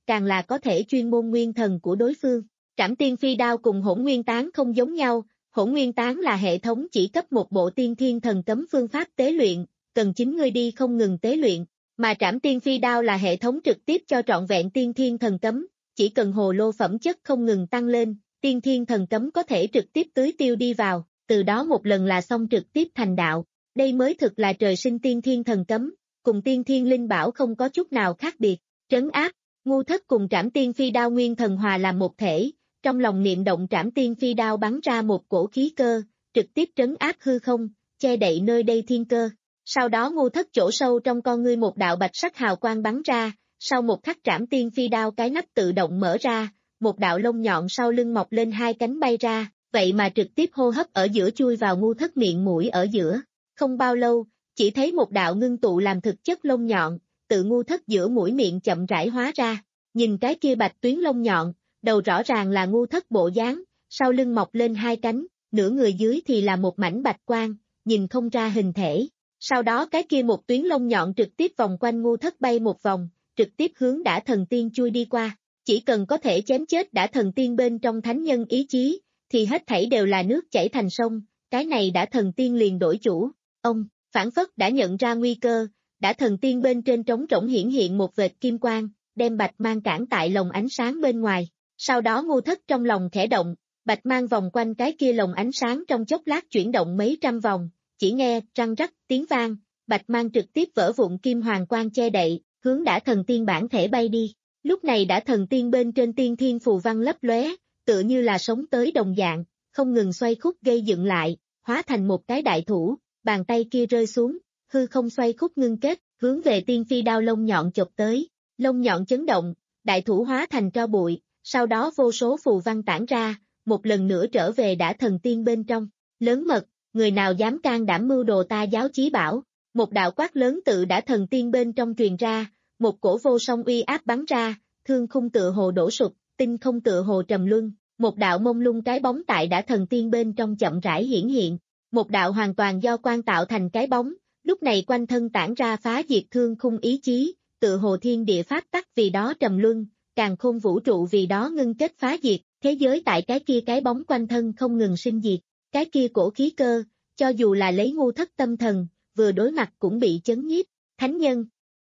càng là có thể chuyên môn nguyên thần của đối phương. Trảm tiên phi đao cùng hỗn nguyên tán không giống nhau, hỗn nguyên tán là hệ thống chỉ cấp một bộ tiên thiên thần cấm phương pháp tế luyện, cần chính ngươi đi không ngừng tế luyện, mà trảm tiên phi đao là hệ thống trực tiếp cho trọn vẹn tiên thiên thần cấm, chỉ cần hồ lô phẩm chất không ngừng tăng lên, tiên thiên thần cấm có thể trực tiếp tưới tiêu đi vào, từ đó một lần là xong trực tiếp thành đạo, đây mới thực là trời sinh tiên thiên thần cấm, cùng tiên thiên linh bảo không có chút nào khác biệt, trấn áp, ngu thất cùng trảm tiên phi đao nguyên thần hòa làm một thể, trong lòng niệm động trảm tiên phi đao bắn ra một cổ khí cơ, trực tiếp trấn áp hư không, che đậy nơi đây thiên cơ. Sau đó ngu thất chỗ sâu trong con ngươi một đạo bạch sắc hào quang bắn ra, sau một khắc trảm tiên phi đao cái nắp tự động mở ra, một đạo lông nhọn sau lưng mọc lên hai cánh bay ra, vậy mà trực tiếp hô hấp ở giữa chui vào ngu thất miệng mũi ở giữa. Không bao lâu, chỉ thấy một đạo ngưng tụ làm thực chất lông nhọn, tự ngu thất giữa mũi miệng chậm rãi hóa ra, nhìn cái kia bạch tuyến lông nhọn, đầu rõ ràng là ngu thất bộ dáng, sau lưng mọc lên hai cánh, nửa người dưới thì là một mảnh bạch quang, nhìn không ra hình thể. Sau đó cái kia một tuyến lông nhọn trực tiếp vòng quanh ngu thất bay một vòng, trực tiếp hướng đã thần tiên chui đi qua. Chỉ cần có thể chém chết đã thần tiên bên trong thánh nhân ý chí, thì hết thảy đều là nước chảy thành sông, cái này đã thần tiên liền đổi chủ. Ông, phản phất đã nhận ra nguy cơ, đã thần tiên bên trên trống rỗng hiển hiện một vệt kim quang, đem bạch mang cản tại lồng ánh sáng bên ngoài. Sau đó ngu thất trong lòng khẽ động, bạch mang vòng quanh cái kia lồng ánh sáng trong chốc lát chuyển động mấy trăm vòng, chỉ nghe răng rắc tiếng vang, bạch mang trực tiếp vỡ vụn kim hoàng quang che đậy, hướng đã thần tiên bản thể bay đi. Lúc này đã thần tiên bên trên tiên thiên phù văn lấp lóe, tựa như là sống tới đồng dạng, không ngừng xoay khúc gây dựng lại, hóa thành một cái đại thủ, bàn tay kia rơi xuống, hư không xoay khúc ngưng kết, hướng về tiên phi đao lông nhọn chộp tới, lông nhọn chấn động, đại thủ hóa thành tro bụi, sau đó vô số phù văn tản ra, một lần nữa trở về đã thần tiên bên trong, lớn mật, người nào dám can đảm mưu đồ ta giáo chí bảo, một đạo quát lớn tự đã thần tiên bên trong truyền ra, một cổ vô song uy áp bắn ra, thương khung tựa hồ đổ sụp, tinh không tựa hồ trầm luân, một đạo mông lung cái bóng tại đã thần tiên bên trong chậm rãi hiển hiện, một đạo hoàn toàn do quan tạo thành cái bóng, lúc này quanh thân tản ra phá diệt thương khung ý chí, tựa hồ thiên địa pháp tắc vì đó trầm luân, càn khôn vũ trụ vì đó ngưng kết phá diệt, thế giới tại cái kia cái bóng quanh thân không ngừng sinh diệt, cái kia cổ khí cơ, cho dù là lấy ngu thất tâm thần, vừa đối mặt cũng bị chấn nhiếp, thánh nhân.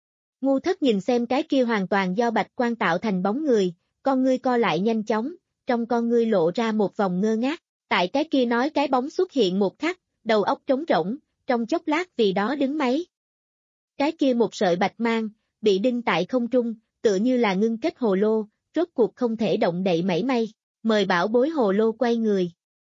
Ngu thất nhìn xem cái kia hoàn toàn do bạch quan tạo thành bóng người, con ngươi co lại nhanh chóng, trong con ngươi lộ ra một vòng ngơ ngác, tại cái kia nói cái bóng xuất hiện một khắc, đầu óc trống rỗng, trong chốc lát vì đó đứng máy. Cái kia một sợi bạch mang, bị đinh tại không trung, tựa như là ngưng kết hồ lô, rốt cuộc không thể động đậy mảy may, mời bảo bối hồ lô quay người.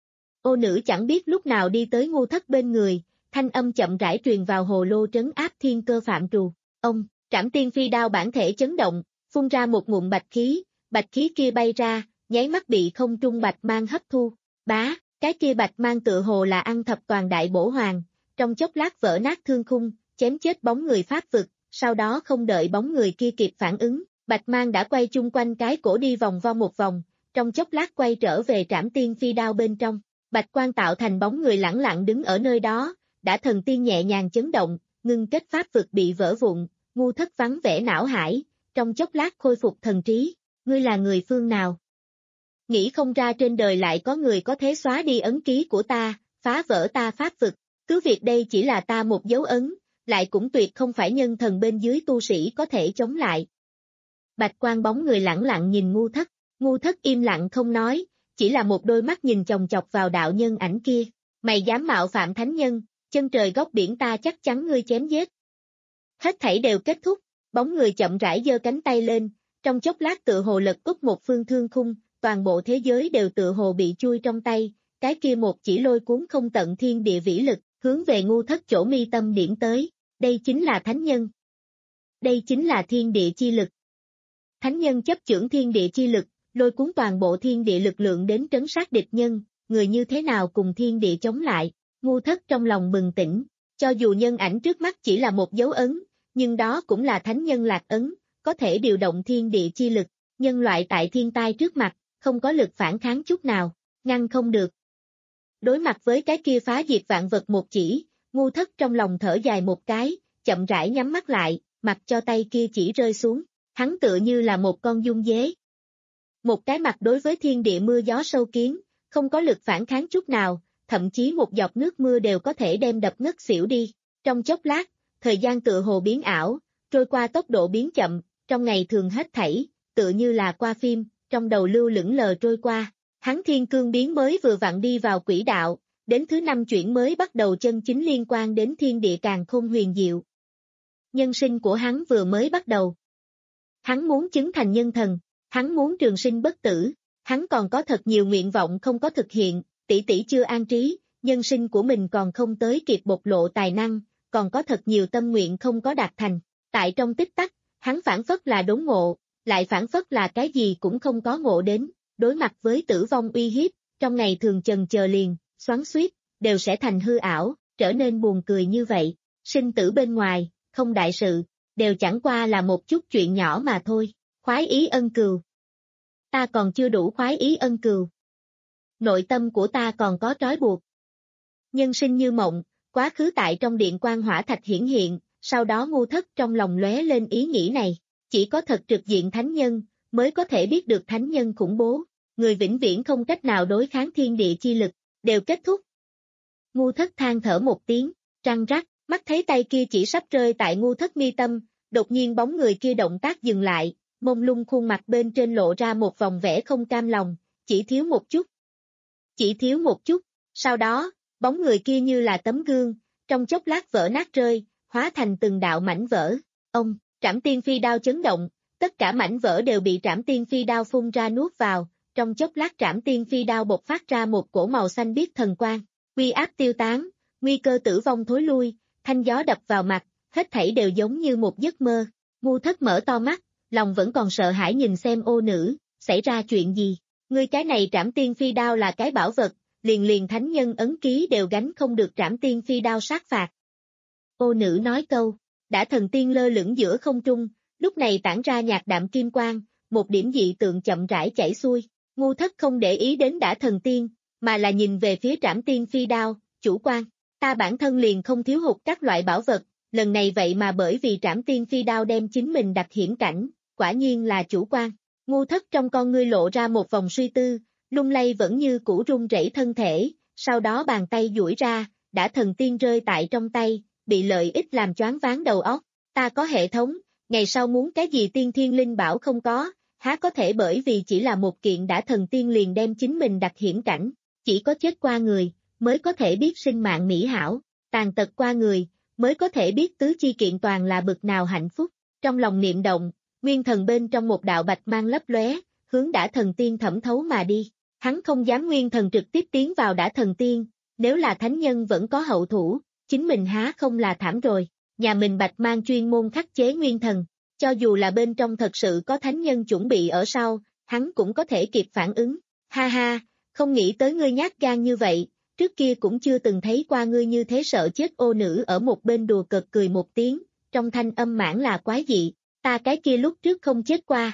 Ô nữ chẳng biết lúc nào đi tới ngu thất bên người, thanh âm chậm rãi truyền vào hồ lô trấn áp thiên cơ phạm trù, ông, trảm tiên phi đao bản thể chấn động, phun ra một ngụm bạch khí, bạch khí kia bay ra, nháy mắt bị không trung bạch mang hấp thu, bá, cái kia bạch mang tựa hồ là ăn thập toàn đại bổ hoàng, trong chốc lát vỡ nát thương khung, chém chết bóng người pháp vực, sau đó không đợi bóng người kia kịp phản ứng, bạch mang đã quay chung quanh cái cổ đi vòng vo một vòng, trong chốc lát quay trở về trảm tiên phi đao bên trong, bạch quan tạo thành bóng người lẳng lặng đứng ở nơi đó, đã thần tiên nhẹ nhàng chấn động, ngưng kết pháp vực bị vỡ vụn, ngu thất vắng vẻ não hải, trong chốc lát khôi phục thần trí, ngươi là người phương nào? Nghĩ không ra trên đời lại có người có thể xóa đi ấn ký của ta, phá vỡ ta pháp vực, cứ việc đây chỉ là ta một dấu ấn, lại cũng tuyệt không phải nhân thần bên dưới tu sĩ có thể chống lại. Bạch quan bóng người lẳng lặng nhìn ngu thất, ngu thất im lặng không nói, chỉ là một đôi mắt nhìn chòng chọc vào đạo nhân ảnh kia, mày dám mạo phạm thánh nhân, chân trời góc biển ta chắc chắn ngươi chém giết. Hết thảy đều kết thúc, bóng người chậm rãi giơ cánh tay lên, trong chốc lát tựa hồ lật úp một phương thương khung, toàn bộ thế giới đều tựa hồ bị chui trong tay, cái kia một chỉ lôi cuốn không tận thiên địa vĩ lực, hướng về ngu thất chỗ mi tâm điểm tới, đây chính là thánh nhân. Đây chính là thiên địa chi lực. Thánh nhân chấp chưởng thiên địa chi lực, lôi cuốn toàn bộ thiên địa lực lượng đến trấn sát địch nhân, người như thế nào cùng thiên địa chống lại, ngu thất trong lòng bừng tỉnh, cho dù nhân ảnh trước mắt chỉ là một dấu ấn, nhưng đó cũng là thánh nhân lạc ấn, có thể điều động thiên địa chi lực, nhân loại tại thiên tai trước mặt, không có lực phản kháng chút nào, ngăn không được. Đối mặt với cái kia phá diệt vạn vật một chỉ, ngu thất trong lòng thở dài một cái, chậm rãi nhắm mắt lại, mặc cho tay kia chỉ rơi xuống, hắn tựa như là một con giun dế. Một cái mặt đối với thiên địa mưa gió sâu kiến, không có lực phản kháng chút nào, thậm chí một giọt nước mưa đều có thể đem đập ngất xỉu đi. Trong chốc lát, thời gian tựa hồ biến ảo, trôi qua tốc độ biến chậm, trong ngày thường hết thảy, tựa như là qua phim, trong đầu lưu lững lờ trôi qua. Hắn thiên cương biến mới vừa vặn đi vào quỹ đạo, đến thứ năm chuyển mới bắt đầu chân chính liên quan đến thiên địa càn khôn huyền diệu. Nhân sinh của hắn vừa mới bắt đầu. Hắn muốn chứng thành nhân thần, hắn muốn trường sinh bất tử, hắn còn có thật nhiều nguyện vọng không có thực hiện, tỷ tỷ chưa an trí, nhân sinh của mình còn không tới kịp bộc lộ tài năng, còn có thật nhiều tâm nguyện không có đạt thành. Tại trong tích tắc, hắn phản phất là đốn ngộ, lại phản phất là cái gì cũng không có ngộ đến, đối mặt với tử vong uy hiếp, trong ngày thường chần chờ liền, xoắn xuýt, đều sẽ thành hư ảo, trở nên buồn cười như vậy. Sinh tử bên ngoài, không đại sự, đều chẳng qua là một chút chuyện nhỏ mà thôi. Khoái ý ân cừu. Ta còn chưa đủ khoái ý ân cừu. Nội tâm của ta còn có trói buộc. Nhân sinh như mộng, quá khứ tại trong điện quan hỏa thạch hiển hiện, sau đó ngu thất trong lòng lóe lên ý nghĩ này. Chỉ có thật trực diện thánh nhân, mới có thể biết được thánh nhân khủng bố. Người vĩnh viễn không cách nào đối kháng thiên địa chi lực, đều kết thúc. Ngu thất than thở một tiếng, răng rắc, mắt thấy tay kia chỉ sắp rơi tại ngu thất mi tâm, đột nhiên bóng người kia động tác dừng lại, mông lung khuôn mặt bên trên lộ ra một vòng vẻ không cam lòng, chỉ thiếu một chút. Chỉ thiếu một chút, sau đó, bóng người kia như là tấm gương, trong chốc lát vỡ nát rơi, hóa thành từng đạo mảnh vỡ. Ông, Trảm Tiên Phi Đao chấn động, tất cả mảnh vỡ đều bị Trảm Tiên Phi Đao phun ra nuốt vào, trong chốc lát Trảm Tiên Phi Đao bộc phát ra một cổ màu xanh biếc thần quang, uy áp tiêu tán, nguy cơ tử vong thối lui, thanh gió đập vào mặt, hết thảy đều giống như một giấc mơ. Ngu thất mở to mắt, lòng vẫn còn sợ hãi nhìn xem ô nữ, xảy ra chuyện gì? Ngươi cái này Trảm Tiên Phi Đao là cái bảo vật, liền liền thánh nhân ấn ký đều gánh không được Trảm Tiên Phi Đao sát phạt. Ô nữ nói câu, đã thần tiên lơ lửng giữa không trung, lúc này tản ra nhạt đạm kim quang, một điểm dị tượng chậm rãi chảy xuôi. Ngu thất không để ý đến đã thần tiên, mà là nhìn về phía Trảm Tiên Phi Đao, chủ quan. Ta bản thân liền không thiếu hụt các loại bảo vật, lần này vậy mà bởi vì Trảm Tiên Phi Đao đem chính mình đặt hiểm cảnh, quả nhiên là chủ quan. Ngu thất trong con ngươi lộ ra một vòng suy tư, lung lay vẫn như cũ run rẩy thân thể, sau đó bàn tay duỗi ra, đã thần tiên rơi tại trong tay, bị lợi ích làm choáng váng đầu óc. Ta có hệ thống, ngày sau muốn cái gì tiên thiên linh bảo không có, há có thể bởi vì chỉ là một kiện đã thần tiên liền đem chính mình đặt hiểm cảnh, chỉ có chết qua người, mới có thể biết sinh mạng mỹ hảo, tàn tật qua người, mới có thể biết tứ chi kiện toàn là bực nào hạnh phúc. Trong lòng niệm động, nguyên thần bên trong một đạo bạch mang lấp lóe, hướng đã thần tiên thẩm thấu mà đi. Hắn không dám nguyên thần trực tiếp tiến vào đã thần tiên, nếu là thánh nhân vẫn có hậu thủ, chính mình há không là thảm rồi. Nhà mình bạch mang chuyên môn khắc chế nguyên thần, cho dù là bên trong thật sự có thánh nhân chuẩn bị ở sau, hắn cũng có thể kịp phản ứng. Ha ha, không nghĩ tới ngươi nhát gan như vậy, trước kia cũng chưa từng thấy qua ngươi như thế sợ chết. Ô nữ ở một bên đùa cợt cười một tiếng, trong thanh âm mãn là quái dị, ta cái kia lúc trước không chết qua.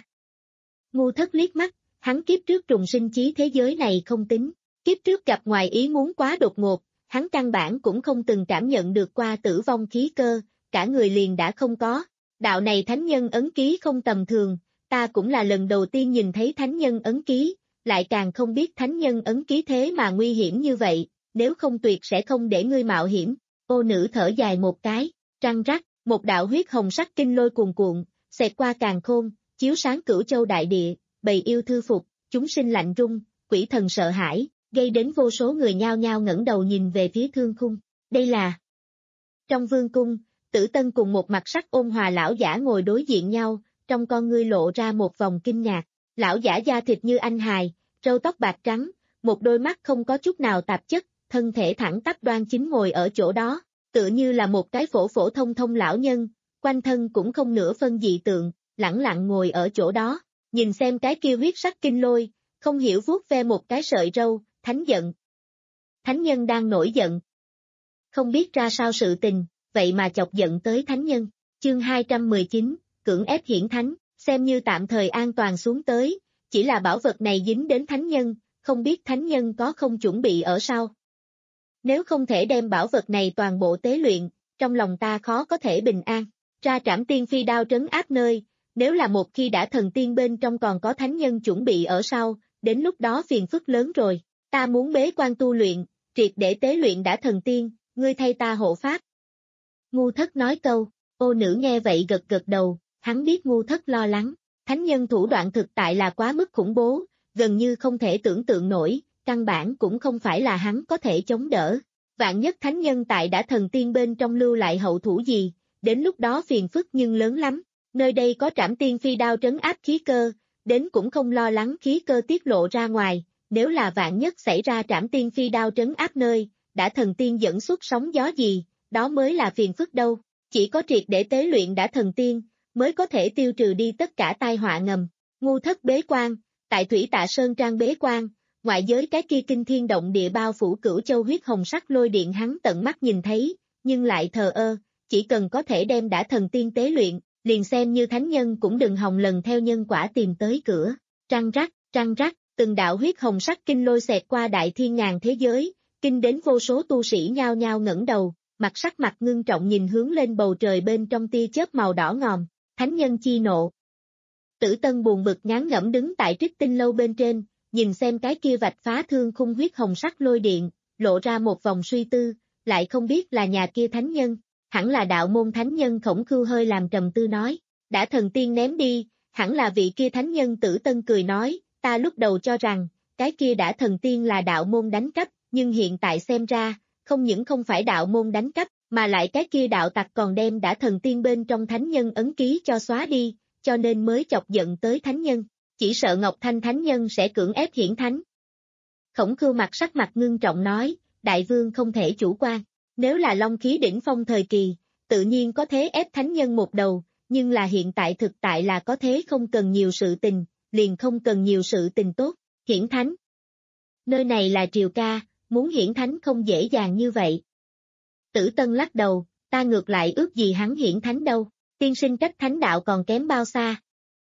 Ngu thất liếc mắt, hắn kiếp trước trùng sinh chí thế giới này không tính, kiếp trước gặp ngoài ý muốn quá đột ngột, hắn căn bản cũng không từng cảm nhận được qua tử vong khí cơ, cả người liền đã không có. Đạo này thánh nhân ấn ký không tầm thường, ta cũng là lần đầu tiên nhìn thấy thánh nhân ấn ký, lại càng không biết thánh nhân ấn ký thế mà nguy hiểm như vậy, nếu không tuyệt sẽ không để ngươi mạo hiểm. Ô nữ thở dài một cái, răng rắc, một đạo huyết hồng sắc kinh lôi cuồn cuộn, xẹt qua càn khôn, chiếu sáng cửu châu đại địa, bầy yêu thư phục, chúng sinh lạnh run, quỷ thần sợ hãi, gây đến vô số người nhao nhao ngẩng đầu nhìn về phía thương khung. Đây là trong vương cung, Tử Tân cùng một mặt sắc ôn hòa lão giả ngồi đối diện nhau, trong con ngươi lộ ra một vòng kinh ngạc. Lão giả da thịt như anh hài, râu tóc bạc trắng, một đôi mắt không có chút nào tạp chất, thân thể thẳng tắp đoan chính ngồi ở chỗ đó, tựa như là một cái phổ phổ thông thông lão nhân, quanh thân cũng không nửa phân dị tượng, lẳng lặng ngồi ở chỗ đó, nhìn xem cái kia huyết sắc kinh lôi, không hiểu vuốt ve một cái sợi râu, thánh giận. Thánh nhân đang nổi giận. Không biết ra sao sự tình, vậy mà chọc giận tới thánh nhân. Chương hai trăm mười chín, cưỡng ép hiển thánh, xem như tạm thời an toàn xuống tới, chỉ là bảo vật này dính đến thánh nhân, không biết thánh nhân có không chuẩn bị ở sau. Nếu không thể đem bảo vật này toàn bộ tế luyện, trong lòng ta khó có thể bình an. Ra Trảm Tiên Phi Đao trấn áp nơi, Nếu là một khi đã thần tiên bên trong còn có thánh nhân chuẩn bị ở sau, đến lúc đó phiền phức lớn rồi. Ta muốn bế quan tu luyện, triệt để tế luyện đã thần tiên, ngươi thay ta hộ pháp. Ngu Thất nói câu, ô nữ nghe vậy gật gật đầu, hắn biết Ngu Thất lo lắng. Thánh nhân thủ đoạn thực tại là quá mức khủng bố, gần như không thể tưởng tượng nổi, căn bản cũng không phải là hắn có thể chống đỡ. Vạn nhất thánh nhân tại đã thần tiên bên trong lưu lại hậu thủ gì, đến lúc đó phiền phức nhưng lớn lắm. Nơi đây có Trảm Tiên Phi đao trấn áp khí cơ, đến cũng không lo lắng khí cơ tiết lộ ra ngoài, nếu là vạn nhất xảy ra Trảm Tiên Phi đao trấn áp nơi, đã thần tiên dẫn xuất sóng gió gì, đó mới là phiền phức đâu. Chỉ có triệt để tế luyện đã thần tiên, mới có thể tiêu trừ đi tất cả tai họa ngầm. Ngu Thất bế quan, tại Thủy Tạ Sơn Trang bế quan, ngoại giới cái kia kinh thiên động địa bao phủ Cửu Châu huyết hồng sắc lôi điện hắn tận mắt nhìn thấy, nhưng lại thờ ơ, chỉ cần có thể đem đã thần tiên tế luyện, liền xem như thánh nhân cũng đừng hòng lần theo nhân quả tìm tới cửa. Trăng rắc, trăng rắc, từng đạo huyết hồng sắc kinh lôi xẹt qua đại thiên ngàn thế giới, kinh đến vô số tu sĩ nhao nhao ngẩng đầu, mặt sắc mặt ngưng trọng nhìn hướng lên bầu trời bên trong tia chớp màu đỏ ngòm, thánh nhân chi nộ. Tử Tân buồn bực ngán ngẩm đứng tại Trích Tinh lâu bên trên, nhìn xem cái kia vạch phá thương khung huyết hồng sắc lôi điện, lộ ra một vòng suy tư, lại không biết là nhà kia thánh nhân, hẳn là đạo môn thánh nhân. Khổng Khưu hơi làm trầm tư nói, đã thần tiên ném đi, hẳn là vị kia thánh nhân. Tử Tân cười nói, ta lúc đầu cho rằng, cái kia đã thần tiên là đạo môn đánh cắp, nhưng hiện tại xem ra, không những không phải đạo môn đánh cắp, mà lại cái kia đạo tặc còn đem đã thần tiên bên trong thánh nhân ấn ký cho xóa đi, cho nên mới chọc giận tới thánh nhân, chỉ sợ Ngọc Thanh thánh nhân sẽ cưỡng ép hiển thánh. Khổng Khưu mặt sắc mặt ngưng trọng nói, đại vương không thể chủ quan, nếu là long khí đỉnh phong thời kỳ, tự nhiên có thế ép thánh nhân một đầu, nhưng là hiện tại thực tại là có thế không cần nhiều sự tình, liền không cần nhiều sự tình tốt, hiển thánh. Nơi này là Triều Ca, muốn hiển thánh không dễ dàng như vậy. Tử Tân lắc đầu, ta ngược lại ước gì hắn hiển thánh đâu, tiên sinh cách thánh đạo còn kém bao xa.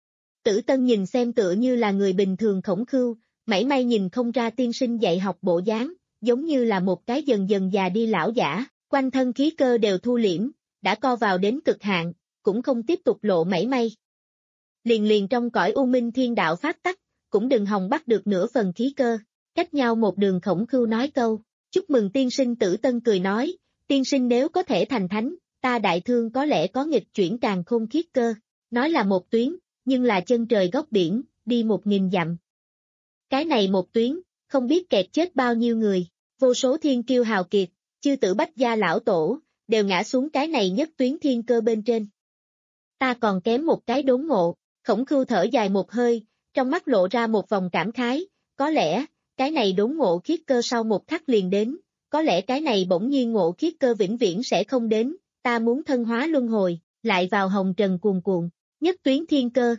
Tử Tân nhìn xem tựa như là người bình thường Khổng Khưu, mảy may nhìn không ra tiên sinh dạy học bộ dáng, giống như là một cái dần dần già đi lão giả, quanh thân khí cơ đều thu liễm, đã co vào đến cực hạn, cũng không tiếp tục lộ mảy may. Liền liền trong cõi u minh thiên đạo pháp tắc, cũng đừng hòng bắt được nửa phần khí cơ, cách nhau một đường. Khổng Khưu nói câu, chúc mừng tiên sinh. Tử Tân cười nói, tiên sinh nếu có thể thành thánh, ta đại thương có lẽ có nghịch chuyển càn khôn khiết cơ, nói là một tuyến, nhưng là chân trời góc biển, đi một nghìn dặm. Cái này một tuyến, không biết kẹt chết bao nhiêu người, vô số thiên kiêu hào kiệt, chư tử bách gia lão tổ, đều ngã xuống cái này nhất tuyến thiên cơ bên trên. Ta còn kém một cái đốn ngộ. Khổng Khưu thở dài một hơi, trong mắt lộ ra một vòng cảm khái, có lẽ, cái này đốn ngộ khiết cơ sau một khắc liền đến, có lẽ cái này bỗng nhiên ngộ khiết cơ vĩnh viễn sẽ không đến, ta muốn thân hóa luân hồi, lại vào hồng trần cuồn cuộn, nhất tuyến thiên cơ.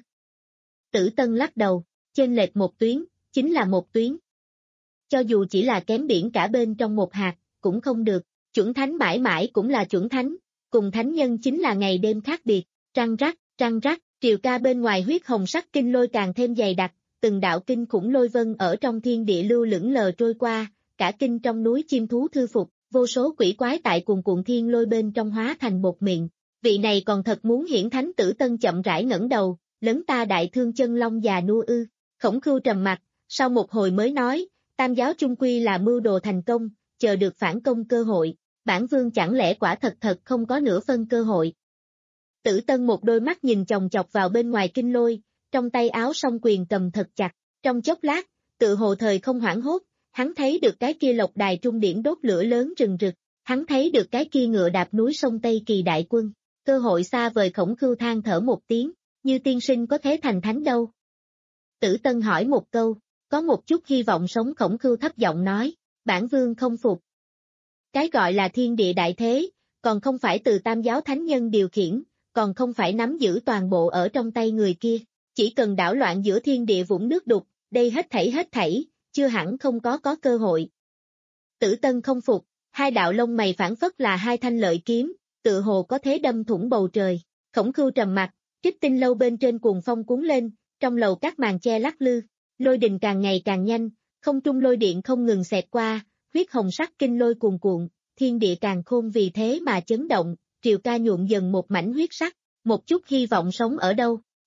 Tử Tân lắc đầu, chênh lệch một tuyến, chính là một tuyến. Cho dù chỉ là kém biển cả bên trong một hạt, cũng không được, chuẩn thánh mãi mãi cũng là chuẩn thánh, cùng thánh nhân chính là ngày đêm khác biệt, trăng rắc, trăng rắc, Triều Ca bên ngoài huyết hồng sắc kinh lôi càng thêm dày đặc, từng đạo kinh khủng lôi vân ở trong thiên địa lưu lững lờ trôi qua, cả kinh trong núi chim thú thư phục, vô số quỷ quái tại cuồn cuộn thiên lôi bên trong hóa thành bột miệng. Vị này còn thật muốn hiển thánh. Tử Tân chậm rãi ngẩng đầu, lấn ta đại thương chân long già nua ư. Khổng Khưu trầm mặt, sau một hồi mới nói, tam giáo chung quy là mưu đồ thành công, chờ được phản công cơ hội, bản vương chẳng lẽ quả thật thật không có nửa phân cơ hội. Tử Tân một đôi mắt nhìn chòng chọc vào bên ngoài kinh lôi, trong tay áo song quyền cầm thật chặt, trong chốc lát, tự hồ thời không hoảng hốt, hắn thấy được cái kia lộc đài trung điển đốt lửa lớn rừng rực, hắn thấy được cái kia ngựa đạp núi sông Tây Kỳ đại quân, cơ hội xa vời. Khổng Khưu than thở một tiếng, như tiên sinh có thế thành thánh đâu. Tử Tân hỏi một câu, có một chút hy vọng sống. Khổng Khưu thấp giọng nói, bản vương không phục. Cái gọi là thiên địa đại thế, còn không phải từ tam giáo thánh nhân điều khiển, còn không phải nắm giữ toàn bộ ở trong tay người kia, chỉ cần đảo loạn giữa thiên địa vũng nước đục, đây hết thảy hết thảy, chưa hẳn không có có cơ hội. Tử Tân không phục, hai đạo lông mày phản phất là hai thanh lợi kiếm, tự hồ có thế đâm thủng bầu trời. Khổng Khưu trầm mặt, Trích Tinh lâu bên trên cuồng phong cuốn lên, trong lầu các màn che lắc lư, lôi đình càng ngày càng nhanh, không trung lôi điện không ngừng xẹt qua, huyết hồng sắc kinh lôi cuồn cuộn, thiên địa càng khôn vì thế mà chấn động, Triều Ca nhuộm dần một mảnh huyết sắc, một chút hy vọng sống ở đâu.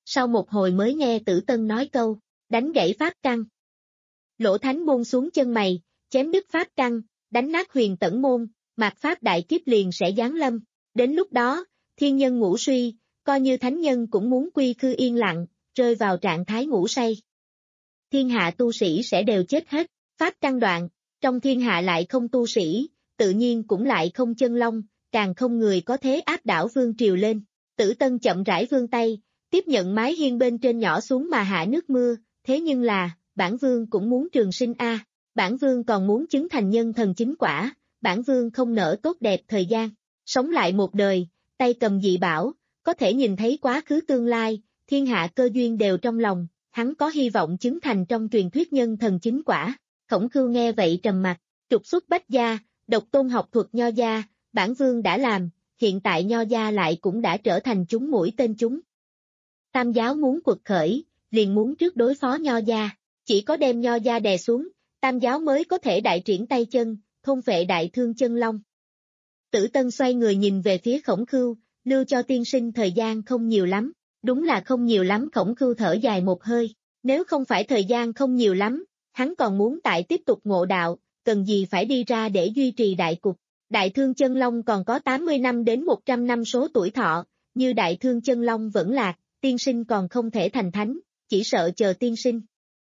sau một hồi mới nghe Tử Tân nói câu, đánh gãy pháp căn. Lỗ Thánh buông xuống chân mày, chém đứt pháp căn, đánh nát huyền tẩn môn, mạt pháp đại kiếp liền sẽ giáng lâm. Đến lúc đó, thiên nhân ngủ suy, coi như thánh nhân cũng muốn quy khư yên lặng, rơi vào trạng thái ngủ say. Thiên hạ tu sĩ sẽ đều chết hết, pháp căn đoạn, trong thiên hạ lại không tu sĩ, tự nhiên cũng lại không chân long, càng không người có thế áp đảo vương triều lên. Tử Tân chậm rãi vươn tay, tiếp nhận mái hiên bên trên nhỏ xuống mà hạ nước mưa, thế nhưng là, bản vương cũng muốn trường sinh a, à. Bản vương còn muốn chứng thành nhân thần chính quả, bản vương không nỡ tốt đẹp thời gian, sống lại một đời, tay cầm dị bảo, có thể nhìn thấy quá khứ tương lai, thiên hạ cơ duyên đều trong lòng, hắn có hy vọng chứng thành trong truyền thuyết nhân thần chính quả. Khổng Khưu nghe vậy trầm mặt, trục xuất bách gia, độc tôn học thuật nho gia, bản vương đã làm, hiện tại nho gia lại cũng đã trở thành chúng mũi tên chúng. Tam giáo muốn quật khởi, liền muốn trước đối phó nho gia, chỉ có đem nho gia đè xuống, tam giáo mới có thể đại triển tay chân, thôn vệ đại thương chân long. Tử Tân xoay người nhìn về phía Khổng Khưu, lưu cho tiên sinh thời gian không nhiều lắm, đúng là không nhiều lắm. Khổng Khưu thở dài một hơi, nếu không phải thời gian không nhiều lắm, hắn còn muốn tại tiếp tục ngộ đạo, cần gì phải đi ra để duy trì đại cục. Đại thương chân long còn có tám mươi năm đến một trăm năm số tuổi thọ, như đại thương chân long vẫn lạc, tiên sinh còn không thể thành thánh, chỉ sợ chờ tiên sinh.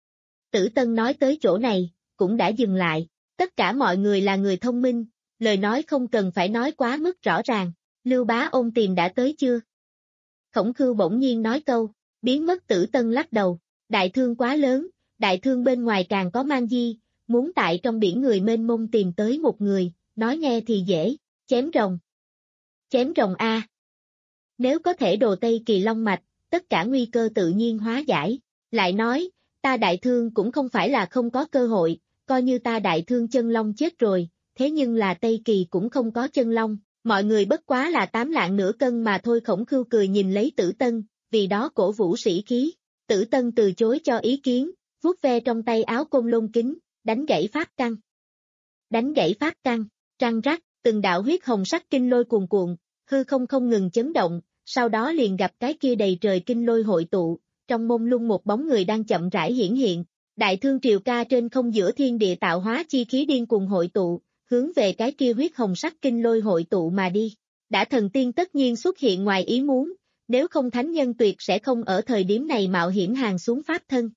Tử Tân nói tới chỗ này, cũng đã dừng lại, tất cả mọi người là người thông minh, lời nói không cần phải nói quá mức rõ ràng. Lưu Bá Ôn tìm đã tới chưa? Khổng Khưu bỗng nhiên nói câu, biến mất. Tử Tân lắc đầu, đại thương quá lớn, đại thương bên ngoài càng có man di, muốn tại trong biển người mênh mông tìm tới một người, nói nghe thì dễ, chém rồng. Chém rồng a. À. Nếu có thể đồ Tây Kỳ Long mạch, tất cả nguy cơ tự nhiên hóa giải. Lại nói, ta đại thương cũng không phải là không có cơ hội, coi như ta đại thương chân long chết rồi, thế nhưng là Tây Kỳ cũng không có chân long, mọi người bất quá là tám lạng nửa cân mà thôi. Khổng Khưu cười nhìn lấy Tử Tân, vì đó cổ vũ sĩ khí. Tử Tân từ chối cho ý kiến, vuốt ve trong tay áo côn lôn kính, đánh gãy pháp căn. Đánh gãy pháp căn, răng rắc, từng đạo huyết hồng sắc kinh lôi cuồn cuộn, hư không không ngừng chấn động, sau đó liền gặp cái kia đầy trời kinh lôi hội tụ, trong mông lung một bóng người đang chậm rãi hiển hiện. Đại thương triều ca trên không giữa thiên địa tạo hóa chi khí điên cuồng hội tụ, hướng về cái kia huyết hồng sắc kinh lôi hội tụ mà đi. Đã thần tiên tất nhiên xuất hiện ngoài ý muốn, nếu không thánh nhân tuyệt sẽ không ở thời điểm này mạo hiểm hàng xuống pháp thân.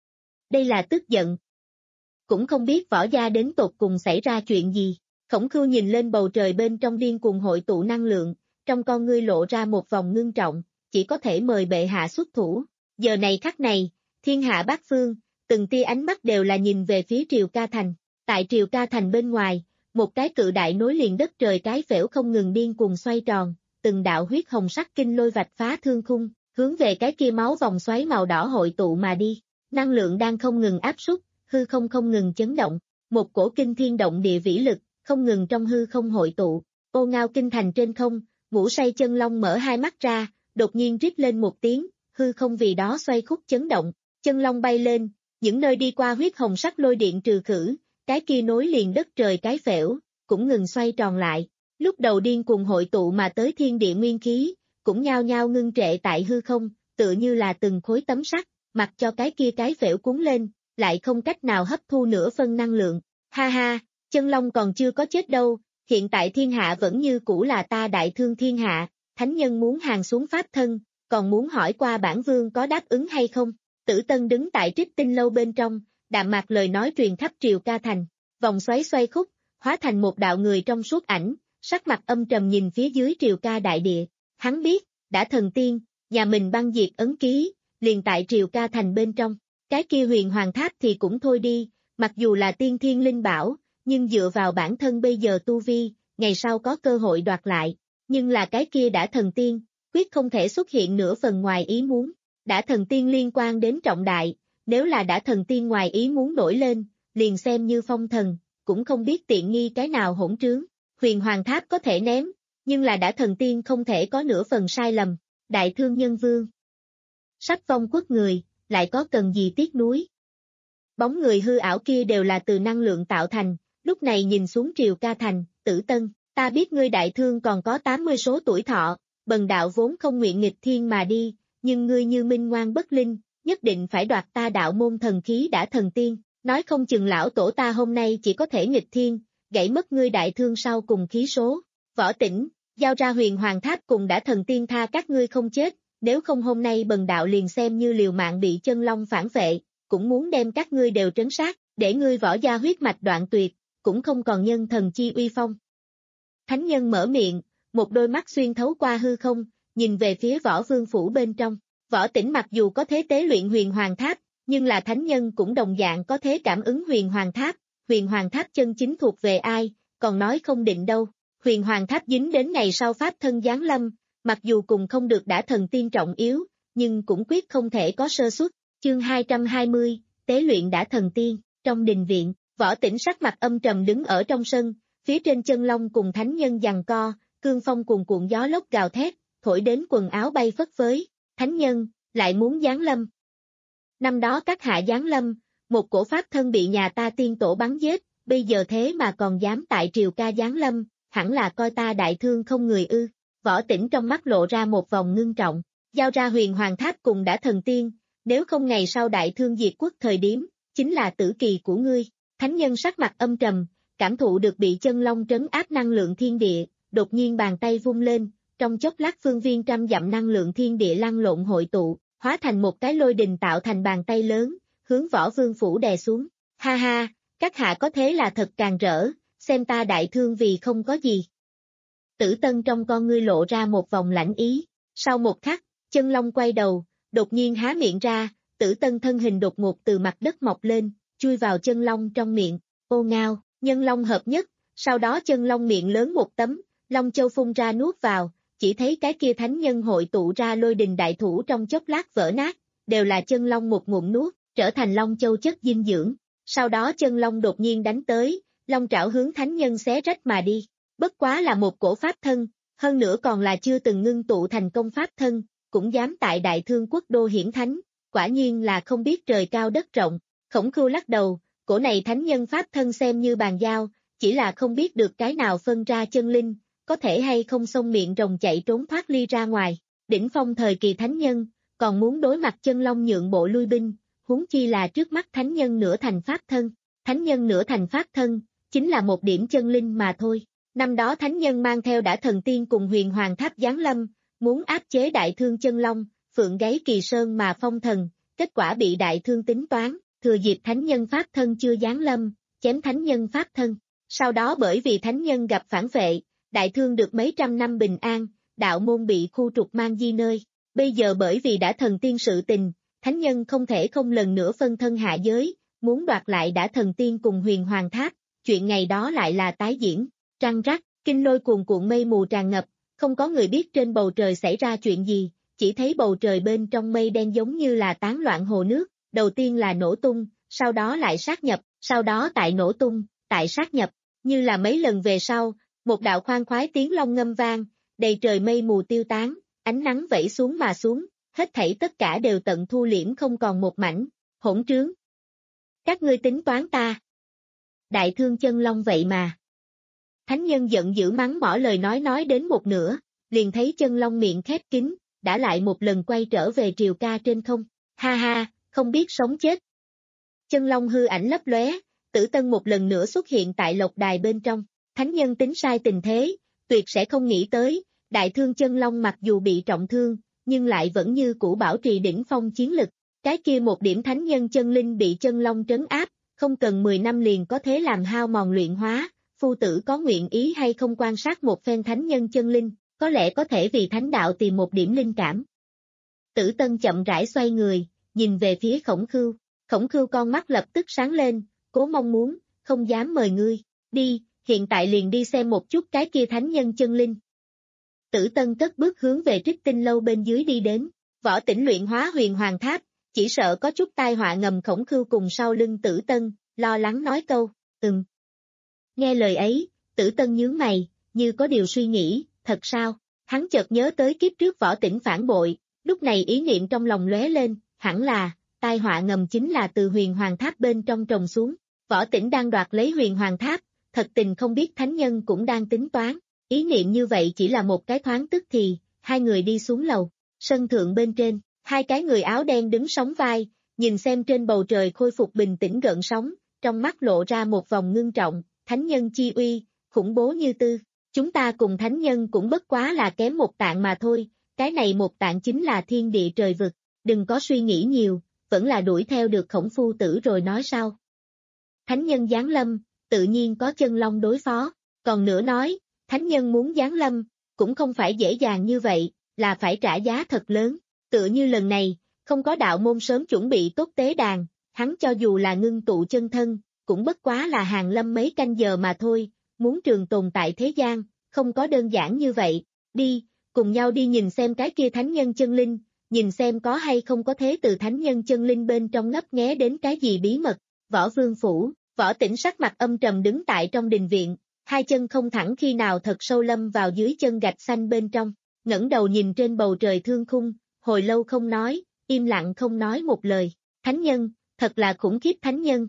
Đây là tức giận. Cũng không biết võ gia đến tột cùng xảy ra chuyện gì. Khổng Khưu nhìn lên bầu trời bên trong điên cuồng hội tụ năng lượng, trong con ngươi lộ ra một vòng ngưng trọng, chỉ có thể mời bệ hạ xuất thủ. Giờ này khắc này, thiên hạ bát phương, từng tia ánh mắt đều là nhìn về phía Triều Ca Thành. Tại Triều Ca Thành bên ngoài, một cái cự đại nối liền đất trời cái phễu không ngừng điên cuồng xoay tròn, từng đạo huyết hồng sắc kinh lôi vạch phá thương khung, hướng về cái kia máu vòng xoáy màu đỏ hội tụ mà đi. Năng lượng đang không ngừng áp suất, hư không không ngừng chấn động, một cổ kinh thiên động địa vĩ lực, không ngừng trong hư không hội tụ. Ô Ngao kinh thành trên không, ngủ say chân long mở hai mắt ra, đột nhiên rít lên một tiếng, hư không vì đó xoay khúc chấn động, chân long bay lên, những nơi đi qua huyết hồng sắc lôi điện trừ khử, cái kia nối liền đất trời cái phễu, cũng ngừng xoay tròn lại. Lúc đầu điên cuồng hội tụ mà tới thiên địa nguyên khí, cũng nhao nhao ngưng trệ tại hư không, tựa như là từng khối tấm sắt, mặc cho cái kia cái phễu cuốn lên, lại không cách nào hấp thu nửa phân năng lượng. Ha ha, chân long còn chưa có chết đâu, hiện tại thiên hạ vẫn như cũ là ta đại thương thiên hạ, thánh nhân muốn hàng xuống pháp thân, còn muốn hỏi qua bản vương có đáp ứng hay không. Tử Tân đứng tại Trích Tinh lâu bên trong, đạm mạc lời nói truyền khắp Triều Ca Thành, vòng xoáy xoay khúc, hóa thành một đạo người trong suốt ảnh, sắc mặt âm trầm nhìn phía dưới Triều Ca đại địa. Hắn biết, đã thần tiên, nhà mình băng diệt ấn ký, liền tại Triều Ca Thành bên trong. Cái kia huyền hoàng tháp thì cũng thôi đi, mặc dù là tiên thiên linh bảo, nhưng dựa vào bản thân bây giờ tu vi, ngày sau có cơ hội đoạt lại. Nhưng là cái kia đã thần tiên, quyết không thể xuất hiện nửa phần ngoài ý muốn. Đã thần tiên liên quan đến trọng đại, nếu là đã thần tiên ngoài ý muốn nổi lên, liền xem như phong thần, cũng không biết tiện nghi cái nào hỗn trướng. Huyền hoàng tháp có thể ném, nhưng là đã thần tiên không thể có nửa phần sai lầm. Đại thương nhân vương sắp vong quốc người, lại có cần gì tiếc nuối. Bóng người hư ảo kia đều là từ năng lượng tạo thành, lúc này nhìn xuống Triều Ca Thành. Tử Tân, ta biết ngươi đại thương còn có tám mươi số tuổi thọ, bần đạo vốn không nguyện nghịch thiên mà đi, nhưng ngươi như minh ngoan bất linh, nhất định phải đoạt ta đạo môn thần khí đã thần tiên, nói không chừng lão tổ ta hôm nay chỉ có thể nghịch thiên, gãy mất ngươi đại thương sau cùng khí số. Võ Tĩnh, giao ra huyền hoàng tháp cùng đã thần tiên tha các ngươi không chết, nếu không hôm nay bần đạo liền xem như liều mạng bị chân long phản vệ, cũng muốn đem các ngươi đều trấn sát, để ngươi võ gia huyết mạch đoạn tuyệt, cũng không còn nhân thần chi uy phong. Thánh nhân mở miệng, một đôi mắt xuyên thấu qua hư không, nhìn về phía võ vương phủ bên trong. Võ Tĩnh mặc dù có thế tế luyện huyền hoàng tháp, nhưng là thánh nhân cũng đồng dạng có thế cảm ứng huyền hoàng tháp, huyền hoàng tháp chân chính thuộc về ai, còn nói không định đâu. Huyền hoàng tháp dính đến ngày sau pháp thân giáng lâm, mặc dù cùng không được đã thần tiên trọng yếu, nhưng cũng quyết không thể có sơ suất. Chương hai trăm hai mươi, tế luyện đã thần tiên, trong đình viện, Võ Tĩnh sắc mặt âm trầm đứng ở trong sân, phía trên chân long cùng thánh nhân giằng co, cương phong cuồn cuộn gió lốc gào thét, thổi đến quần áo bay phất phới. Thánh nhân, lại muốn giáng lâm. Năm đó các hạ giáng lâm, một cổ pháp thân bị nhà ta tiên tổ bắn giết, bây giờ thế mà còn dám tại triều ca giáng lâm, hẳn là coi ta đại thương không người ư. Võ Tĩnh trong mắt lộ ra một vòng ngưng trọng, giao ra huyền hoàng tháp cùng đã thần tiên, nếu không ngày sau đại thương diệt quốc thời điểm, chính là tử kỳ của ngươi. Thánh nhân sắc mặt âm trầm, cảm thụ được bị chân long trấn áp năng lượng thiên địa, đột nhiên bàn tay vung lên, trong chốc lát phương viên trăm dặm năng lượng thiên địa lăn lộn hội tụ, hóa thành một cái lôi đình tạo thành bàn tay lớn, hướng võ vương phủ đè xuống. Ha ha, các hạ có thế là thật càng rỡ, xem ta đại thương vì không có gì. Tử Tân trong con ngươi lộ ra một vòng lãnh ý, sau một khắc, chân long quay đầu, đột nhiên há miệng ra, Tử Tân thân hình đột ngột từ mặt đất mọc lên, chui vào chân long trong miệng, ô ngao, nhân long hợp nhất, sau đó chân long miệng lớn một tấm, long châu phun ra nuốt vào, chỉ thấy cái kia thánh nhân hội tụ ra lôi đình đại thủ trong chốc lát vỡ nát, đều là chân long một ngụm nuốt, trở thành long châu chất dinh dưỡng. Sau đó chân long đột nhiên đánh tới, long trảo hướng thánh nhân xé rách mà đi. Bất quá là một cổ pháp thân, hơn nữa còn là chưa từng ngưng tụ thành công pháp thân, cũng dám tại đại thương quốc đô hiển thánh, quả nhiên là không biết trời cao đất rộng. Khổng Khưu lắc đầu, cổ này thánh nhân pháp thân xem như bàn giao, chỉ là không biết được cái nào phân ra chân linh, có thể hay không xông miệng rồng chạy trốn thoát ly ra ngoài. Đỉnh phong thời kỳ thánh nhân, còn muốn đối mặt chân long nhượng bộ lui binh, huống chi là trước mắt thánh nhân nửa thành pháp thân. Thánh nhân nửa thành pháp thân, chính là một điểm chân linh mà thôi. Năm đó thánh nhân mang theo đã thần tiên cùng huyền hoàng tháp giáng lâm, muốn áp chế đại thương chân long, phượng gáy kỳ sơn mà phong thần, kết quả bị đại thương tính toán, thừa dịp thánh nhân pháp thân chưa giáng lâm, chém thánh nhân pháp thân. Sau đó bởi vì thánh nhân gặp phản vệ, đại thương được mấy trăm năm bình an, đạo môn bị khu trục mang di nơi. Bây giờ bởi vì đã thần tiên sự tình, thánh nhân không thể không lần nữa phân thân hạ giới, muốn đoạt lại đã thần tiên cùng huyền hoàng tháp, chuyện ngày đó lại là tái diễn. Trăng rắc, kinh lôi cuồn cuộn mây mù tràn ngập, không có người biết trên bầu trời xảy ra chuyện gì, chỉ thấy bầu trời bên trong mây đen giống như là tán loạn hồ nước, đầu tiên là nổ tung, sau đó lại sát nhập, sau đó tại nổ tung, tại sát nhập, như là mấy lần về sau, một đạo khoan khoái tiếng long ngâm vang, đầy trời mây mù tiêu tán, ánh nắng vẩy xuống mà xuống, hết thảy tất cả đều tận thu liễm không còn một mảnh, hỗn trướng. Các ngươi tính toán ta. Đại thương chân long vậy mà. Thánh nhân giận dữ mắng mỏ lời nói nói đến một nửa, liền thấy chân long miệng khép kín, đã lại một lần quay trở về triều ca trên không. Ha ha, không biết sống chết. Chân long hư ảnh lấp lóe, Tử Tân một lần nữa xuất hiện tại lộc đài bên trong. Thánh nhân tính sai tình thế, tuyệt sẽ không nghĩ tới, đại thương chân long mặc dù bị trọng thương, nhưng lại vẫn như cũ bảo trì đỉnh phong chiến lực. Cái kia một điểm thánh nhân chân linh bị chân long trấn áp, không cần mười năm liền có thể làm hao mòn luyện hóa. Phu tử có nguyện ý hay không quan sát một phen thánh nhân chân linh, có lẽ có thể vì thánh đạo tìm một điểm linh cảm. Tử Tân chậm rãi xoay người, nhìn về phía Khổng Khưu. Khổng Khưu con mắt lập tức sáng lên, cố mong muốn, không dám mời ngươi, đi, hiện tại liền đi xem một chút cái kia thánh nhân chân linh. Tử Tân cất bước hướng về Trích Tinh lâu bên dưới đi đến, Võ Tĩnh luyện hóa huyền hoàng tháp, chỉ sợ có chút tai họa ngầm. Khổng Khưu cùng sau lưng Tử Tân, lo lắng nói câu, ừm. Nghe lời ấy, Tử Tân nhướng mày, như có điều suy nghĩ, thật sao? Hắn chợt nhớ tới kiếp trước Võ Tĩnh phản bội, lúc này ý niệm trong lòng lóe lên, hẳn là, tai họa ngầm chính là từ huyền hoàng tháp bên trong trồng xuống. Võ Tĩnh đang đoạt lấy huyền hoàng tháp, thật tình không biết thánh nhân cũng đang tính toán. Ý niệm như vậy chỉ là một cái thoáng tức thì, hai người đi xuống lầu, sân thượng bên trên, Hai cái người áo đen đứng sóng vai, nhìn xem trên bầu trời khôi phục bình tĩnh gợn sóng, trong mắt lộ ra một vòng ngưng trọng, thánh nhân chi uy, khủng bố như tư. Chúng ta cùng thánh nhân cũng bất quá là kém một tạng mà thôi, cái này một tạng chính là thiên địa trời vực, đừng có suy nghĩ nhiều, vẫn là đuổi theo được Khổng phu tử rồi nói sau. Thánh nhân giáng lâm, tự nhiên có chân long đối phó, còn nữa nói, thánh nhân muốn giáng lâm, cũng không phải dễ dàng như vậy, là phải trả giá thật lớn, tựa như lần này, không có đạo môn sớm chuẩn bị tốt tế đàn, hắn cho dù là ngưng tụ chân thân, cũng bất quá là hàng lâm mấy canh giờ mà thôi, muốn trường tồn tại thế gian, không có đơn giản như vậy, đi, cùng nhau đi nhìn xem cái kia thánh nhân chân linh, nhìn xem có hay không có thế từ thánh nhân chân linh bên trong ngấp nghé đến cái gì bí mật. Võ Vương Phủ, Võ Tĩnh sắc mặt âm trầm đứng tại trong đình viện, hai chân không thẳng khi nào thật sâu lâm vào dưới chân gạch xanh bên trong, ngẩng đầu nhìn trên bầu trời thương khung, hồi lâu không nói, im lặng không nói một lời, thánh nhân, thật là khủng khiếp thánh nhân.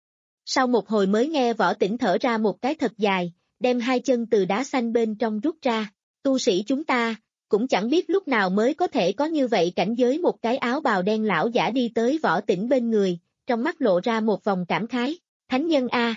Sau một hồi mới nghe Võ Tĩnh thở ra một cái thật dài, đem hai chân từ đá xanh bên trong rút ra, tu sĩ chúng ta, cũng chẳng biết lúc nào mới có thể có như vậy cảnh giới. Một cái áo bào đen lão giả đi tới Võ Tĩnh bên người, trong mắt lộ ra một vòng cảm khái, thánh nhân a,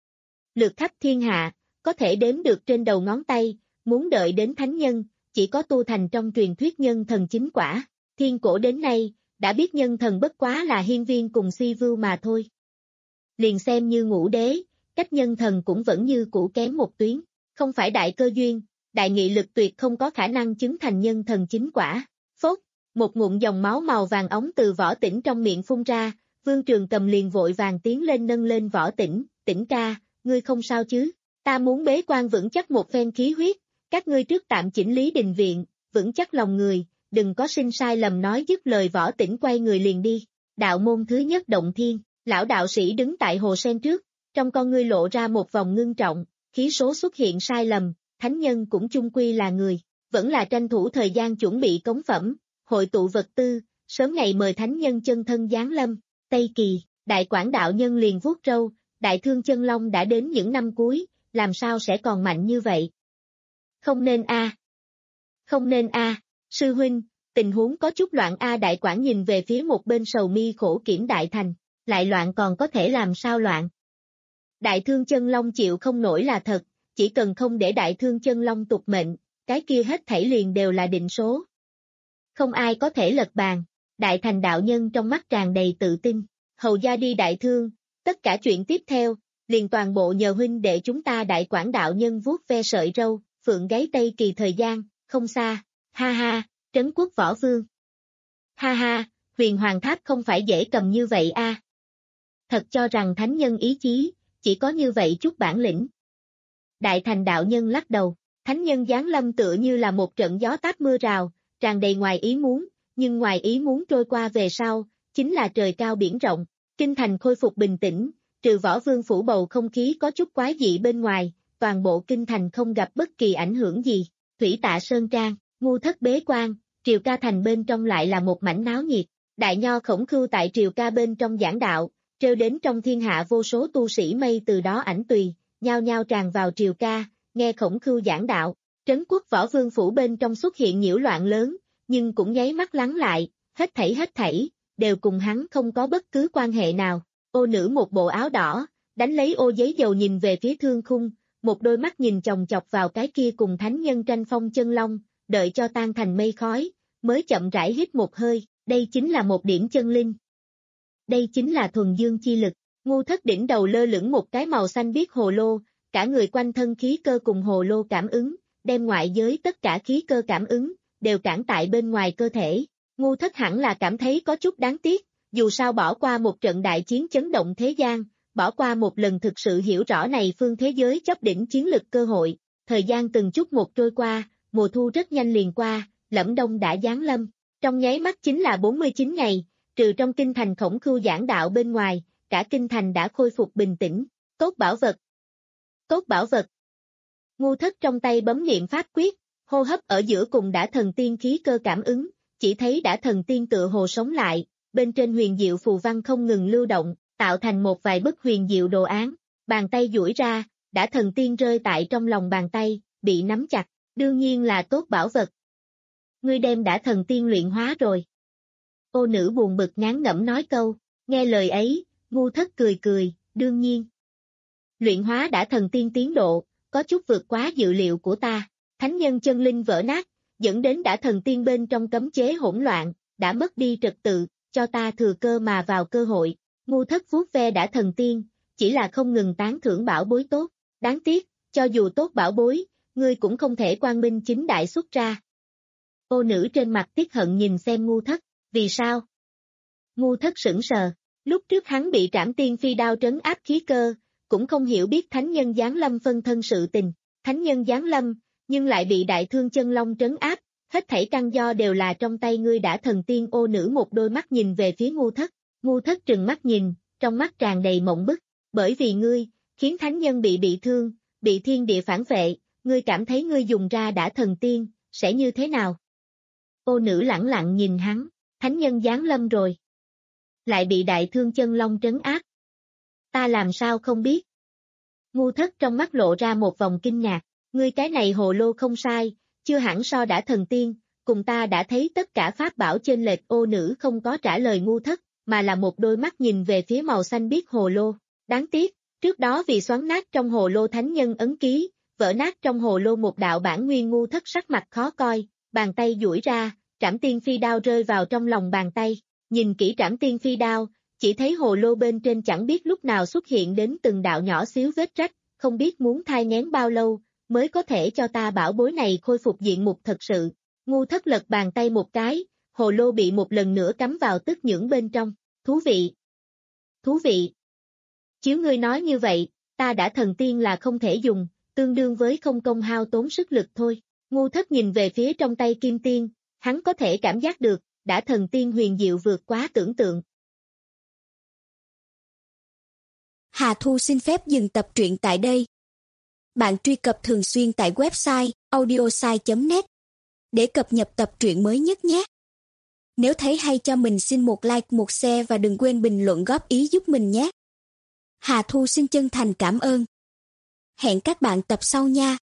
lược khắp thiên hạ, có thể đếm được trên đầu ngón tay, muốn đợi đến thánh nhân, chỉ có tu thành trong truyền thuyết nhân thần chính quả, thiên cổ đến nay, đã biết nhân thần bất quá là hiên viên cùng si vưu mà thôi. Liền xem như ngũ đế, cách nhân thần cũng vẫn như cũ kém một tuyến, không phải đại cơ duyên, đại nghị lực tuyệt không có khả năng chứng thành nhân thần chính quả. Phốt, một ngụm dòng máu màu vàng ống từ Võ Tĩnh trong miệng phun ra, Vương Trường Cầm liền vội vàng tiến lên nâng lên Võ Tĩnh, Tĩnh ca, ngươi không sao chứ, ta muốn bế quan vững chắc một phen khí huyết, các ngươi trước tạm chỉnh lý đình viện, vững chắc lòng người, đừng có sinh sai lầm. Nói dứt lời Võ Tĩnh quay người liền đi, đạo môn thứ nhất động thiên, lão đạo sĩ đứng tại hồ sen trước, trong con ngươi lộ ra một vòng ngưng trọng, khí số xuất hiện sai lầm, thánh nhân cũng chung quy là người, vẫn là tranh thủ thời gian chuẩn bị cống phẩm, hội tụ vật tư, sớm ngày mời thánh nhân chân thân giáng lâm. Tây Kỳ, đại quảng đạo nhân liền vuốt râu, đại thương chân long đã đến những năm cuối, làm sao sẽ còn mạnh như vậy? Không nên a, không nên a, sư huynh, tình huống có chút loạn a. Đại quảng nhìn về phía một bên sầu mi khổ kiểm Đại Thành, lại loạn còn có thể làm sao loạn? Đại thương chân long chịu không nổi là thật, chỉ cần không để đại thương chân long tục mệnh, cái kia hết thảy liền đều là định số. Không ai có thể lật bàn. Đại Thành đạo nhân trong mắt tràn đầy tự tin, hầu gia đi đại thương, tất cả chuyện tiếp theo, liền toàn bộ nhờ huynh đệ chúng ta. Đại quảng đạo nhân vuốt ve sợi râu, phượng gáy Tây Kỳ thời gian, không xa, ha ha, trấn quốc võ vương. Ha ha, huyền hoàng tháp không phải dễ cầm như vậy a. À. Thật cho rằng thánh nhân ý chí, chỉ có như vậy chút bản lĩnh. Đại Thành đạo nhân lắc đầu, thánh nhân giáng lâm tựa như là một trận gió táp mưa rào, tràn đầy ngoài ý muốn, nhưng ngoài ý muốn trôi qua về sau, chính là trời cao biển rộng, kinh thành khôi phục bình tĩnh, trừ Võ Vương phủ bầu không khí có chút quái dị bên ngoài, toàn bộ kinh thành không gặp bất kỳ ảnh hưởng gì. Thủy Tạ Sơn Trang, ngu thất bế quan, triều ca thành bên trong lại là một mảnh náo nhiệt, đại nho Khổng Khưu tại triều ca bên trong giảng đạo, trêu đến trong thiên hạ vô số tu sĩ mây từ đó ảnh tùy, nhao nhao tràn vào triều ca, nghe Khổng Khưu giảng đạo. Trấn quốc Võ Vương phủ bên trong xuất hiện nhiễu loạn lớn, nhưng cũng nháy mắt lắng lại, hết thảy hết thảy, đều cùng hắn không có bất cứ quan hệ nào. Ô nữ một bộ áo đỏ, đánh lấy ô giấy dầu nhìn về phía thương khung, một đôi mắt nhìn chòng chọc vào cái kia cùng thánh nhân tranh phong chân long, đợi cho tan thành mây khói, mới chậm rãi hít một hơi, đây chính là một điểm chân linh. Đây chính là thuần dương chi lực. Ngu thất đỉnh đầu lơ lửng một cái màu xanh biếc hồ lô, cả người quanh thân khí cơ cùng hồ lô cảm ứng, đem ngoại giới tất cả khí cơ cảm ứng, đều cản tại bên ngoài cơ thể. Ngu thất hẳn là cảm thấy có chút đáng tiếc, dù sao bỏ qua một trận đại chiến chấn động thế gian, bỏ qua một lần thực sự hiểu rõ này phương thế giới chấp đỉnh chiến lực cơ hội. Thời gian từng chút một trôi qua, mùa thu rất nhanh liền qua, Lẫm Đông đã giáng lâm, trong nháy mắt chính là bốn mươi chín ngày, trừ trong kinh thành Khổng Khưu giảng đạo bên ngoài, cả kinh thành đã khôi phục bình tĩnh. Tốt bảo vật, tốt bảo vật. Ngu thất trong tay bấm niệm pháp quyết, hô hấp ở giữa cùng đã thần tiên khí cơ cảm ứng, chỉ thấy đã thần tiên tựa hồ sống lại, bên trên huyền diệu phù văn không ngừng lưu động, tạo thành một vài bức huyền diệu đồ án, bàn tay duỗi ra, đã thần tiên rơi tại trong lòng bàn tay, bị nắm chặt, đương nhiên là tốt bảo vật. Ngươi đem đã thần tiên luyện hóa rồi. Ô nữ buồn bực ngán ngẩm nói câu, nghe lời ấy, ngu thất cười cười, đương nhiên. Luyện hóa đã thần tiên tiến độ, có chút vượt quá dự liệu của ta, thánh nhân chân linh vỡ nát, dẫn đến đã thần tiên bên trong cấm chế hỗn loạn, đã mất đi trật tự, cho ta thừa cơ mà vào cơ hội, ngu thất vuốt ve đã thần tiên, chỉ là không ngừng tán thưởng bảo bối tốt, đáng tiếc, cho dù tốt bảo bối, ngươi cũng không thể quang minh chính đại xuất ra. Ô nữ trên mặt tiếc hận nhìn xem ngu thất, vì sao? Ngu thất sững sờ, lúc trước hắn bị trảm tiên phi đao trấn áp khí cơ, cũng không hiểu biết thánh nhân giáng lâm phân thân sự tình, thánh nhân giáng lâm, nhưng lại bị đại thương chân long trấn áp, hết thảy căn do đều là trong tay ngươi đã thần tiên. Ô nữ một đôi mắt nhìn về phía ngu thất, ngu thất trừng mắt nhìn, trong mắt tràn đầy mộng bức, bởi vì ngươi, khiến thánh nhân bị bị thương, bị thiên địa phản vệ, ngươi cảm thấy ngươi dùng ra đã thần tiên, sẽ như thế nào? Ô nữ lẳng lặng nhìn hắn, thánh nhân giáng lâm rồi. Lại bị đại thương chân long trấn áp. Ta làm sao không biết? Ngu thất trong mắt lộ ra một vòng kinh ngạc, ngươi cái này hồ lô không sai, chưa hẳn so đã thần tiên, cùng ta đã thấy tất cả pháp bảo trên lệch. Ô nữ không có trả lời ngu thất, mà là một đôi mắt nhìn về phía màu xanh biếc hồ lô, đáng tiếc, trước đó vì xoắn nát trong hồ lô thánh nhân ấn ký, vỡ nát trong hồ lô một đạo bản nguyên. Ngu thất sắc mặt khó coi, bàn tay duỗi ra, trảm tiên phi đao rơi vào trong lòng bàn tay, nhìn kỹ trảm tiên phi đao, chỉ thấy hồ lô bên trên chẳng biết lúc nào xuất hiện đến từng đạo nhỏ xíu vết rách, không biết muốn thai nghén bao lâu, mới có thể cho ta bảo bối này khôi phục diện mục thật sự. Ngu thất lật bàn tay một cái, hồ lô bị một lần nữa cắm vào tức nhưỡng bên trong, thú vị. Thú vị. Chiếu ngươi nói như vậy, ta đã thần tiên là không thể dùng, tương đương với không công hao tốn sức lực thôi. Ngu thất nhìn về phía trong tay kim tiên, hắn có thể cảm giác được, đã thần tiên huyền diệu vượt quá tưởng tượng. Hà Thu xin phép dừng tập truyện tại đây. Bạn truy cập thường xuyên tại website audiosai chấm net để cập nhật tập truyện mới nhất nhé. Nếu thấy hay cho mình xin một like, một share và đừng quên bình luận góp ý giúp mình nhé. Hà Thu xin chân thành cảm ơn. Hẹn các bạn tập sau nha.